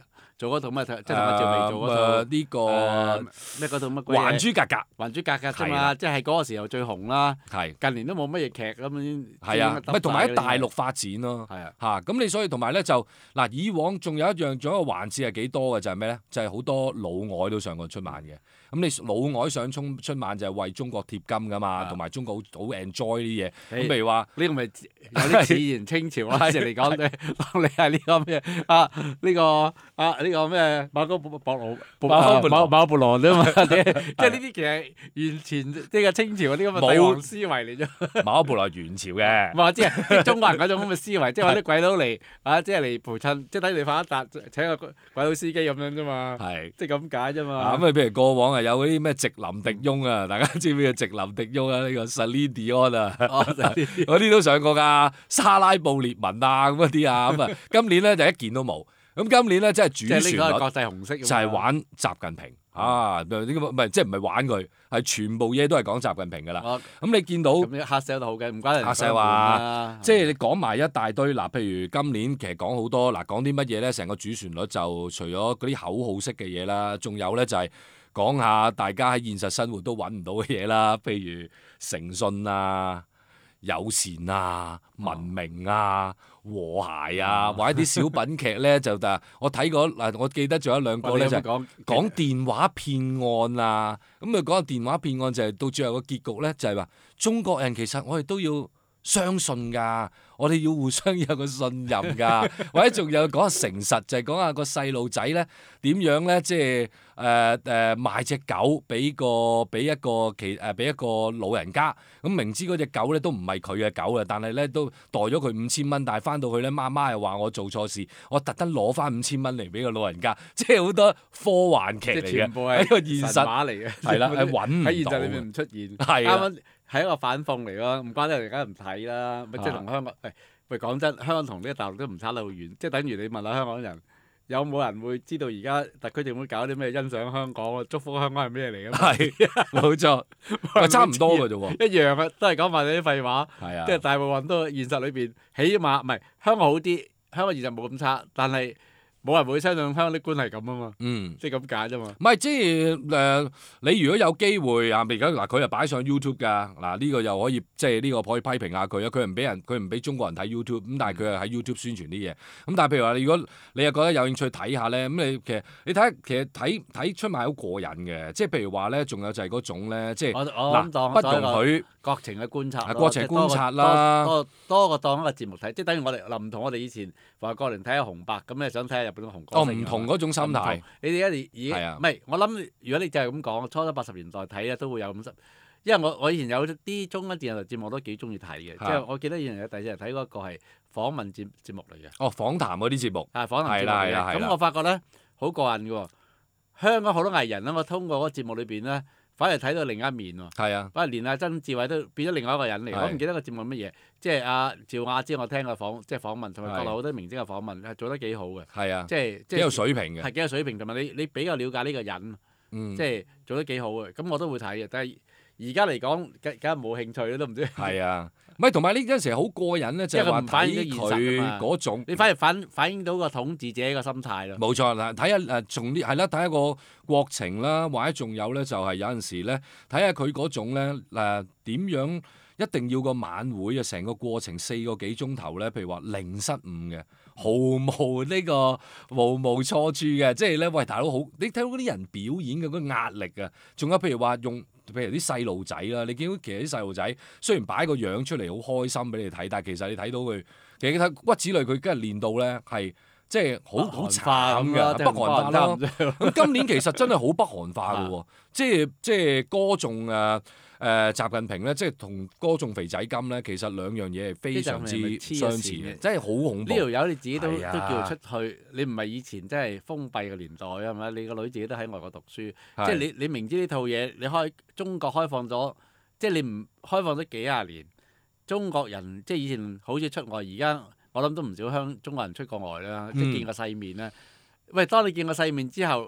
做嗰套咩？即係同阿趙薇做嗰套誒呢個咩嗰套乜鬼嘢？ 還珠格格， 還珠格格啫係啦嘛，即係嗰個時候最紅啦。 係近年都冇乜嘢劇咁樣。 係啊，咪同埋喺大陸陸。 發展咯。 係啊。 嚇咁你所以同埋咧就嗱，以往仲有一樣仲有一個環節係幾多嘅就係咩咧？就係好多老外都上過春晚嘅。咁你老外上春春晚就係為中國貼金噶嘛，同埋中國好好 enjoy 啲嘢。咁譬如話呢個咪有啲似以前清朝嗰陣時嚟講，當你係呢個咩啊？呢個啊呢個咩馬高博博羅馬馬馬布羅啫嘛，即係呢啲其實完全呢個清朝嗰啲咁嘅帝王思維嚟啫。 馬布羅係元朝嘅。 唔係我知係中國人嗰種咁嘅思維，即係話啲鬼佬嚟啊，即係嚟陪襯，即係等你發一達請個鬼佬司機咁樣啫嘛。係，即係咁解啫嘛。 咁啊，譬如過往係有嗰啲咩直林迪翁啊，大家知唔知啊？直林迪翁啊，呢個 Celine Dion 啊，嗰啲都上過㗎，莎拉布列文啊咁嗰啲啊，咁啊，今年咧就一件都冇。咁今年咧真係主旋律， 即係呢個係國際紅色， 就係玩習近平啊！呢個唔係即係唔係玩佢，係全部嘢都係講習近平㗎啦。咁你見到咁樣黑 sell 都好嘅，唔關人黑 sell 話，即係你講埋一大堆嗱，譬如今年其實講好多嗱，講啲乜嘢咧？成個主旋律就除咗嗰啲口號式嘅嘢啦，仲有咧就係講下大家喺現實生活都揾唔到嘅嘢啦，譬如誠信啊、友善啊、文明啊、和諧啊，或者啲小品劇咧就誒，我睇過嗱，我記得仲有兩個咧就係講講電話騙案啊，咁佢講個電話騙案就係到最後個結局咧就係話中國人其實我哋都要相信㗎，我哋要互相有個信任㗎，或者仲有講下誠實，就係講下個細路仔咧點樣咧，即係誒誒賣隻狗俾個俾一個其誒俾一個老人家，咁明知嗰隻狗咧都唔係佢嘅狗啊，但係咧都代咗佢五千蚊，但係翻到去咧媽媽又話我做錯事，我特登攞翻五千蚊嚟俾個老人家，即係好多科幻劇嚟嘅，喺個現實話嚟嘅， 係啦，係揾唔到， 喺現實裏面唔出現， 係啱啱係一個反諷嚟咯，唔關得人家唔睇啦，咪即係同香港，喂喂講真，香港同呢個大陸都唔差得好遠，即係等於你問下香港人，有冇人會知道而家特區政府搞啲咩欣賞香港、祝福香港係咩嚟嘅？ 係冇錯，咪差唔多嘅啫喎， 一樣啊，都係講埋啲廢話， 係啊， 即係大部分都現實裏邊，起碼唔係香港好啲，香港現實冇咁差，但係冇人會相信香港啲官係咁啊嘛， 嗯， 即係咁解啫嘛。 唔係即係誒，你如果有機會啊，而家嗱佢又擺上 YouTube 㗎，嗱呢個又可以即係呢個可以批評下佢啊，佢唔俾人佢唔俾中國人睇 YouTube，咁但係佢係喺 YouTube 宣傳啲嘢，咁但係譬如話如果你又覺得有興趣睇下咧，咁你其實你睇其實睇睇春晚好過癮嘅，即係譬如話咧，仲有就係嗰種咧，即係嗱不容許國情嘅觀察， 國情觀察啦， 多多個當一個節目睇，即係等於我哋嗱唔同我哋以前話過年睇下紅白咁，你想睇下日本紅歌星。 哦，唔同嗰種心態。 你哋而家已經唔係，我諗如果你就係咁講，初初八十年代睇咧都會有咁心，因為我我以前有啲中央電視台節目都幾中意睇嘅，即係我記得以前有第四日睇嗰個係訪問節節目嚟嘅。 哦，訪談嗰啲節目。 係訪談節目嚟嘅。咁我發覺咧好過癮嘅喎，香港好多藝人咧，我通過嗰個節目裏邊咧，反而睇到另一面喎。 係啊。 反而連阿曾志偉都變咗另外一個人嚟。我唔記得個節目係乜嘢，即係阿趙亞芝，我聽過訪即係訪問，同埋國內好多明星嘅訪問，係做得幾好嘅。 係啊。 即係幾有水平嘅。 係幾有水平，同埋你你比較了解呢個人，即係做得幾好嘅。咁我都會睇嘅，但係而家嚟講，梗梗係冇興趣啦，都唔知。 係啊。唔係同埋呢陣時好過癮咧，就係話睇佢嗰種， 你反而反反映到個統治者嘅心態咯。 冇錯啦，睇下誒，從啲係啦，睇下個國情啦，或者仲有咧，就係有陣時咧，睇下佢嗰種咧誒點樣，一定要個晚會啊，成個過程四個幾鐘頭咧，譬如話零失誤嘅，毫無呢個毫無錯處嘅，即係咧，喂大佬好，你睇到嗰啲人表演嘅嗰個壓力啊，仲有譬如話用。譬如啲細路仔啦，你見到其實啲細路仔雖然擺個樣出嚟好開心俾你睇，但係其實你睇到佢，其實睇骨子裏佢今日練到咧係即係好好慘㗎，北韓化咯。咁今年其實真係好北韓化㗎喎，即係即係歌頌誒誒習近平咧，即係同歌頌肥仔金咧，其實兩樣嘢係非常之相似嘅，真係好恐怖。 呢條友你自己都都叫出去，你唔係以前真係封閉嘅年代啊嘛？你個女自己都喺外國讀書，即係你你明知呢套嘢你開中國開放咗，即係你唔開放咗幾廿年，中國人即係以前好似出外，而家我諗都唔少香中國人出過外啦，即係見過世面啦。喂，當你見過世面之後，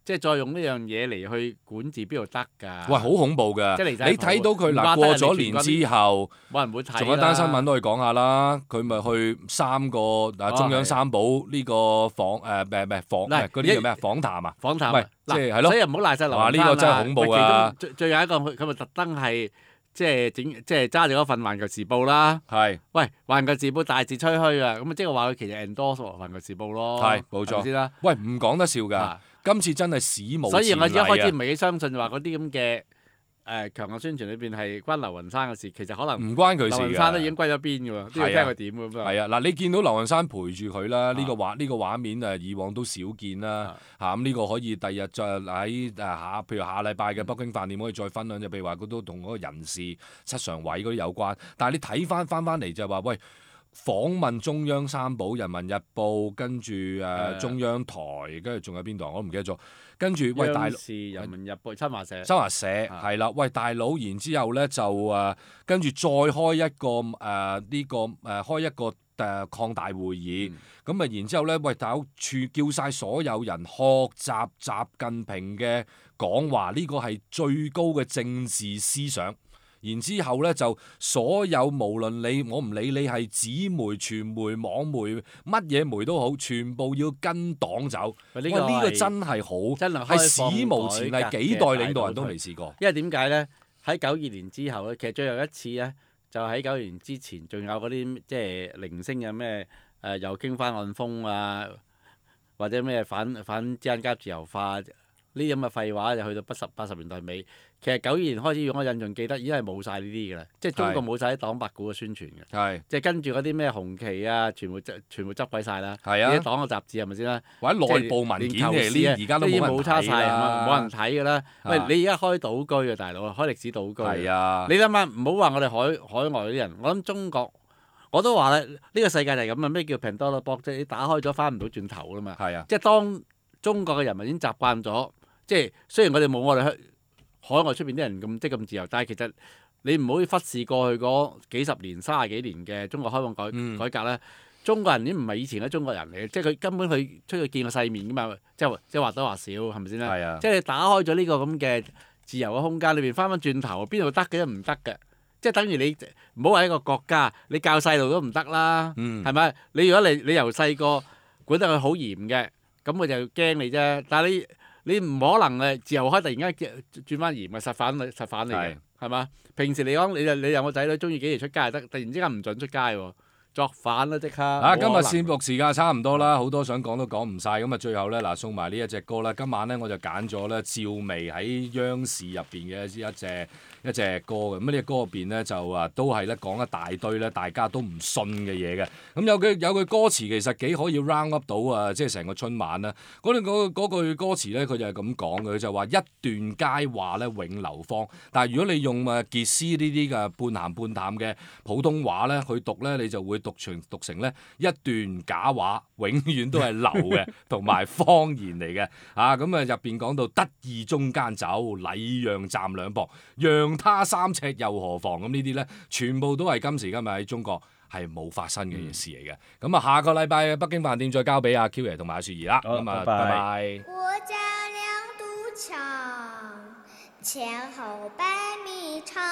即係再用呢樣嘢嚟去管治邊度得㗎？ 喂，好恐怖㗎！ 即係離晒譜你睇到佢嗱過咗年之後， 冇人會睇啦。 仲有單新聞都可以講下啦。佢咪去三個啊中央三寶呢個訪誒咩咩訪嗰啲叫咩啊訪談啊？ 訪談喂，即係係咯。 所以唔好賴晒劉雲山呢個真係恐怖啊！ 最最有一個佢咪特登係即係整即係揸住嗰份《環球時報》啦。 係。喂， 《環球時報》大肆吹噓啊！咁啊即係話佢其實 endorse《環球時報》咯。 係冇錯。先啦。喂，唔講得笑㗎。今次真係史無前例啊！ 所以我一開始唔係幾相信話嗰啲咁嘅誒強硬宣傳裏邊係關劉雲山嘅事，其實可能唔關佢事嘅。 劉雲山都已經歸咗邊㗎喎，都要聽佢點咁啊！ 係啊，嗱，你見到劉雲山陪住佢啦，呢個畫呢個畫面誒以往都少見啦嚇，咁呢個可以第日再喺誒下，譬如下禮拜嘅北京飯店可以再分享，就譬如話佢都同嗰個人事七常委嗰啲有關，但係你睇翻翻翻嚟就係話喂。訪問中央三寶、人民日報，跟住誒、呃、中央台，跟住仲有邊度我都唔記得咗。跟住喂大陸， 人民日報、新華社、 新華社係啦。喂大佬，然之後咧就誒、呃、跟住再開一個誒呢、呃這個誒、呃、開一個誒、呃、擴大會議。咁啊、嗯，然之後咧，喂大佬，處叫晒所有人學習習近平嘅講話，呢個係最高嘅政治思想。然之後咧就所有無論你我唔理你係紙媒、傳媒、網媒乜嘢媒都好，全部要跟黨走。喂，呢、呢個呢個真係好， 真係係史無前例，幾代領導人都未試過。 因為點解咧？喺九二年之後咧，其實最後一次咧，就喺九二年之前，仲有嗰啲即係零星嘅咩誒，又傾翻案風啊，或者咩反反資產階級自由化呢啲咁嘅廢話，就去到八十八十年代尾。其實九二年開始，我印象記得已經係冇晒呢啲㗎啦，即係中國冇晒啲黨八股嘅宣傳嘅， 係即係跟住嗰啲咩紅旗啊，全部執全部執鬼晒啦， 係啊， 啲黨嘅雜誌係咪先啦？ 或者內部文件嚟呢？而家都冇人睇啦， 冇人睇㗎啦。喂，你而家開島居啊，大佬啊，開歷史島居。 係啊。你諗下，唔好話我哋海海外啲人，我諗中國，我都話咧，呢個世界就係咁啊！咩叫 Pandora Box？即係你打開咗翻唔到轉頭㗎嘛。係啊。即係當中國嘅人民已經習慣咗，即係雖然我哋冇我哋香海外出邊啲人咁即係咁自由，但係其實你唔好忽視過去嗰幾十年、三十幾年嘅中國開放改、嗯、改革咧。中國人已經唔係以前嘅中國人嚟嘅，即係佢根本佢出去見過世面㗎嘛，即係即係話多話少，係咪先咧？係啊。即係你打開咗呢個咁嘅自由嘅空間裏邊，翻返轉頭邊度得嘅都唔得嘅，即係等於你唔好話一個國家，你教細路都唔得啦，係咪、嗯？你如果你你由細個管得佢好嚴嘅，咁佢就驚你啫。但係你你唔可能誒自由開，突然間轉翻嚴嘅，實反實反嚟嘅，係嘛？平時嚟講，你就你有個仔女中意幾時出街就得，突然之間唔準出街喎，作反啦即刻！啊， 今日節目時間差唔多啦，好多想講都講唔晒。咁啊最後咧嗱送埋呢一隻歌啦。今晚咧我就揀咗咧趙薇喺央視入邊嘅一隻一隻歌嘅。咁呢隻歌入邊咧就啊都係咧講一大堆咧大家都唔信嘅嘢嘅。咁有句有句歌詞其實幾可以 round up 到啊，即係成個春晚啦。嗰段嗰句歌詞咧佢就係咁講嘅，佢就話一段佳話咧永流芳。但係如果你用啊傑斯呢啲嘅半鹹半淡嘅普通話咧去讀咧，你就會讀成讀成咧一段假話，永遠都係流嘅，同埋謊言嚟嘅。啊，咁啊入邊講到得意中間走，禮讓站兩步，讓他三尺又何妨？咁呢啲咧，全部都係今時今日喺中國係冇發生嘅事嚟嘅。咁、嗯、啊，下個禮拜嘅北京飯店再交俾阿 Q 爺同埋阿雪兒啦。咁啊，拜拜。 我家兩堵牆，前後百米長，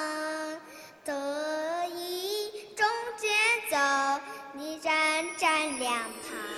得意中間走，你站站兩旁。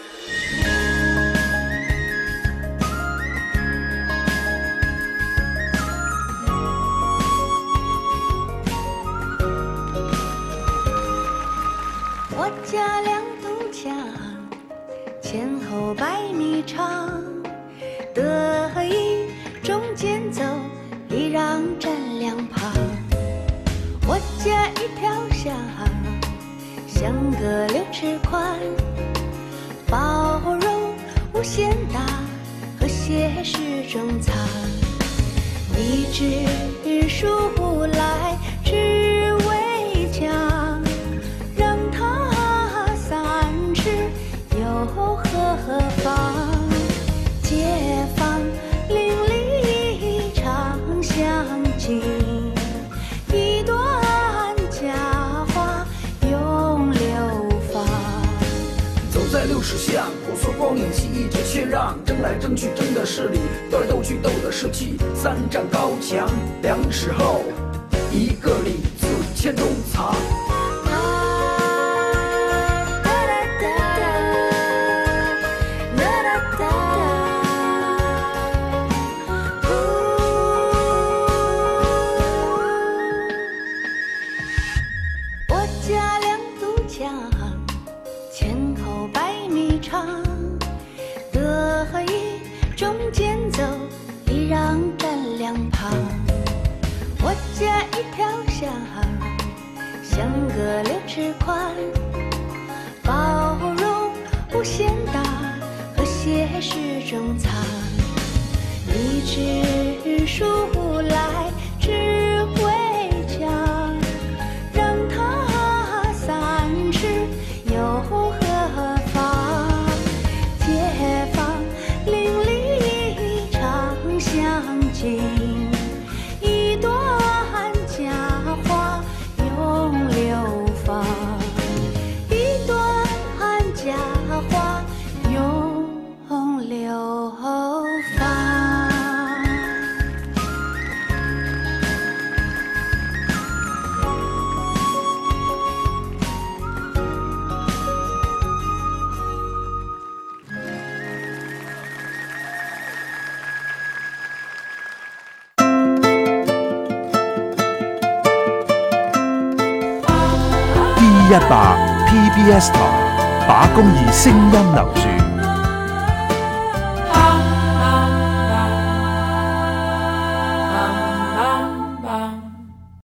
我家兩堵牆，前後百米長，得意中間走，禮讓站兩旁。我家一條巷，相隔六尺寬，包容無限大，和諧是中藏。你指出來只為講，讓他三尺又何妨？街坊鄰里常相近，一段假話永流芳。 走在六尺巷，婆娑光影起义之谦让，争来争去争的是理，斗来斗去斗的是气。三丈高墙两尺厚，一个李字千中藏。 我家两堵墙，前后百米长，得意中间走，礼让站两旁。我家一条巷，相隔六尺宽，包容无限大，和谐是中藏。一只书来只为讲，让它三尺又何妨？街坊邻里常相近，一段佳话永流芳，一段佳话永流芳。 D 一百 P B S 台，把公義聲音留住。